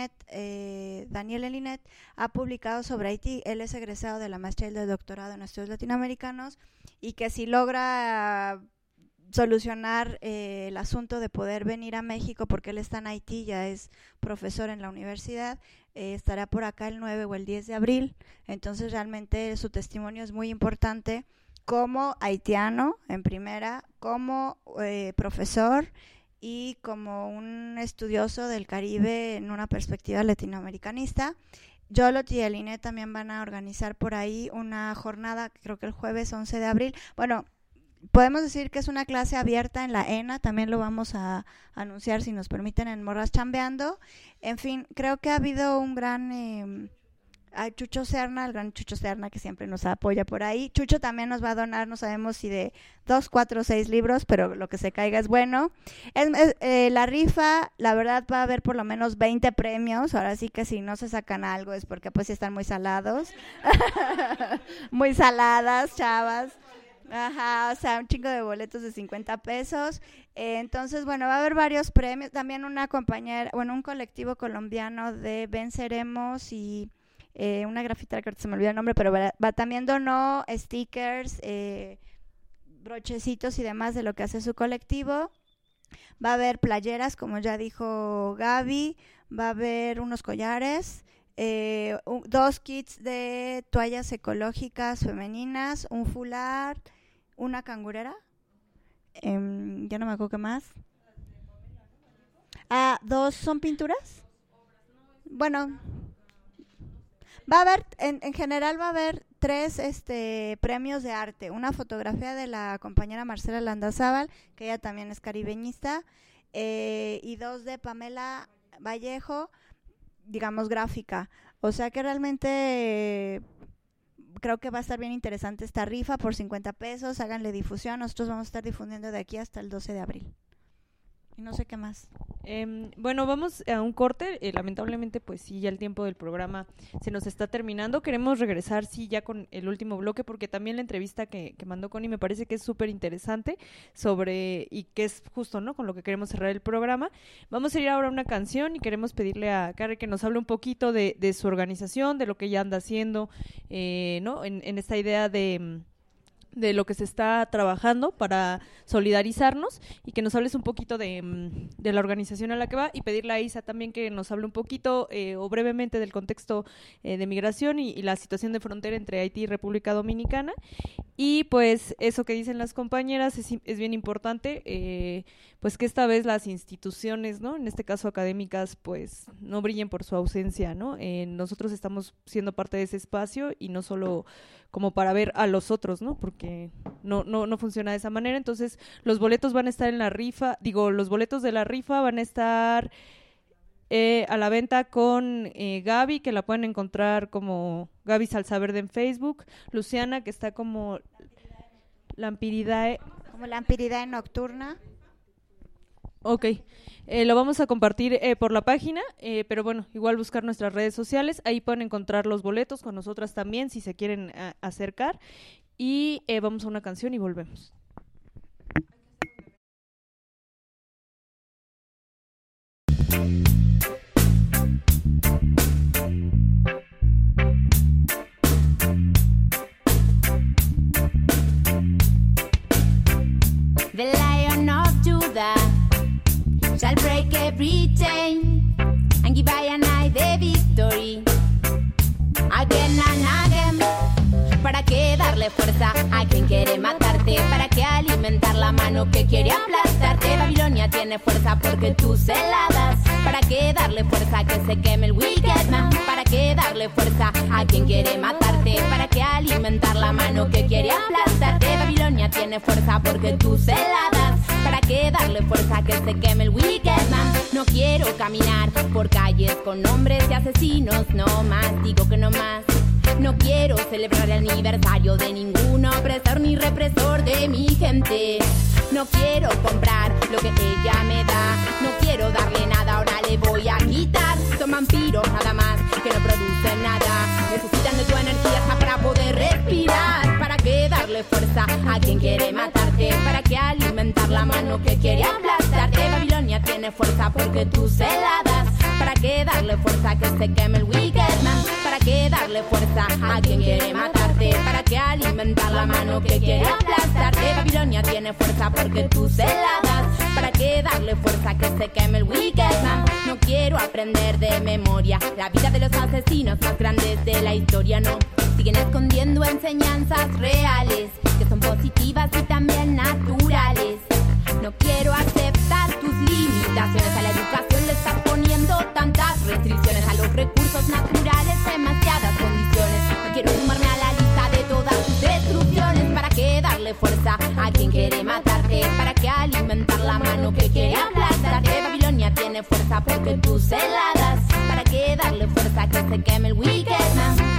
Daniel Elinet, ha publicado sobre Haití. Él es egresado de la maestría y del doctorado en estudios latinoamericanos, y que si logra solucionar el asunto de poder venir a México, porque él está en Haití, ya es profesor en la universidad, estará por acá el 9 o el 10 de abril, entonces realmente su testimonio es muy importante como haitiano en primera, como profesor y como un estudioso del Caribe en una perspectiva latinoamericanista. Yolot y el INE también van a organizar por ahí una jornada, creo que el jueves 11 de abril. Bueno, podemos decir que es una clase abierta en la ENA, también lo vamos a anunciar, si nos permiten, en Morras Chambeando. En fin, creo que ha habido un gran a Chucho Serna, el gran Chucho Serna, que siempre nos apoya por ahí. Chucho también nos va a donar, no sabemos si de 2, 4 o 6 libros, pero lo que se caiga es bueno. La rifa, la verdad, va a haber por lo menos 20 premios. Ahora sí que si no se sacan algo es porque pues están muy salados. Muy saladas, chavas. Ajá, o sea, un chingo de boletos de 50 pesos. Entonces, bueno, va a haber varios premios. También una compañera, bueno, un colectivo colombiano de Venceremos y una grafitera que ahorita se me olvidó el nombre, pero va también donó stickers, brochecitos y demás de lo que hace su colectivo. Va a haber playeras, como ya dijo Gaby. Va a haber unos collares. 2 kits de toallas ecológicas femeninas, un fular, una cangurera, ya no me acuerdo qué más. 2 son pinturas. Bueno, va a haber, en general va a haber 3 premios de arte, una fotografía de la compañera Marcela Landazábal, que ella también es caribeñista, y 2 de Pamela Vallejo, digamos gráfica. O sea que realmente creo que va a estar bien interesante esta rifa por 50 pesos. Háganle difusión. Nosotros vamos a estar difundiendo de aquí hasta el 12 de abril. Y no sé qué más. Bueno, vamos a un corte. Lamentablemente, pues sí, ya el tiempo del programa se nos está terminando. Queremos regresar, sí, ya con el último bloque, porque también la entrevista que mandó Connie me parece que es súper interesante sobre, y que es justo, ¿no?, con lo que queremos cerrar el programa. Vamos a ir ahora a una canción y queremos pedirle a Carrie que nos hable un poquito de su organización, de lo que ella anda haciendo, ¿no?, en esta idea de lo que se está trabajando para solidarizarnos, y que nos hables un poquito de la organización a la que va, y pedirle a Isa también que nos hable un poquito o brevemente del contexto de migración y la situación de frontera entre Haití y República Dominicana. Y pues eso que dicen las compañeras es bien importante, pues que esta vez las instituciones, ¿no?, en este caso académicas, pues no brillen por su ausencia, ¿no? Nosotros estamos siendo parte de ese espacio y no solo como para ver a los otros, ¿no?, porque no funciona de esa manera. Entonces los boletos van a estar en la rifa, los boletos de la rifa van a estar a la venta con Gaby, que la pueden encontrar como Gaby Salsaverde en Facebook, Luciana, que está como Lampiridae. Como Lampiridae Nocturna. Ok, lo vamos a compartir por la página, pero bueno, igual buscar nuestras redes sociales, ahí pueden encontrar los boletos con nosotras también si se quieren acercar, y vamos a una canción y volvemos. The Lion of Judah shall break every chain and give I and I the victory again and again. ¿Para qué darle fuerza a quien quiere matarte? ¿Para qué alimentar la mano que quiere aplastarte? Babilonia tiene fuerza porque tú se la das. ¿Para qué darle fuerza a que se queme el wicked man? ¿Para qué darle fuerza a quien quiere matarte? ¿Para qué alimentar la mano que quiere aplastarte? Babilonia tiene fuerza porque tú se la das. ¿Para qué darle fuerza a que se queme el wicked man? No quiero caminar por calles con hombres y asesinos, no más, digo que no más. No quiero celebrar el aniversario de ningún opresor ni represor de mi gente. No quiero comprar lo que ella me da. No quiero darle nada, ahora le voy a quitar. Son vampiros nada más que no producen nada. Necesitan de tu energía hasta para poder respirar. ¿Para qué darle fuerza a quien quiere matarte? ¿Para qué alimentar la mano que quiere aplastarte? Babilonia tiene fuerza porque tú se la das. ¿Para qué darle fuerza a que se queme el wicked man? ¿Para qué darle fuerza a quien quiere matarte? ¿Para qué alimentar la mano que quiere aplastarte? Babilonia tiene fuerza porque tú se la das. ¿Para qué darle fuerza a que se queme el wicked man? No quiero aprender de memoria la vida de los asesinos más grandes de la historia, no. Siguen escondiendo enseñanzas reales que son positivas y también naturales. No quiero aceptar tus limitaciones. A la educación le estás poniendo tantas restricciones. A los recursos naturales demasiadas condiciones. No quiero sumarme a la lista de todas tus destrucciones. ¿Para qué darle fuerza a quien quiere matarte? ¿Para qué alimentar la mano que quiere aplastarte? Babilonia tiene fuerza porque tú se la das. ¿Para qué darle fuerza a que se queme el wicked man?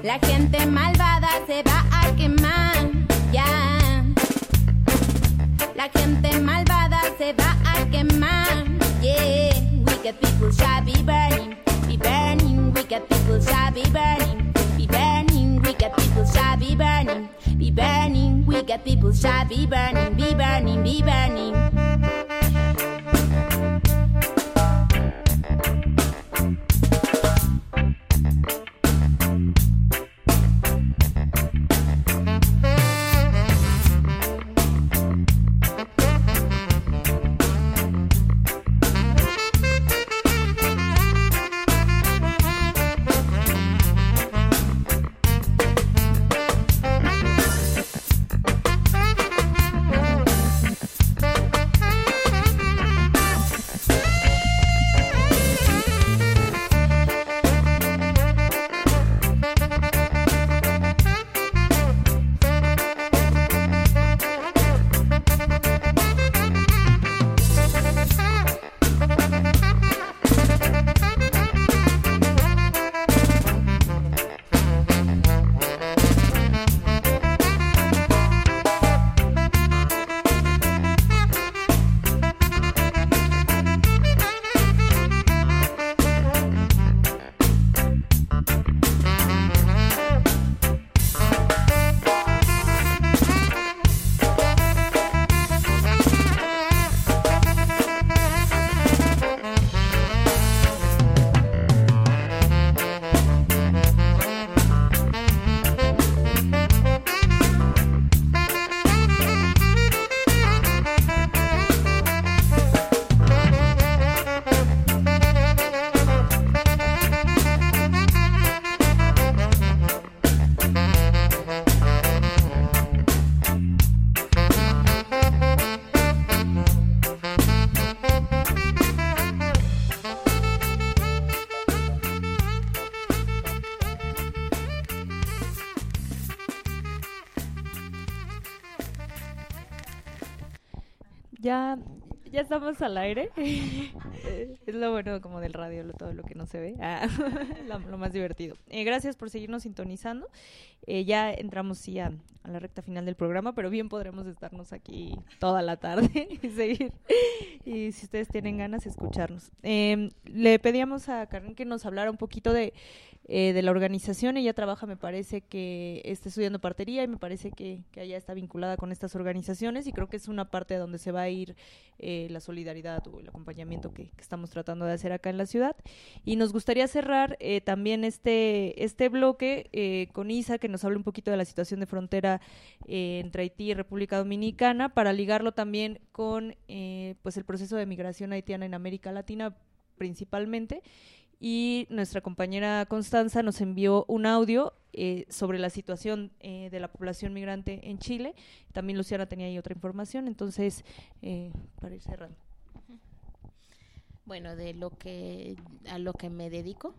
La gente malvada se va a quemar, ya. La gente malvada se va a quemar, yeah. Wicked people shall be burning, be burning. Wicked people shall be burning, be burning. Wicked people shall be burning, be burning. Wicked people shall be burning, be burning, be burning. Ya estamos al aire. Es lo bueno como del radio, todo lo que no se ve. Lo más divertido. Gracias por seguirnos sintonizando. Ya entramos sí a la recta final del programa, pero bien podremos estarnos aquí toda la tarde y seguir. Y si ustedes tienen ganas, escucharnos. Le pedíamos a Karen que nos hablara un poquito de la organización. Ella trabaja, me parece que está estudiando partería y me parece que ella está vinculada con estas organizaciones y creo que es una parte donde se va a ir la solidaridad o el acompañamiento que estamos tratando de hacer acá en la ciudad. Y nos gustaría cerrar también este bloque con Isa, que nos hable un poquito de la situación de frontera entre Haití y República Dominicana, para ligarlo también con pues el proceso de migración haitiana en América Latina principalmente. Y nuestra compañera Constanza nos envió un audio sobre la situación de la población migrante en Chile. También Luciana tenía ahí otra información, entonces para ir cerrando. Bueno, a lo que me dedico,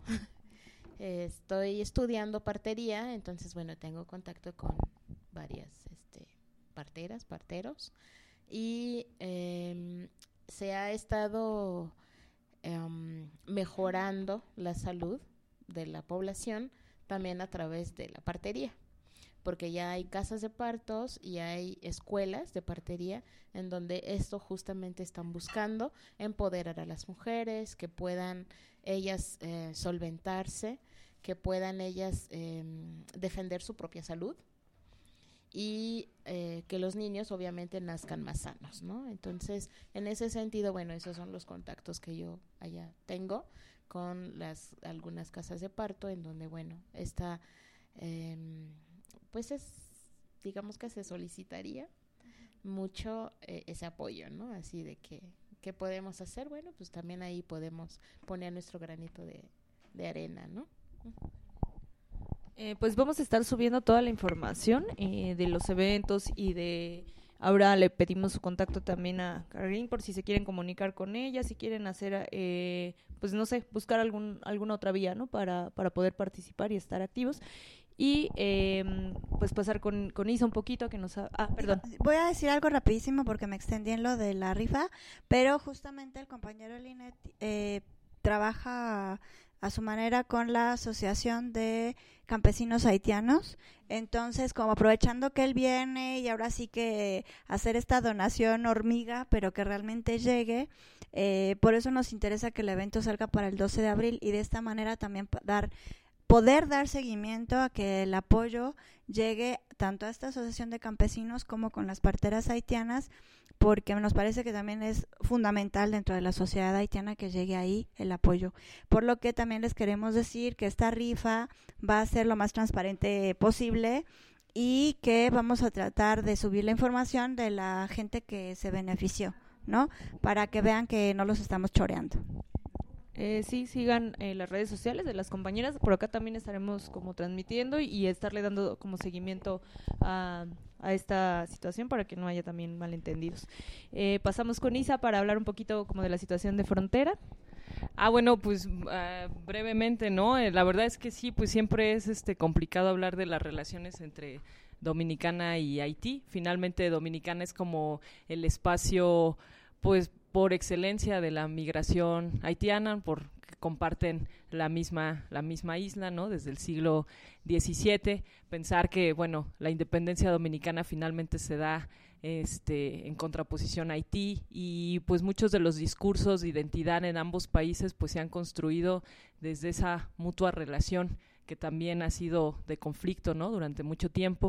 estoy estudiando partería, entonces bueno, tengo contacto con varias parteras, parteros, y se ha estado mejorando la salud de la población también a través de la partería, porque ya hay casas de partos y hay escuelas de partería en donde esto justamente están buscando empoderar a las mujeres, que puedan ellas solventarse, que puedan ellas defender su propia salud y que los niños obviamente nazcan más sanos, ¿no? Entonces, en ese sentido, bueno, esos son los contactos que yo allá tengo con algunas casas de parto en donde, bueno, esta pues digamos que se solicitaría mucho ese apoyo, ¿no? Así de ¿qué podemos hacer? Bueno, pues también ahí podemos poner nuestro granito de arena, ¿no? Pues vamos a estar subiendo toda la información de los eventos y ahora le pedimos su contacto también a Karin por si se quieren comunicar con ella, si quieren hacer, pues no sé, buscar alguna otra vía, ¿no? Para poder participar y estar activos. Y pues pasar con Isa un poquito que nos... perdón. Voy a decir algo rapidísimo porque me extendí en lo de la rifa, pero justamente el compañero Linet trabaja a su manera con la Asociación de campesinos haitianos. Entonces, como aprovechando que él viene y ahora sí que hacer esta donación hormiga, pero que realmente llegue, por eso nos interesa que el evento salga para el 12 de abril y de esta manera también poder dar seguimiento a que el apoyo llegue tanto a esta asociación de campesinos como con las parteras haitianas, porque nos parece que también es fundamental dentro de la sociedad haitiana que llegue ahí el apoyo. Por lo que también les queremos decir que esta rifa va a ser lo más transparente posible y que vamos a tratar de subir la información de la gente que se benefició, ¿no? Para que vean que no los estamos choreando. Sí, sigan las redes sociales de las compañeras. Por acá también estaremos como transmitiendo y estarle dando como seguimiento a esta situación para que no haya también malentendidos. Pasamos con Isa para hablar un poquito como de la situación de frontera. Bueno, pues brevemente, ¿no? La verdad es que sí, pues siempre es complicado hablar de las relaciones entre Dominicana y Haití. Finalmente Dominicana es como el espacio, pues, por excelencia de la migración haitiana, porque comparten la misma isla, ¿no? Desde el siglo XVII. Pensar que, bueno, la independencia dominicana finalmente se da en contraposición a Haití, y pues muchos de los discursos de identidad en ambos países pues se han construido desde esa mutua relación que también ha sido de conflicto, ¿no? Durante mucho tiempo.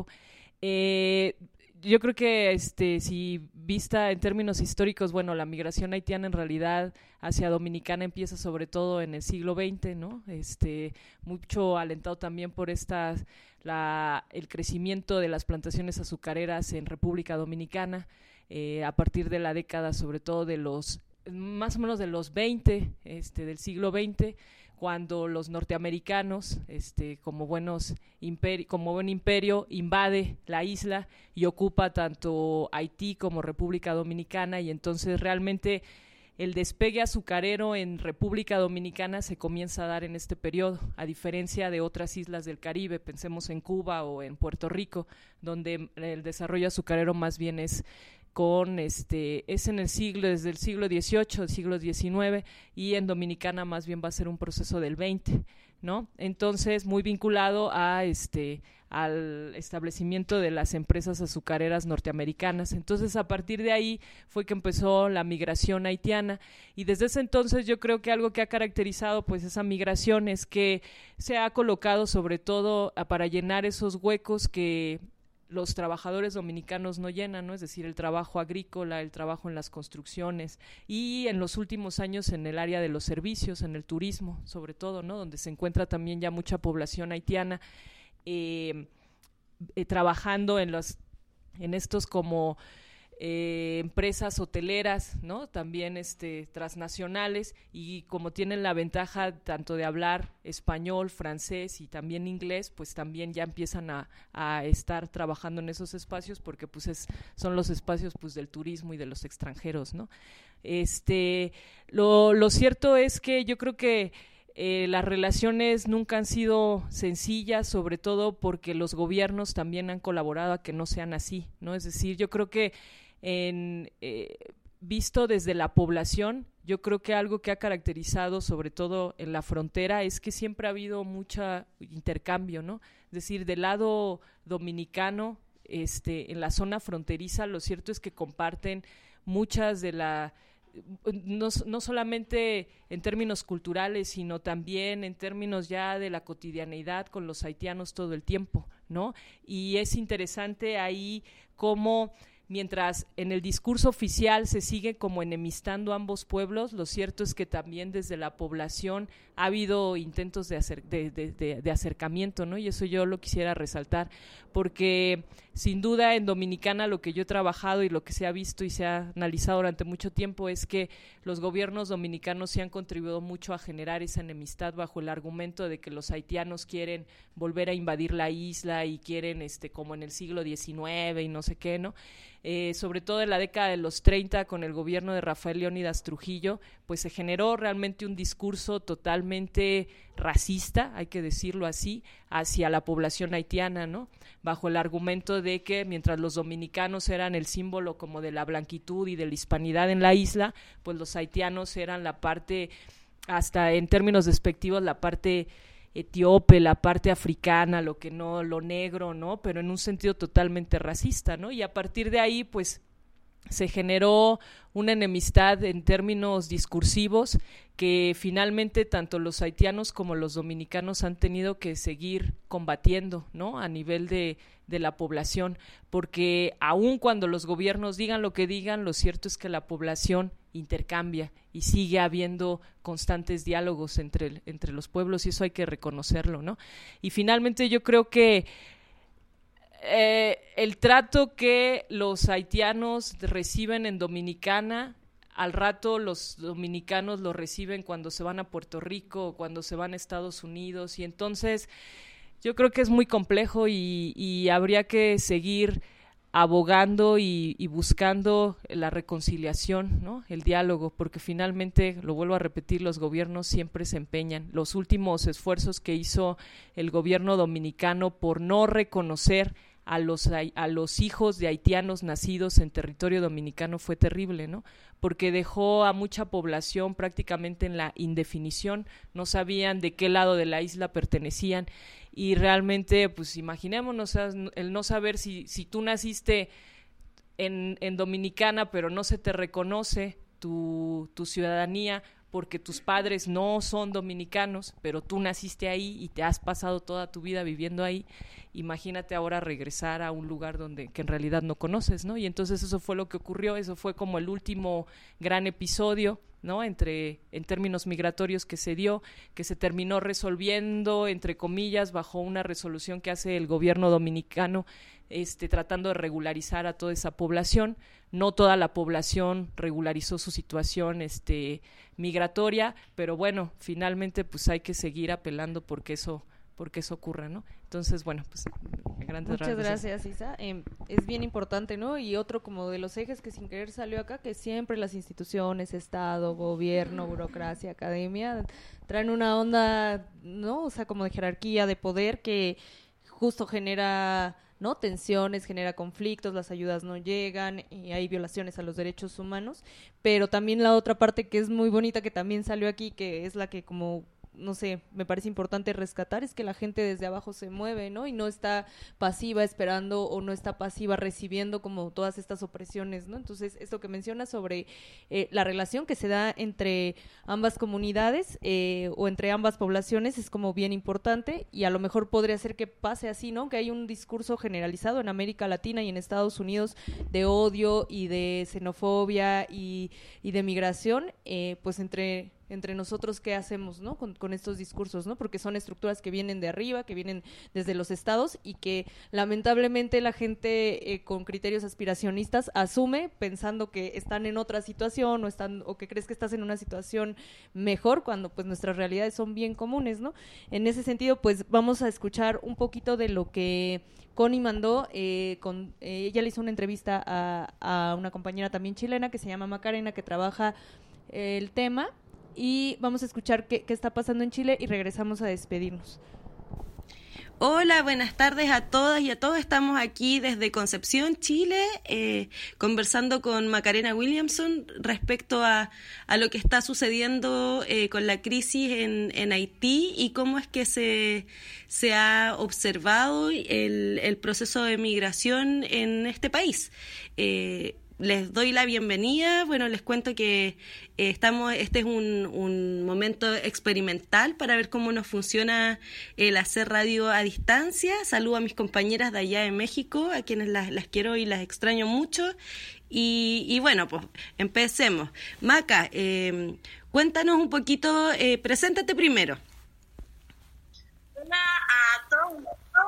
Yo creo que si vista en términos históricos, bueno, la migración haitiana en realidad hacia Dominicana empieza sobre todo en el siglo XX, ¿no? Mucho alentado también por el crecimiento de las plantaciones azucareras en República Dominicana, a partir de la década sobre todo más o menos de los 20, del siglo XX, cuando los norteamericanos, como buen imperio, invade la isla y ocupa tanto Haití como República Dominicana, y entonces realmente el despegue azucarero en República Dominicana se comienza a dar en este periodo, a diferencia de otras islas del Caribe, pensemos en Cuba o en Puerto Rico, donde el desarrollo azucarero más bien es desde el siglo XVIII, el siglo XIX, y en Dominicana más bien va a ser un proceso del XX, ¿no? Entonces, muy vinculado al establecimiento de las empresas azucareras norteamericanas. Entonces, a partir de ahí fue que empezó la migración haitiana, y desde ese entonces yo creo que algo que ha caracterizado pues esa migración es que se ha colocado sobre todo para llenar esos huecos que los trabajadores dominicanos no llenan, ¿no? Es decir, el trabajo agrícola, el trabajo en las construcciones, y en los últimos años en el área de los servicios, en el turismo, sobre todo, ¿no? Donde se encuentra también ya mucha población haitiana trabajando en estos como empresas hoteleras, ¿no? También transnacionales, y como tienen la ventaja tanto de hablar español, francés y también inglés, pues también ya empiezan a estar trabajando en esos espacios, porque pues son los espacios pues del turismo y de los extranjeros, ¿no? Lo cierto es que yo creo que las relaciones nunca han sido sencillas, sobre todo porque los gobiernos también han colaborado a que no sean así, ¿no? Es decir, yo creo que visto desde la población, yo creo que algo que ha caracterizado sobre todo en la frontera es que siempre ha habido mucho intercambio, ¿no? Es decir, del lado dominicano, en la zona fronteriza, lo cierto es que comparten muchas de no solamente en términos culturales, sino también en términos ya de la cotidianeidad con los haitianos todo el tiempo, ¿no? Y es interesante ahí cómo, mientras en el discurso oficial se sigue como enemistando ambos pueblos, lo cierto es que también desde la población ha habido intentos de acercamiento, ¿no? Y eso yo lo quisiera resaltar, porque sin duda en Dominicana lo que yo he trabajado y lo que se ha visto y se ha analizado durante mucho tiempo es que los gobiernos dominicanos sí han contribuido mucho a generar esa enemistad bajo el argumento de que los haitianos quieren volver a invadir la isla y quieren, como en el siglo XIX y no sé qué, ¿no? Sobre todo en la década de los 30 con el gobierno de Rafael Leónidas Trujillo, pues se generó realmente un discurso totalmente racista, hay que decirlo así, hacia la población haitiana, ¿no? Bajo el argumento de que mientras los dominicanos eran el símbolo como de la blanquitud y de la hispanidad en la isla, pues los haitianos eran la parte, hasta en términos despectivos, la parte etíope, la parte africana, lo negro, ¿no? Pero en un sentido totalmente racista, ¿no? Y a partir de ahí, pues, se generó una enemistad en términos discursivos que finalmente tanto los haitianos como los dominicanos han tenido que seguir combatiendo, ¿no? A nivel de la población, porque aun cuando los gobiernos digan lo que digan, lo cierto es que la población intercambia y sigue habiendo constantes diálogos entre los pueblos, y eso hay que reconocerlo, ¿no? Y finalmente yo creo que el trato que los haitianos reciben en Dominicana, al rato los dominicanos lo reciben cuando se van a Puerto Rico o cuando se van a Estados Unidos, y entonces yo creo que es muy complejo y habría que seguir abogando y buscando la reconciliación, ¿no? El diálogo, porque finalmente, lo vuelvo a repetir, los gobiernos siempre se empeñan. Los últimos esfuerzos que hizo el gobierno dominicano por no reconocer a los hijos de haitianos nacidos en territorio dominicano fue terrible, ¿no? Porque dejó a mucha población prácticamente en la indefinición, no sabían de qué lado de la isla pertenecían, y realmente, pues imaginémonos el no saber si tú naciste en Dominicana, pero no se te reconoce tu ciudadanía porque tus padres no son dominicanos, pero tú naciste ahí y te has pasado toda tu vida viviendo ahí. Imagínate ahora regresar a un lugar que en realidad no conoces, ¿no? Y entonces eso fue lo que ocurrió, eso fue como el último gran episodio, ¿no? En términos migratorios que se dio, que se terminó resolviendo, entre comillas, bajo una resolución que hace el gobierno dominicano, tratando de regularizar a toda esa población. No toda la población regularizó su situación migratoria, pero bueno, finalmente pues hay que seguir apelando porque eso ocurra, ¿no? Entonces, bueno, pues Muchas gracias, Isa. Es bien importante, ¿no? Y otro como de los ejes que sin querer salió acá, que siempre las instituciones, Estado, gobierno, burocracia, academia, traen una onda, ¿no? O sea, como de jerarquía, de poder, que justo genera, ¿no? Tensiones, genera conflictos, las ayudas no llegan, y hay violaciones a los derechos humanos, pero también la otra parte que es muy bonita, que también salió aquí, que es la que como, no sé, me parece importante rescatar, es que la gente desde abajo se mueve, ¿no? Y no está pasiva esperando o no está pasiva recibiendo como todas estas opresiones, ¿no? Entonces, esto que mencionas sobre la relación que se da entre ambas comunidades o entre ambas poblaciones es como bien importante, y a lo mejor podría ser que pase así, ¿no? Que hay un discurso generalizado en América Latina y en Estados Unidos de odio y de xenofobia y de migración, pues entre nosotros, ¿qué hacemos, no? Con estos discursos, ¿no? Porque son estructuras que vienen de arriba, que vienen desde los estados, y que lamentablemente la gente con criterios aspiracionistas asume pensando que están en otra situación o que crees que estás en una situación mejor, cuando pues nuestras realidades son bien comunes, ¿no? En ese sentido, pues vamos a escuchar un poquito de lo que Connie mandó. Ella le hizo una entrevista a una compañera también chilena que se llama Macarena, que trabaja el tema. Y vamos a escuchar qué está pasando en Chile y regresamos a despedirnos. Hola, buenas tardes a todas y a todos. Estamos aquí desde Concepción, Chile, conversando con Macarena Williamson respecto a lo que está sucediendo con la crisis en Haití y cómo es que se ha observado el proceso de migración en este país. Les doy la bienvenida. Bueno, les cuento que este es un momento experimental para ver cómo nos funciona el hacer radio a distancia. Saludo a mis compañeras de allá de México, a quienes las quiero y las extraño mucho. Y bueno, pues empecemos. Maca, cuéntanos un poquito, preséntate primero. Hola a todos.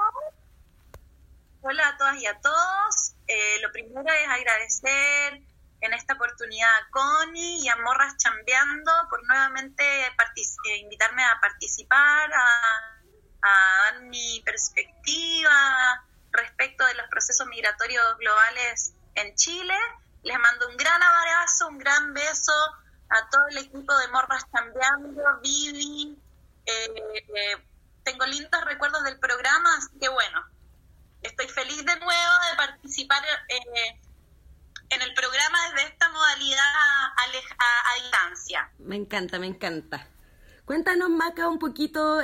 Hola a todas y a todos. Lo primero es agradecer en esta oportunidad a Connie y a Morras Chambeando por nuevamente invitarme a participar, a dar mi perspectiva respecto de los procesos migratorios globales en Chile. Les mando un gran abrazo, un gran beso a todo el equipo de Morras Chambeando, Vivi. Tengo lindos recuerdos del programa, así que bueno, estoy feliz de nuevo de participar en el programa desde esta modalidad a distancia. Me encanta. Cuéntanos, Maca, un poquito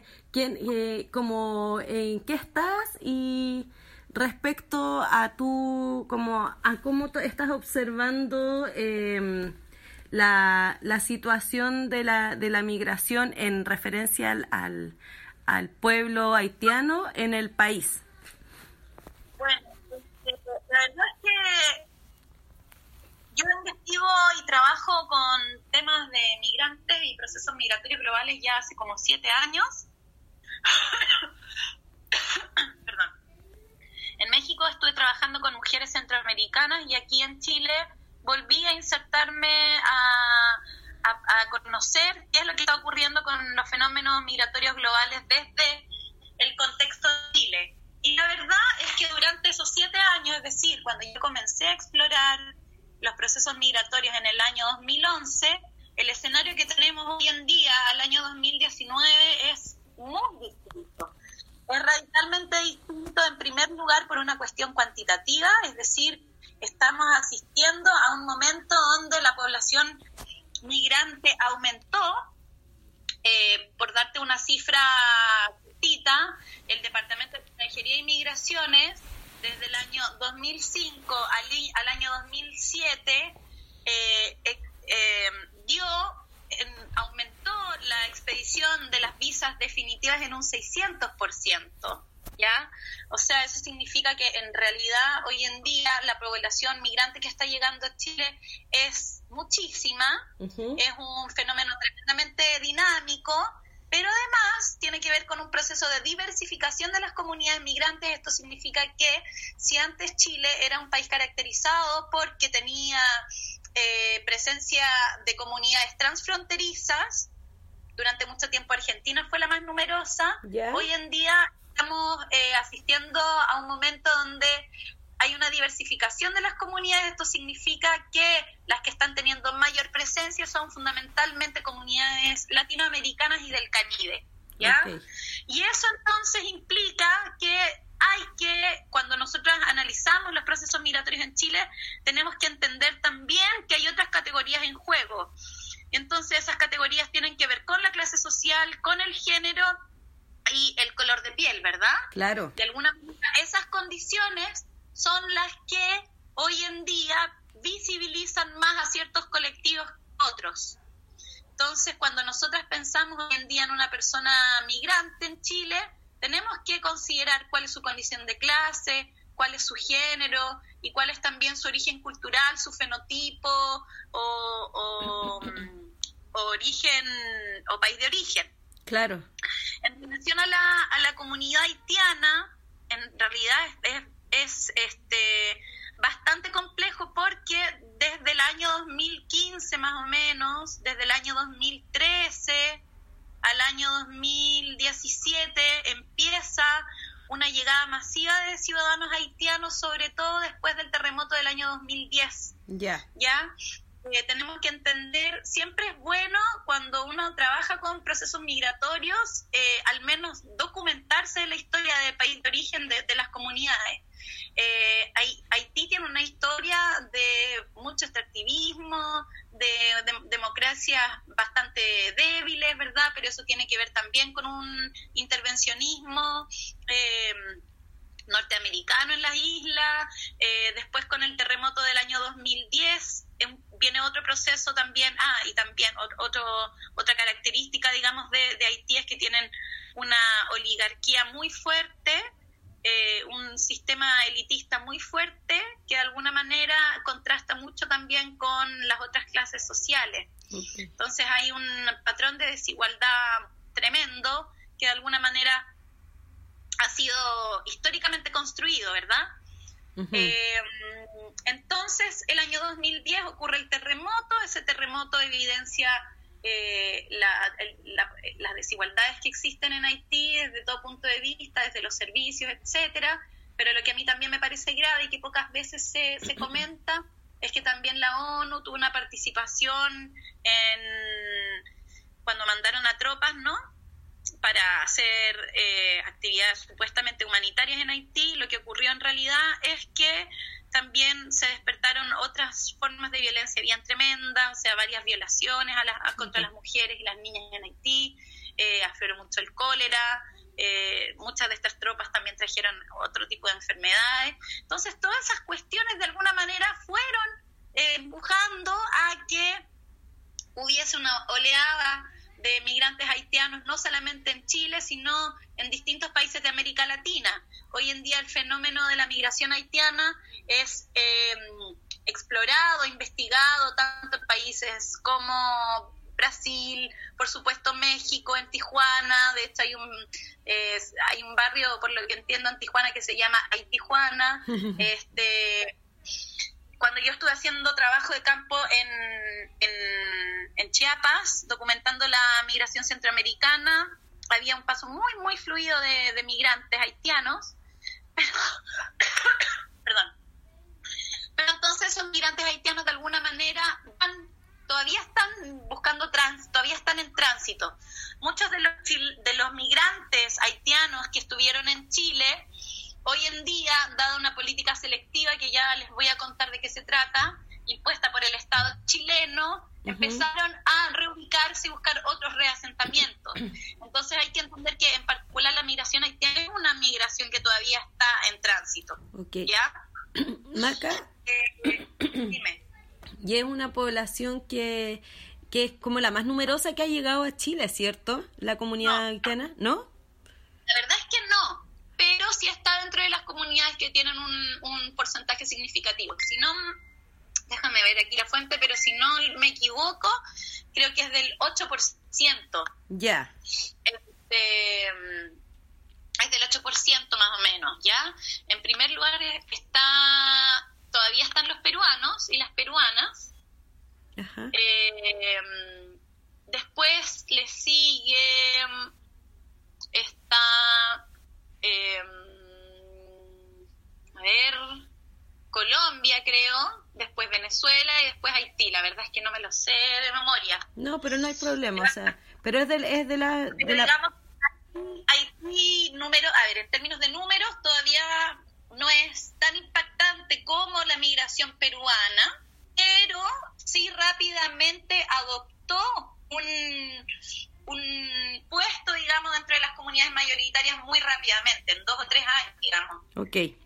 como en qué estás y respecto a cómo estás observando la situación de la migración en referencia al pueblo haitiano en el país. Bueno, la verdad es que yo investigo y trabajo con temas de migrantes y procesos migratorios globales ya hace como 7 años. Perdón. En México estuve trabajando con mujeres centroamericanas y aquí en Chile volví a insertarme a conocer qué es lo que está ocurriendo con los fenómenos migratorios globales desde el contexto de Chile. Y la verdad es que durante esos 7 años, es decir, cuando yo comencé a explorar los procesos migratorios en el año 2011, el escenario que tenemos hoy en día, al año 2019, es muy distinto. Es radicalmente distinto, en primer lugar, por una cuestión cuantitativa, es decir, estamos asistiendo a un momento donde la población migrante aumentó. Por darte una cifra cortita, el Departamento de Extranjería y Migraciones, desde el año 2005 al año 2007, aumentó la expedición de las visas definitivas en un 600%, ¿ya? O sea, eso significa que en realidad hoy en día la población migrante que está llegando a Chile es muchísima, es un fenómeno tremendamente dinámico, pero además tiene que ver con un proceso de diversificación de las comunidades migrantes. Esto significa que si antes Chile era un país caracterizado porque tenía presencia de comunidades transfronterizas, durante mucho tiempo Argentina fue la más numerosa, hoy en día estamos asistiendo a un momento donde hay una diversificación de las comunidades. Esto significa que las que están teniendo mayor presencia son fundamentalmente comunidades latinoamericanas y del Caribe, ¿ya? Okay. Y eso entonces implica que cuando nosotros analizamos los procesos migratorios en Chile, tenemos que entender también que hay otras categorías en juego. Entonces esas categorías tienen que ver con la clase social, con el género y el color de piel, ¿verdad? Claro. De alguna manera, esas condiciones son las que hoy en día visibilizan más a ciertos colectivos que otros. Entonces, cuando nosotras pensamos hoy en día en una persona migrante en Chile, tenemos que considerar cuál es su condición de clase, cuál es su género y cuál es también su origen cultural, su fenotipo o origen o país de origen. Claro. En relación a la comunidad haitiana, en realidad es bastante complejo porque desde el año 2015 más o menos, desde el año 2013 al año 2017 empieza una llegada masiva de ciudadanos haitianos, sobre todo después del terremoto del año 2010. ¿Ya? Tenemos que entender, siempre es bueno cuando uno trabaja con procesos migratorios, al menos documentarse de la historia del país de origen de las comunidades. Haití tiene una historia de mucho extractivismo, de democracias bastante débiles, ¿verdad? Pero eso tiene que ver también con un intervencionismo norteamericano en las islas. Después, con el terremoto del año 2010 viene otro proceso también. Y también otra característica, digamos, de Haití es que tienen una oligarquía muy fuerte, un sistema elitista muy fuerte que de alguna manera contrasta mucho también con las otras clases sociales. Okay. Entonces hay un patrón de desigualdad tremendo que de alguna manera ha sido históricamente construido, ¿verdad? Uh-huh. Entonces, el año 2010 ocurre el terremoto. Ese terremoto evidencia las desigualdades que existen en Haití desde todo punto de vista, desde los servicios, etcétera. Pero lo que a mí también me parece grave y que pocas veces se comenta es que también la ONU tuvo una participación cuando mandaron a tropas, ¿no?, para hacer actividades supuestamente humanitarias en Haití. Lo que ocurrió en realidad es que también se despertaron otras formas de violencia bien tremendas, o sea, varias violaciones contra las mujeres y las niñas en Haití, afloró mucho el cólera, muchas de estas tropas también trajeron otro tipo de enfermedades. Entonces, todas esas cuestiones de alguna manera fueron empujando a que hubiese una oleada de migrantes haitianos, no solamente en Chile, sino en distintos países de América Latina. Hoy en día el fenómeno de la migración haitiana es explorado, investigado tanto en países como Brasil, por supuesto México, en Tijuana. De hecho hay un barrio, por lo que entiendo, en Tijuana que se llama Haitijuana. Cuando yo estuve haciendo trabajo de campo en Chiapas, documentando la migración centroamericana, había un paso muy, muy fluido de migrantes haitianos, pero entonces esos migrantes haitianos de alguna manera todavía están buscando todavía están en tránsito. Muchos de los migrantes haitianos que estuvieron en Chile, hoy en día, dada una política selectiva que ya les voy a contar de qué se trata, impuesta por el Estado chileno, empezaron a reubicarse y buscar otros reasentamientos. Entonces hay que entender que en particular la migración haitiana es una migración que todavía está en tránsito. ¿Ya? Maca, dime. Y es una población que es como la más numerosa que ha llegado a Chile, ¿cierto? La comunidad haitiana, ¿no? La verdad es que no, pero sí está dentro de las comunidades que tienen un porcentaje significativo. Si no, déjame ver aquí la fuente, pero si no me equivoco, creo que es del 8%. Ya. Es del 8% más o menos, ¿ya? En primer lugar todavía están los peruanos y las peruanas. Ajá. Después le sigue Colombia, creo, después Venezuela y después Haití. La verdad es que no me lo sé de memoria. No, pero no hay problema, o sea, pero es de la digamos, Haití, en términos de números, todavía no es tan impactante como la migración peruana, pero sí rápidamente adoptó un puesto, digamos, dentro de las comunidades mayoritarias muy rápidamente, en 2 o 3 años, digamos. Okay.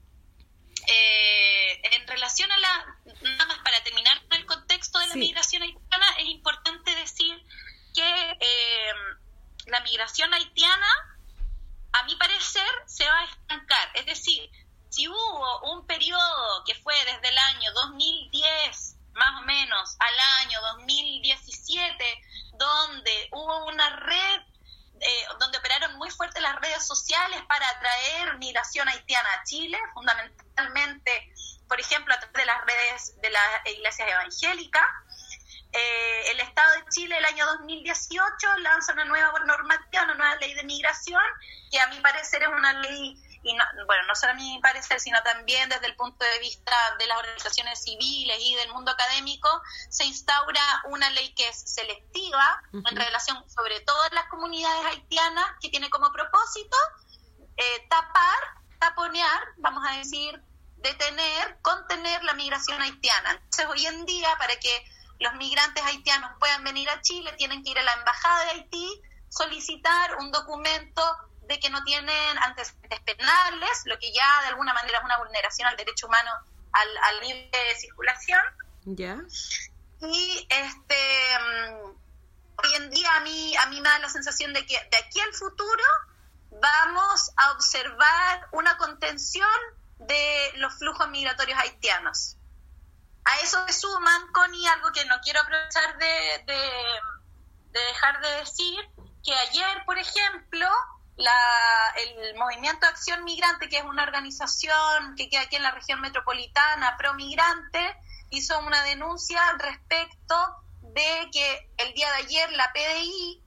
En relación a nada más para terminar con el contexto de la migración haitiana, es importante decir que la migración haitiana, a mi parecer, se va a estancar. Es decir, si hubo un periodo que fue desde el año 2010 más o menos al año 2017, donde hubo una red, donde operaron muy fuerte las redes sociales para atraer migración haitiana a Chile, fundamentalmente, por ejemplo, a través de las redes de las iglesias evangélicas. El Estado de Chile el año 2018 lanza una nueva normativa, una nueva ley de migración, que a mi parecer es una ley, y no solo a mi parecer, sino también desde el punto de vista de las organizaciones civiles y del mundo académico, se instaura una ley que es selectiva en relación sobre todo a las comunidades haitianas, que tiene como propósito taponear, vamos a decir, contener la migración haitiana. Entonces hoy en día, para que los migrantes haitianos puedan venir a Chile, tienen que ir a la embajada de Haití, solicitar un documento de que no tienen antecedentes penales, lo que ya de alguna manera es una vulneración al derecho humano al libre circulación. Ya. Y hoy en día a mí me da la sensación de que de aquí al futuro vamos a observar una contención de los flujos migratorios haitianos. A eso se suman, Connie, algo que no quiero aprovechar de dejar de decir, que ayer, por ejemplo, el Movimiento Acción Migrante, que es una organización que queda aquí en la región metropolitana, pro-migrante, hizo una denuncia respecto de que el día de ayer la PDI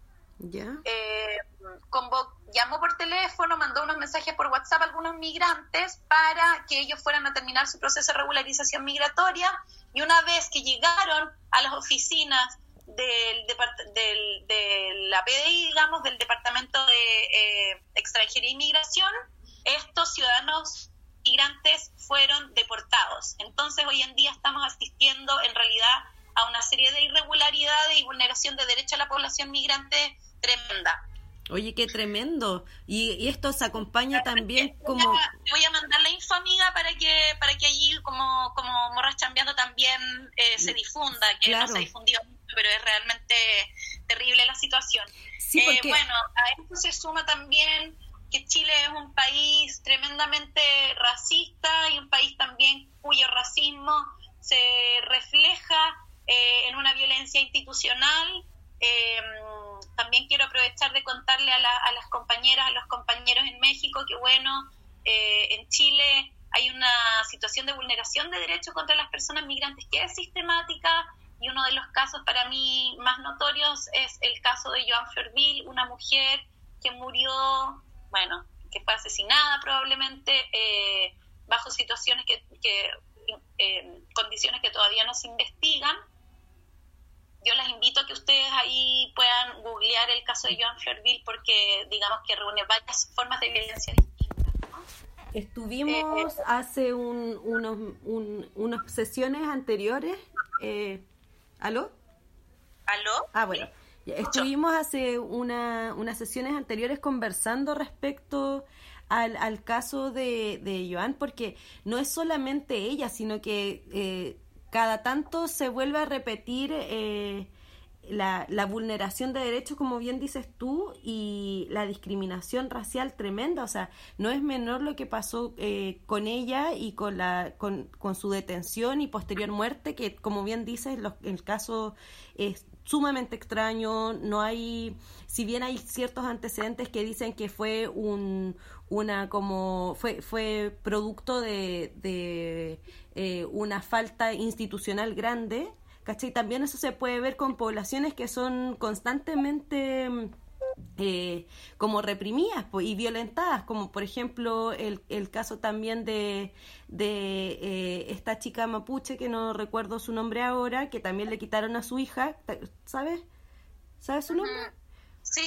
llamó por teléfono, mandó unos mensajes por WhatsApp a algunos migrantes para que ellos fueran a terminar su proceso de regularización migratoria, y una vez que llegaron a las oficinas de la PDI, digamos, del Departamento de Extranjería e Inmigración, estos ciudadanos migrantes fueron deportados. Entonces, hoy en día estamos asistiendo, en realidad, a una serie de irregularidades y vulneración de derechos a la población migrante tremenda. Oye, qué tremendo. Y esto se acompaña también como... Te voy a mandar la info, amiga, para que allí, como Morras Chambeando, también se difunda, que claro. No se ha difundido mucho, pero es realmente terrible la situación. Sí, porque... Bueno, a esto se suma también que Chile es un país tremendamente racista y un país también cuyo racismo se refleja en una violencia institucional. También quiero aprovechar de contarle a las compañeras, a los compañeros en México que bueno, en Chile hay una situación de vulneración de derechos contra las personas migrantes que es sistemática, y uno de los casos para mí más notorios es el caso de Joan Florville, una mujer que murió, bueno, que fue asesinada probablemente bajo situaciones condiciones que todavía no se investigan. Yo las invito a que ustedes ahí puedan googlear el caso de Joan Florville, porque digamos que reúne varias formas de violencia distintas, ¿no? Estuvimos hace unas sesiones anteriores. ¿Aló? ¿Aló? Ah, bueno. ¿Sí? Estuvimos hace unas sesiones anteriores conversando respecto al caso de Joan, porque no es solamente ella, sino que cada tanto se vuelve a repetir la vulneración de derechos, como bien dices tú, y la discriminación racial tremenda. O sea, no es menor lo que pasó con ella y con su detención y posterior muerte, que como bien dices, el caso es sumamente extraño. No hay, si bien hay ciertos antecedentes que dicen que fue fue producto de una falta institucional grande, ¿cachai? También eso se puede ver con poblaciones que son constantemente como reprimidas y violentadas, como por ejemplo el caso también de esta chica mapuche, que no recuerdo su nombre ahora, que también le quitaron a su hija, ¿sabes? ¿Sabes su nombre? Sí.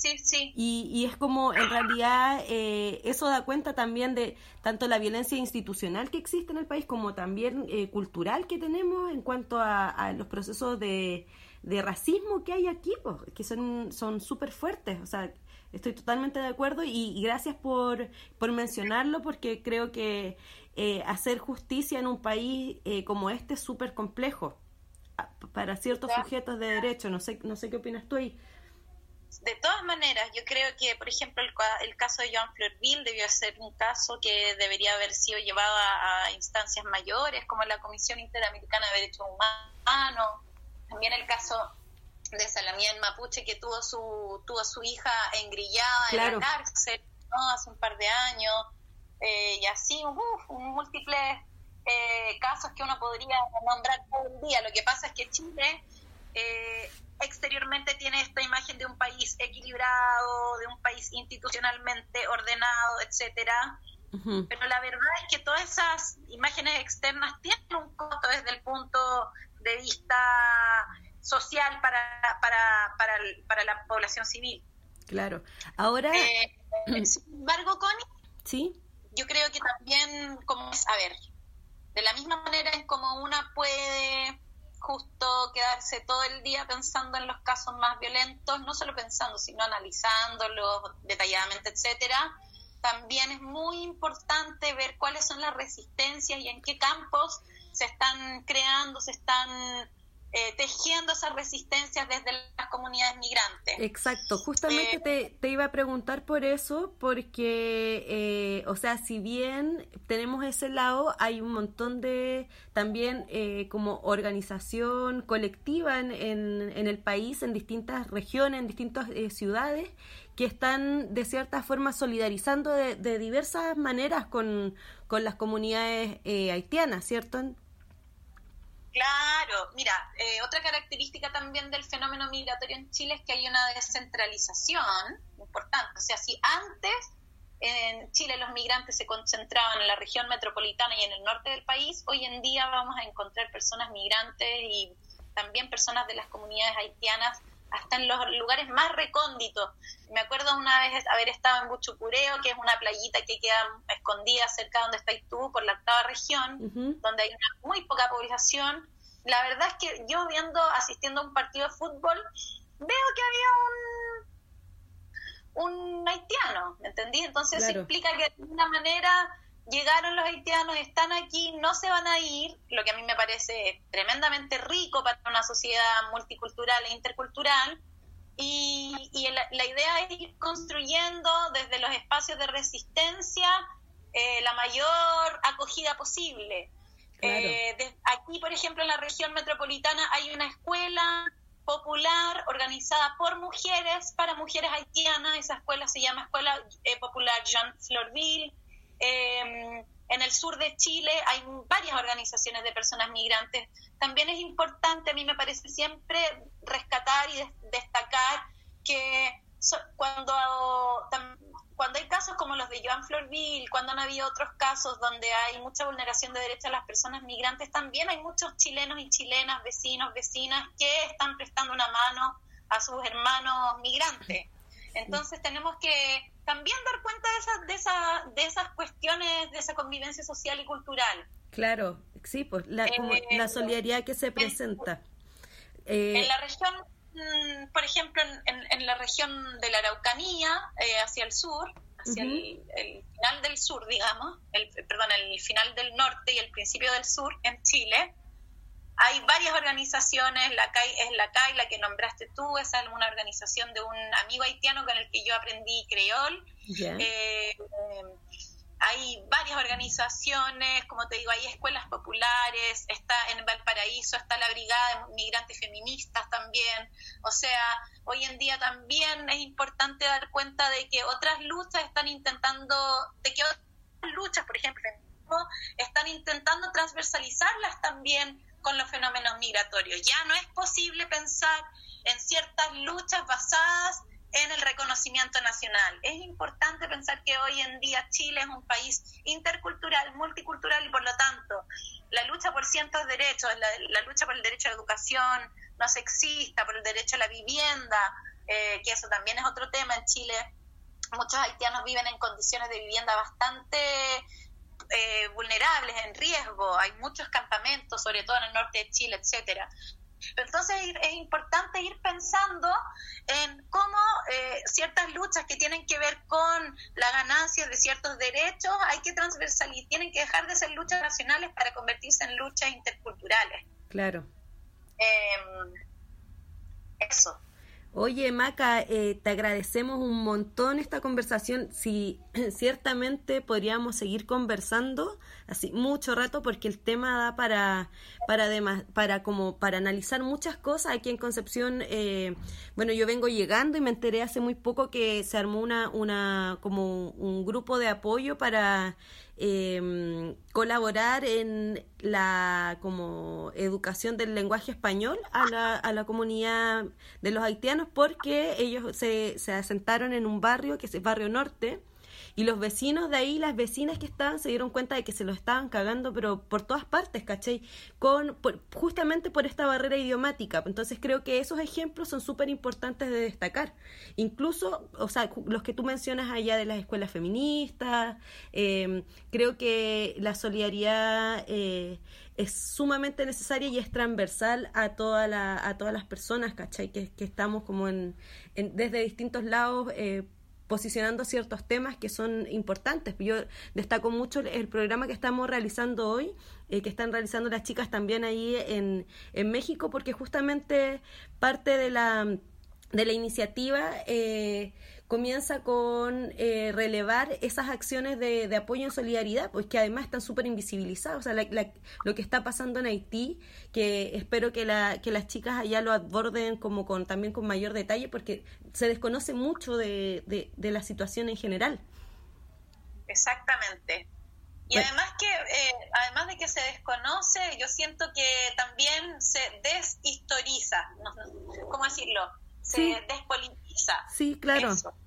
Y es como, en realidad, eso da cuenta también de tanto la violencia institucional que existe en el país, como también cultural que tenemos en cuanto a los procesos de racismo que hay aquí, pues, que son súper fuertes. O sea, estoy totalmente de acuerdo y gracias por mencionarlo, porque creo que hacer justicia en un país como este es súper complejo para ciertos sujetos de derecho. No sé qué opinas tú ahí. De todas maneras, yo creo que, por ejemplo, el caso de Joan Florville debió ser un caso que debería haber sido llevado a instancias mayores, como la Comisión Interamericana de Derechos Humanos. También el caso de Salamien Mapuche, que tuvo su hija engrillada en la cárcel, ¿no? Hace un par de años, y así múltiples casos que uno podría nombrar todo el día. Lo que pasa es que Chile exteriormente tiene esta imagen de un país equilibrado, de un país institucionalmente ordenado, etcétera. Uh-huh. Pero la verdad es que todas esas imágenes externas tienen un costo desde el punto de vista social para la población civil. Claro. Ahora... sin embargo, Connie, ¿sí? Yo creo que también, de la misma manera en como una puede justo quedarse todo el día pensando en los casos más violentos, no solo pensando, sino analizándolos detalladamente, etcétera. También es muy importante ver cuáles son las resistencias y en qué campos se están creando, se están tejiendo esas resistencias desde las comunidades migrantes. Exacto, justamente te iba a preguntar por eso, porque, si bien tenemos ese lado, hay un montón de también como organización colectiva en el país, en distintas regiones, en distintas ciudades, que están de cierta forma solidarizando de diversas maneras con las comunidades haitianas, ¿cierto? Claro, mira, otra característica también del fenómeno migratorio en Chile es que hay una descentralización importante. O sea, si antes en Chile los migrantes se concentraban en la región metropolitana y en el norte del país, hoy en día vamos a encontrar personas migrantes y también personas de las comunidades haitianas hasta en los lugares más recónditos. Me acuerdo una vez haber estado en Buchucureo, que es una playita que queda escondida cerca donde estás tú, por la 8ª región, donde hay una muy poca población. La verdad es que yo asistiendo a un partido de fútbol, veo que había un haitiano, ¿me entendí? Entonces eso implica que de alguna manera llegaron los haitianos, están aquí, no se van a ir, lo que a mí me parece tremendamente rico para una sociedad multicultural e intercultural, y la idea es ir construyendo desde los espacios de resistencia la mayor acogida posible. Aquí, por ejemplo, en la región metropolitana hay una escuela popular organizada por mujeres, para mujeres haitianas. Esa escuela se llama Escuela Popular Jean Florville. En el sur de Chile hay varias organizaciones de personas migrantes. También es importante, a mí me parece siempre, rescatar y destacar que cuando hay casos como los de Joan Florville, cuando han habido otros casos donde hay mucha vulneración de derechos a las personas migrantes, también hay muchos chilenos y chilenas, vecinos, vecinas, que están prestando una mano a sus hermanos migrantes. Entonces tenemos que también dar cuenta de esas cuestiones, de esa convivencia social y cultural. Claro, sí, pues como la solidaridad que se presenta. En la región, por ejemplo, en la región de la Araucanía, hacia el sur, hacia el final del sur, digamos, el final del norte y el principio del sur, en Chile, hay varias organizaciones. La CAI, la que nombraste tú, esa es una organización de un amigo haitiano con el que yo aprendí creol. Hay varias organizaciones, como te digo, hay escuelas populares, está en Valparaíso, está la Brigada de Migrantes Feministas también. O sea, hoy en día también es importante dar cuenta de que otras luchas por ejemplo, están intentando transversalizarlas también con los fenómenos migratorios. Ya no es posible pensar en ciertas luchas basadas en el reconocimiento nacional. Es importante pensar que hoy en día Chile es un país intercultural, multicultural, y por lo tanto la lucha por ciertos derechos, la lucha por el derecho a la educación no sexista, por el derecho a la vivienda, que eso también es otro tema en Chile. Muchos haitianos viven en condiciones de vivienda bastante vulnerables, en riesgo. Hay muchos campamentos, sobre todo en el norte de Chile, etcétera. Entonces es importante ir pensando en cómo ciertas luchas que tienen que ver con la ganancia de ciertos derechos tienen que dejar de ser luchas nacionales para convertirse en luchas interculturales. Claro. Eso. Oye, Maca, te agradecemos un montón esta conversación. Sí, ciertamente podríamos seguir conversando así mucho rato, porque el tema da para analizar muchas cosas. Aquí en Concepción, bueno, yo vengo llegando y me enteré hace muy poco que se armó como un grupo de apoyo para colaborar en la como educación del lenguaje español a la comunidad de los haitianos, porque ellos se asentaron en un barrio que es el barrio norte, y los vecinos de ahí, las vecinas que estaban, se dieron cuenta de que se lo estaban cagando, pero por todas partes, ¿cachai? Justamente por esta barrera idiomática. Entonces creo que esos ejemplos son súper importantes de destacar. Incluso, o sea, los que tú mencionas allá de las escuelas feministas, creo que la solidaridad es sumamente necesaria y es transversal a todas las personas, ¿cachai? Que estamos como desde distintos lados posicionando ciertos temas que son importantes. Yo destaco mucho el programa que estamos realizando hoy, que están realizando las chicas también ahí en México, porque justamente parte de la iniciativa comienza con relevar esas acciones de apoyo en solidaridad, pues que además están súper invisibilizadas. O sea, lo que está pasando en Haití, que espero que las chicas allá lo aborden también con mayor detalle, porque se desconoce mucho de la situación en general. Exactamente. Y además de que se desconoce, yo siento que también se deshistoriza, ¿cómo decirlo? Se despolitiza. Sí, claro. Eso.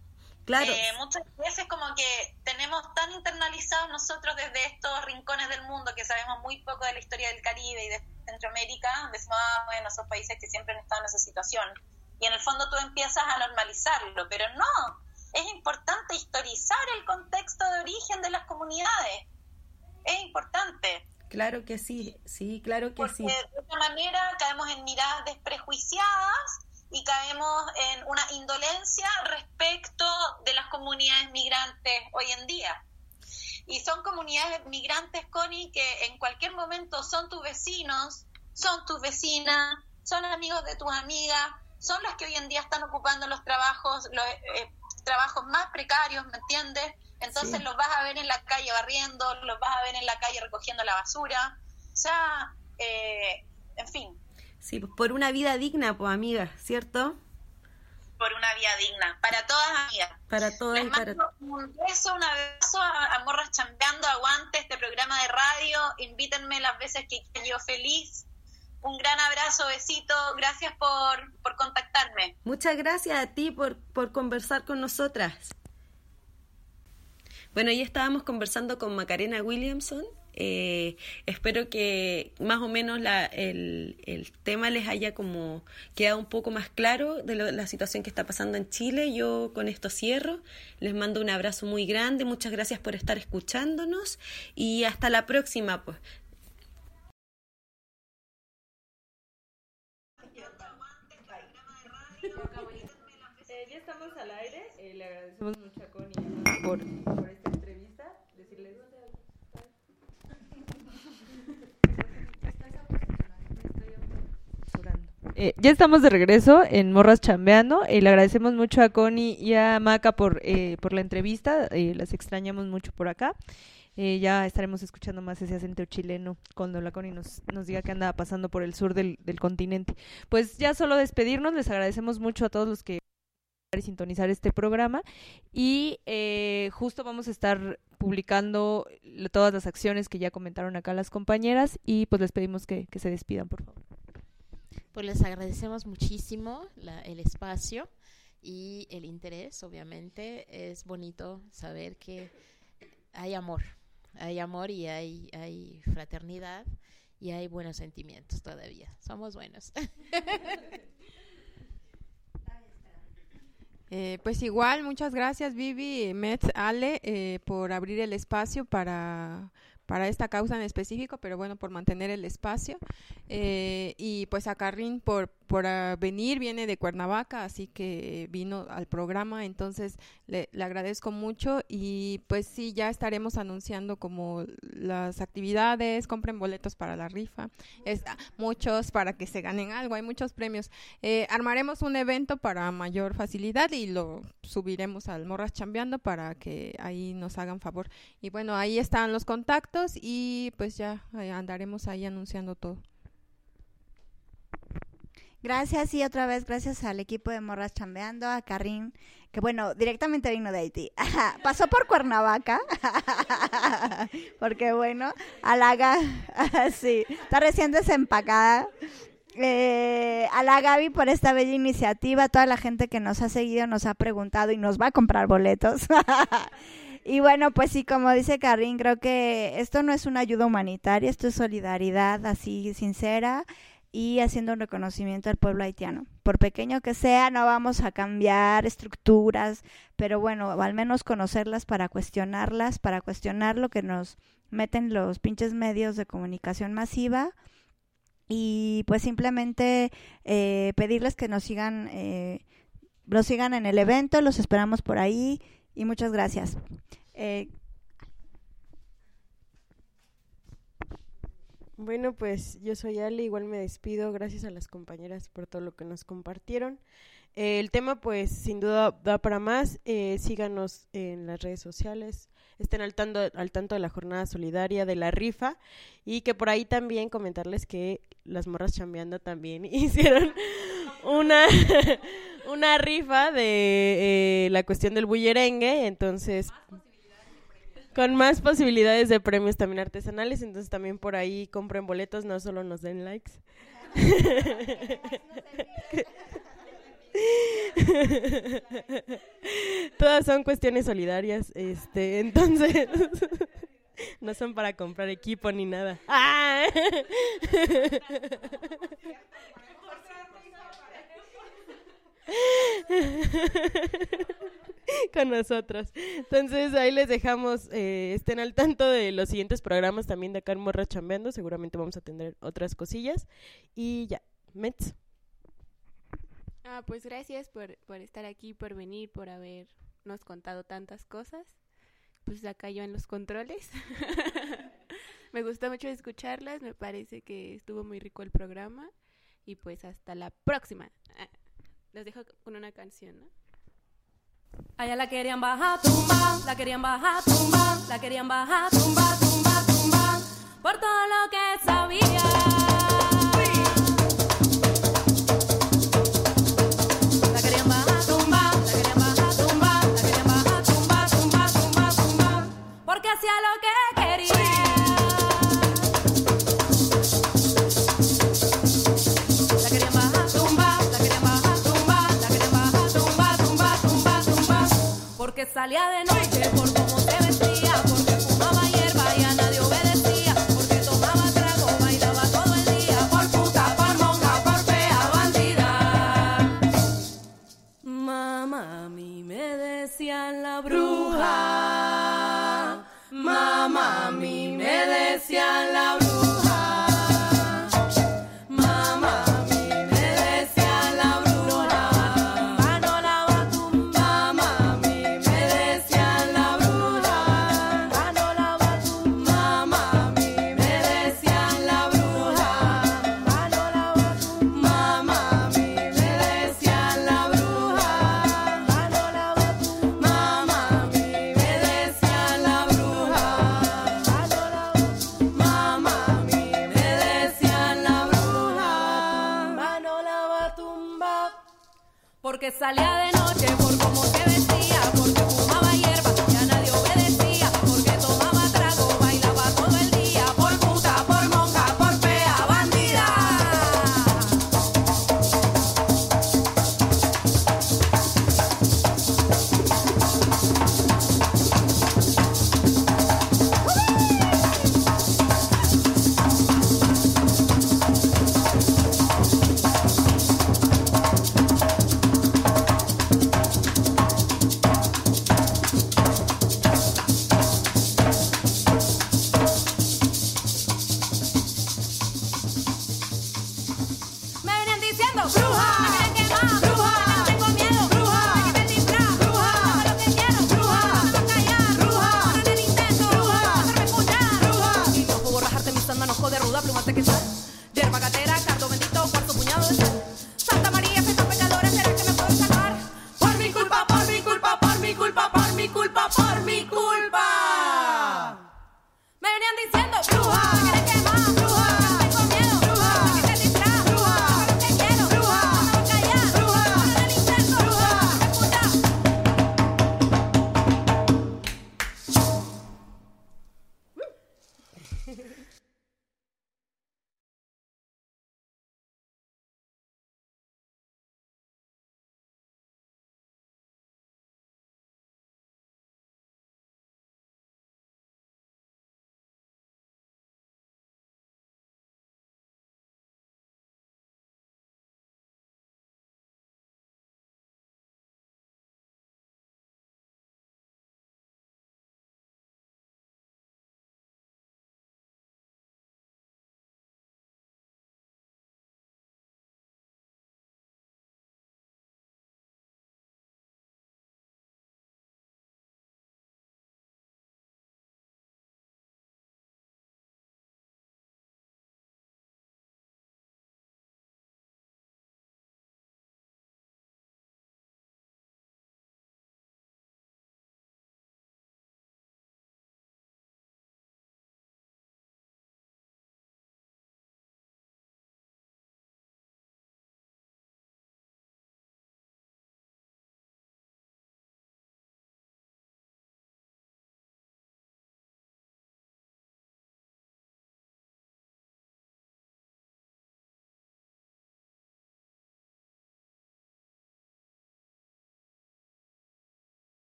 Claro. Muchas veces como que tenemos tan internalizados nosotros desde estos rincones del mundo que sabemos muy poco de la historia del Caribe y de Centroamérica, decimos, bueno, esos países que siempre han estado en esa situación. Y en el fondo tú empiezas a normalizarlo, pero no, es importante historizar el contexto de origen de las comunidades. Es importante. Claro que sí, claro que porque sí. De otra manera caemos en miradas desprejuiciadas y caemos en una indolencia respecto de las comunidades migrantes hoy en día. Y son comunidades migrantes, Connie, que en cualquier momento son tus vecinos, son tus vecinas, son amigos de tus amigas, son las que hoy en día están ocupando los trabajos más precarios, ¿me entiendes? Entonces los vas a ver en la calle barriendo, los vas a ver en la calle recogiendo la basura. O sea, en fin. Sí, por una vida digna, pues, amiga, ¿cierto? Por una vida digna, para todas, amigas. Para todas y para todas. Un beso, un abrazo a Morras Chambeando, aguante este programa de radio, invítenme las veces que quiera, yo feliz. Un gran abrazo, besito, gracias por contactarme. Muchas gracias a ti por conversar con nosotras. Bueno, ya estábamos conversando con Macarena Williamson. Espero que más o menos el tema les haya como quedado un poco más claro de la situación que está pasando en Chile. Yo con esto cierro, les mando un abrazo muy grande, muchas gracias por estar escuchándonos y hasta la próxima, pues. Ya estamos al aire, le agradecemos mucho a Connie por esta entrevista, decirles... ya estamos de regreso en Morras Chambeando y le agradecemos mucho a Connie y a Maca por la entrevista, las extrañamos mucho por acá. Ya estaremos escuchando más ese acento chileno cuando la Connie nos diga que anda pasando por el sur del continente. Pues ya solo despedirnos, les agradecemos mucho a todos los que sintonizar este programa y justo vamos a estar publicando todas las acciones que ya comentaron acá las compañeras y pues les pedimos que se despidan, por favor. Pues les agradecemos muchísimo el espacio y el interés, obviamente. Es bonito saber que hay amor y hay fraternidad y hay buenos sentimientos todavía. Somos buenos. Pues igual, muchas gracias Vivi, Metz, Ale, por abrir el espacio para esta causa en específico, pero bueno, por mantener el espacio, y pues a Carrín por venir, viene de Cuernavaca, así que vino al programa, entonces le agradezco mucho y pues sí, ya estaremos anunciando como las actividades, compren boletos para la rifa, muchos para que se ganen algo, hay muchos premios, armaremos un evento para mayor facilidad y lo subiremos al Morras Chambeando para que ahí nos hagan favor, y bueno, ahí están los contactos y pues ya andaremos ahí anunciando todo. Gracias y otra vez gracias al equipo de Morras Chambeando, a Carrín, que bueno, directamente vino de Haití. Pasó por Cuernavaca, porque bueno, sí, está recién desempacada. A la Gaby por esta bella iniciativa, a toda la gente que nos ha seguido, nos ha preguntado y nos va a comprar boletos. Y bueno, pues sí, como dice Carrín, creo que esto no es una ayuda humanitaria, esto es solidaridad así sincera y haciendo un reconocimiento al pueblo haitiano. Por pequeño que sea, no vamos a cambiar estructuras, pero bueno, al menos conocerlas para cuestionar lo que nos meten los pinches medios de comunicación masiva y pues simplemente pedirles que nos sigan en el evento, los esperamos por ahí y muchas gracias. Bueno, pues yo soy Ale, igual me despido, gracias a las compañeras por todo lo que nos compartieron. El tema pues sin duda da para más, síganos en las redes sociales, estén al tanto de la jornada solidaria, de la rifa, y que por ahí también comentarles que las Morras Chambeando también hicieron una rifa de la cuestión del bullerengue, entonces con más posibilidades de premios también artesanales, entonces también por ahí compren boletos, no solo nos den likes. Todas son cuestiones solidarias, entonces no son para comprar equipo ni nada. ¡Ah! Con nosotros. Entonces ahí les dejamos, estén al tanto de los siguientes programas también de acá en Morras Chambeando. Seguramente vamos a tener otras cosillas. Y ya, Mets. Pues gracias por estar aquí, por venir, por habernos contado tantas cosas. Pues acá yo en los controles. Me gustó mucho escucharlas, me parece que estuvo muy rico el programa. Y pues hasta la próxima. Les dejo con una canción, ¿no? Allá la querían bajar, tumba, la querían bajar, tumba, la querían bajar, tumba, tumba, tumba, por todo lo que sabía. La querían bajar, tumba, la querían bajar, tumba, la querían bajar, tumba, tumba, tumba, tumba, porque hacía lo que quería. La querían bajar, tumba, la querían bajar, tumba, la querían bajar, tumba, tumba, tumba, tumba, porque salía de noche por cómo se vestía, porque fumaba hierba y a nadie obedecía, porque tomaba trago, bailaba todo el día, por puta, por monja, por fea, bandida. Mamá, a mí me decían la bruja, mamá, a mí me decían la bruja. Porque salía de noche por cómo se vestía, porque fumaba hierba y a nadie obedecía, porque tomaba trago, bailaba todo el día, por puta, por monja, por fea, bandida. Bruja.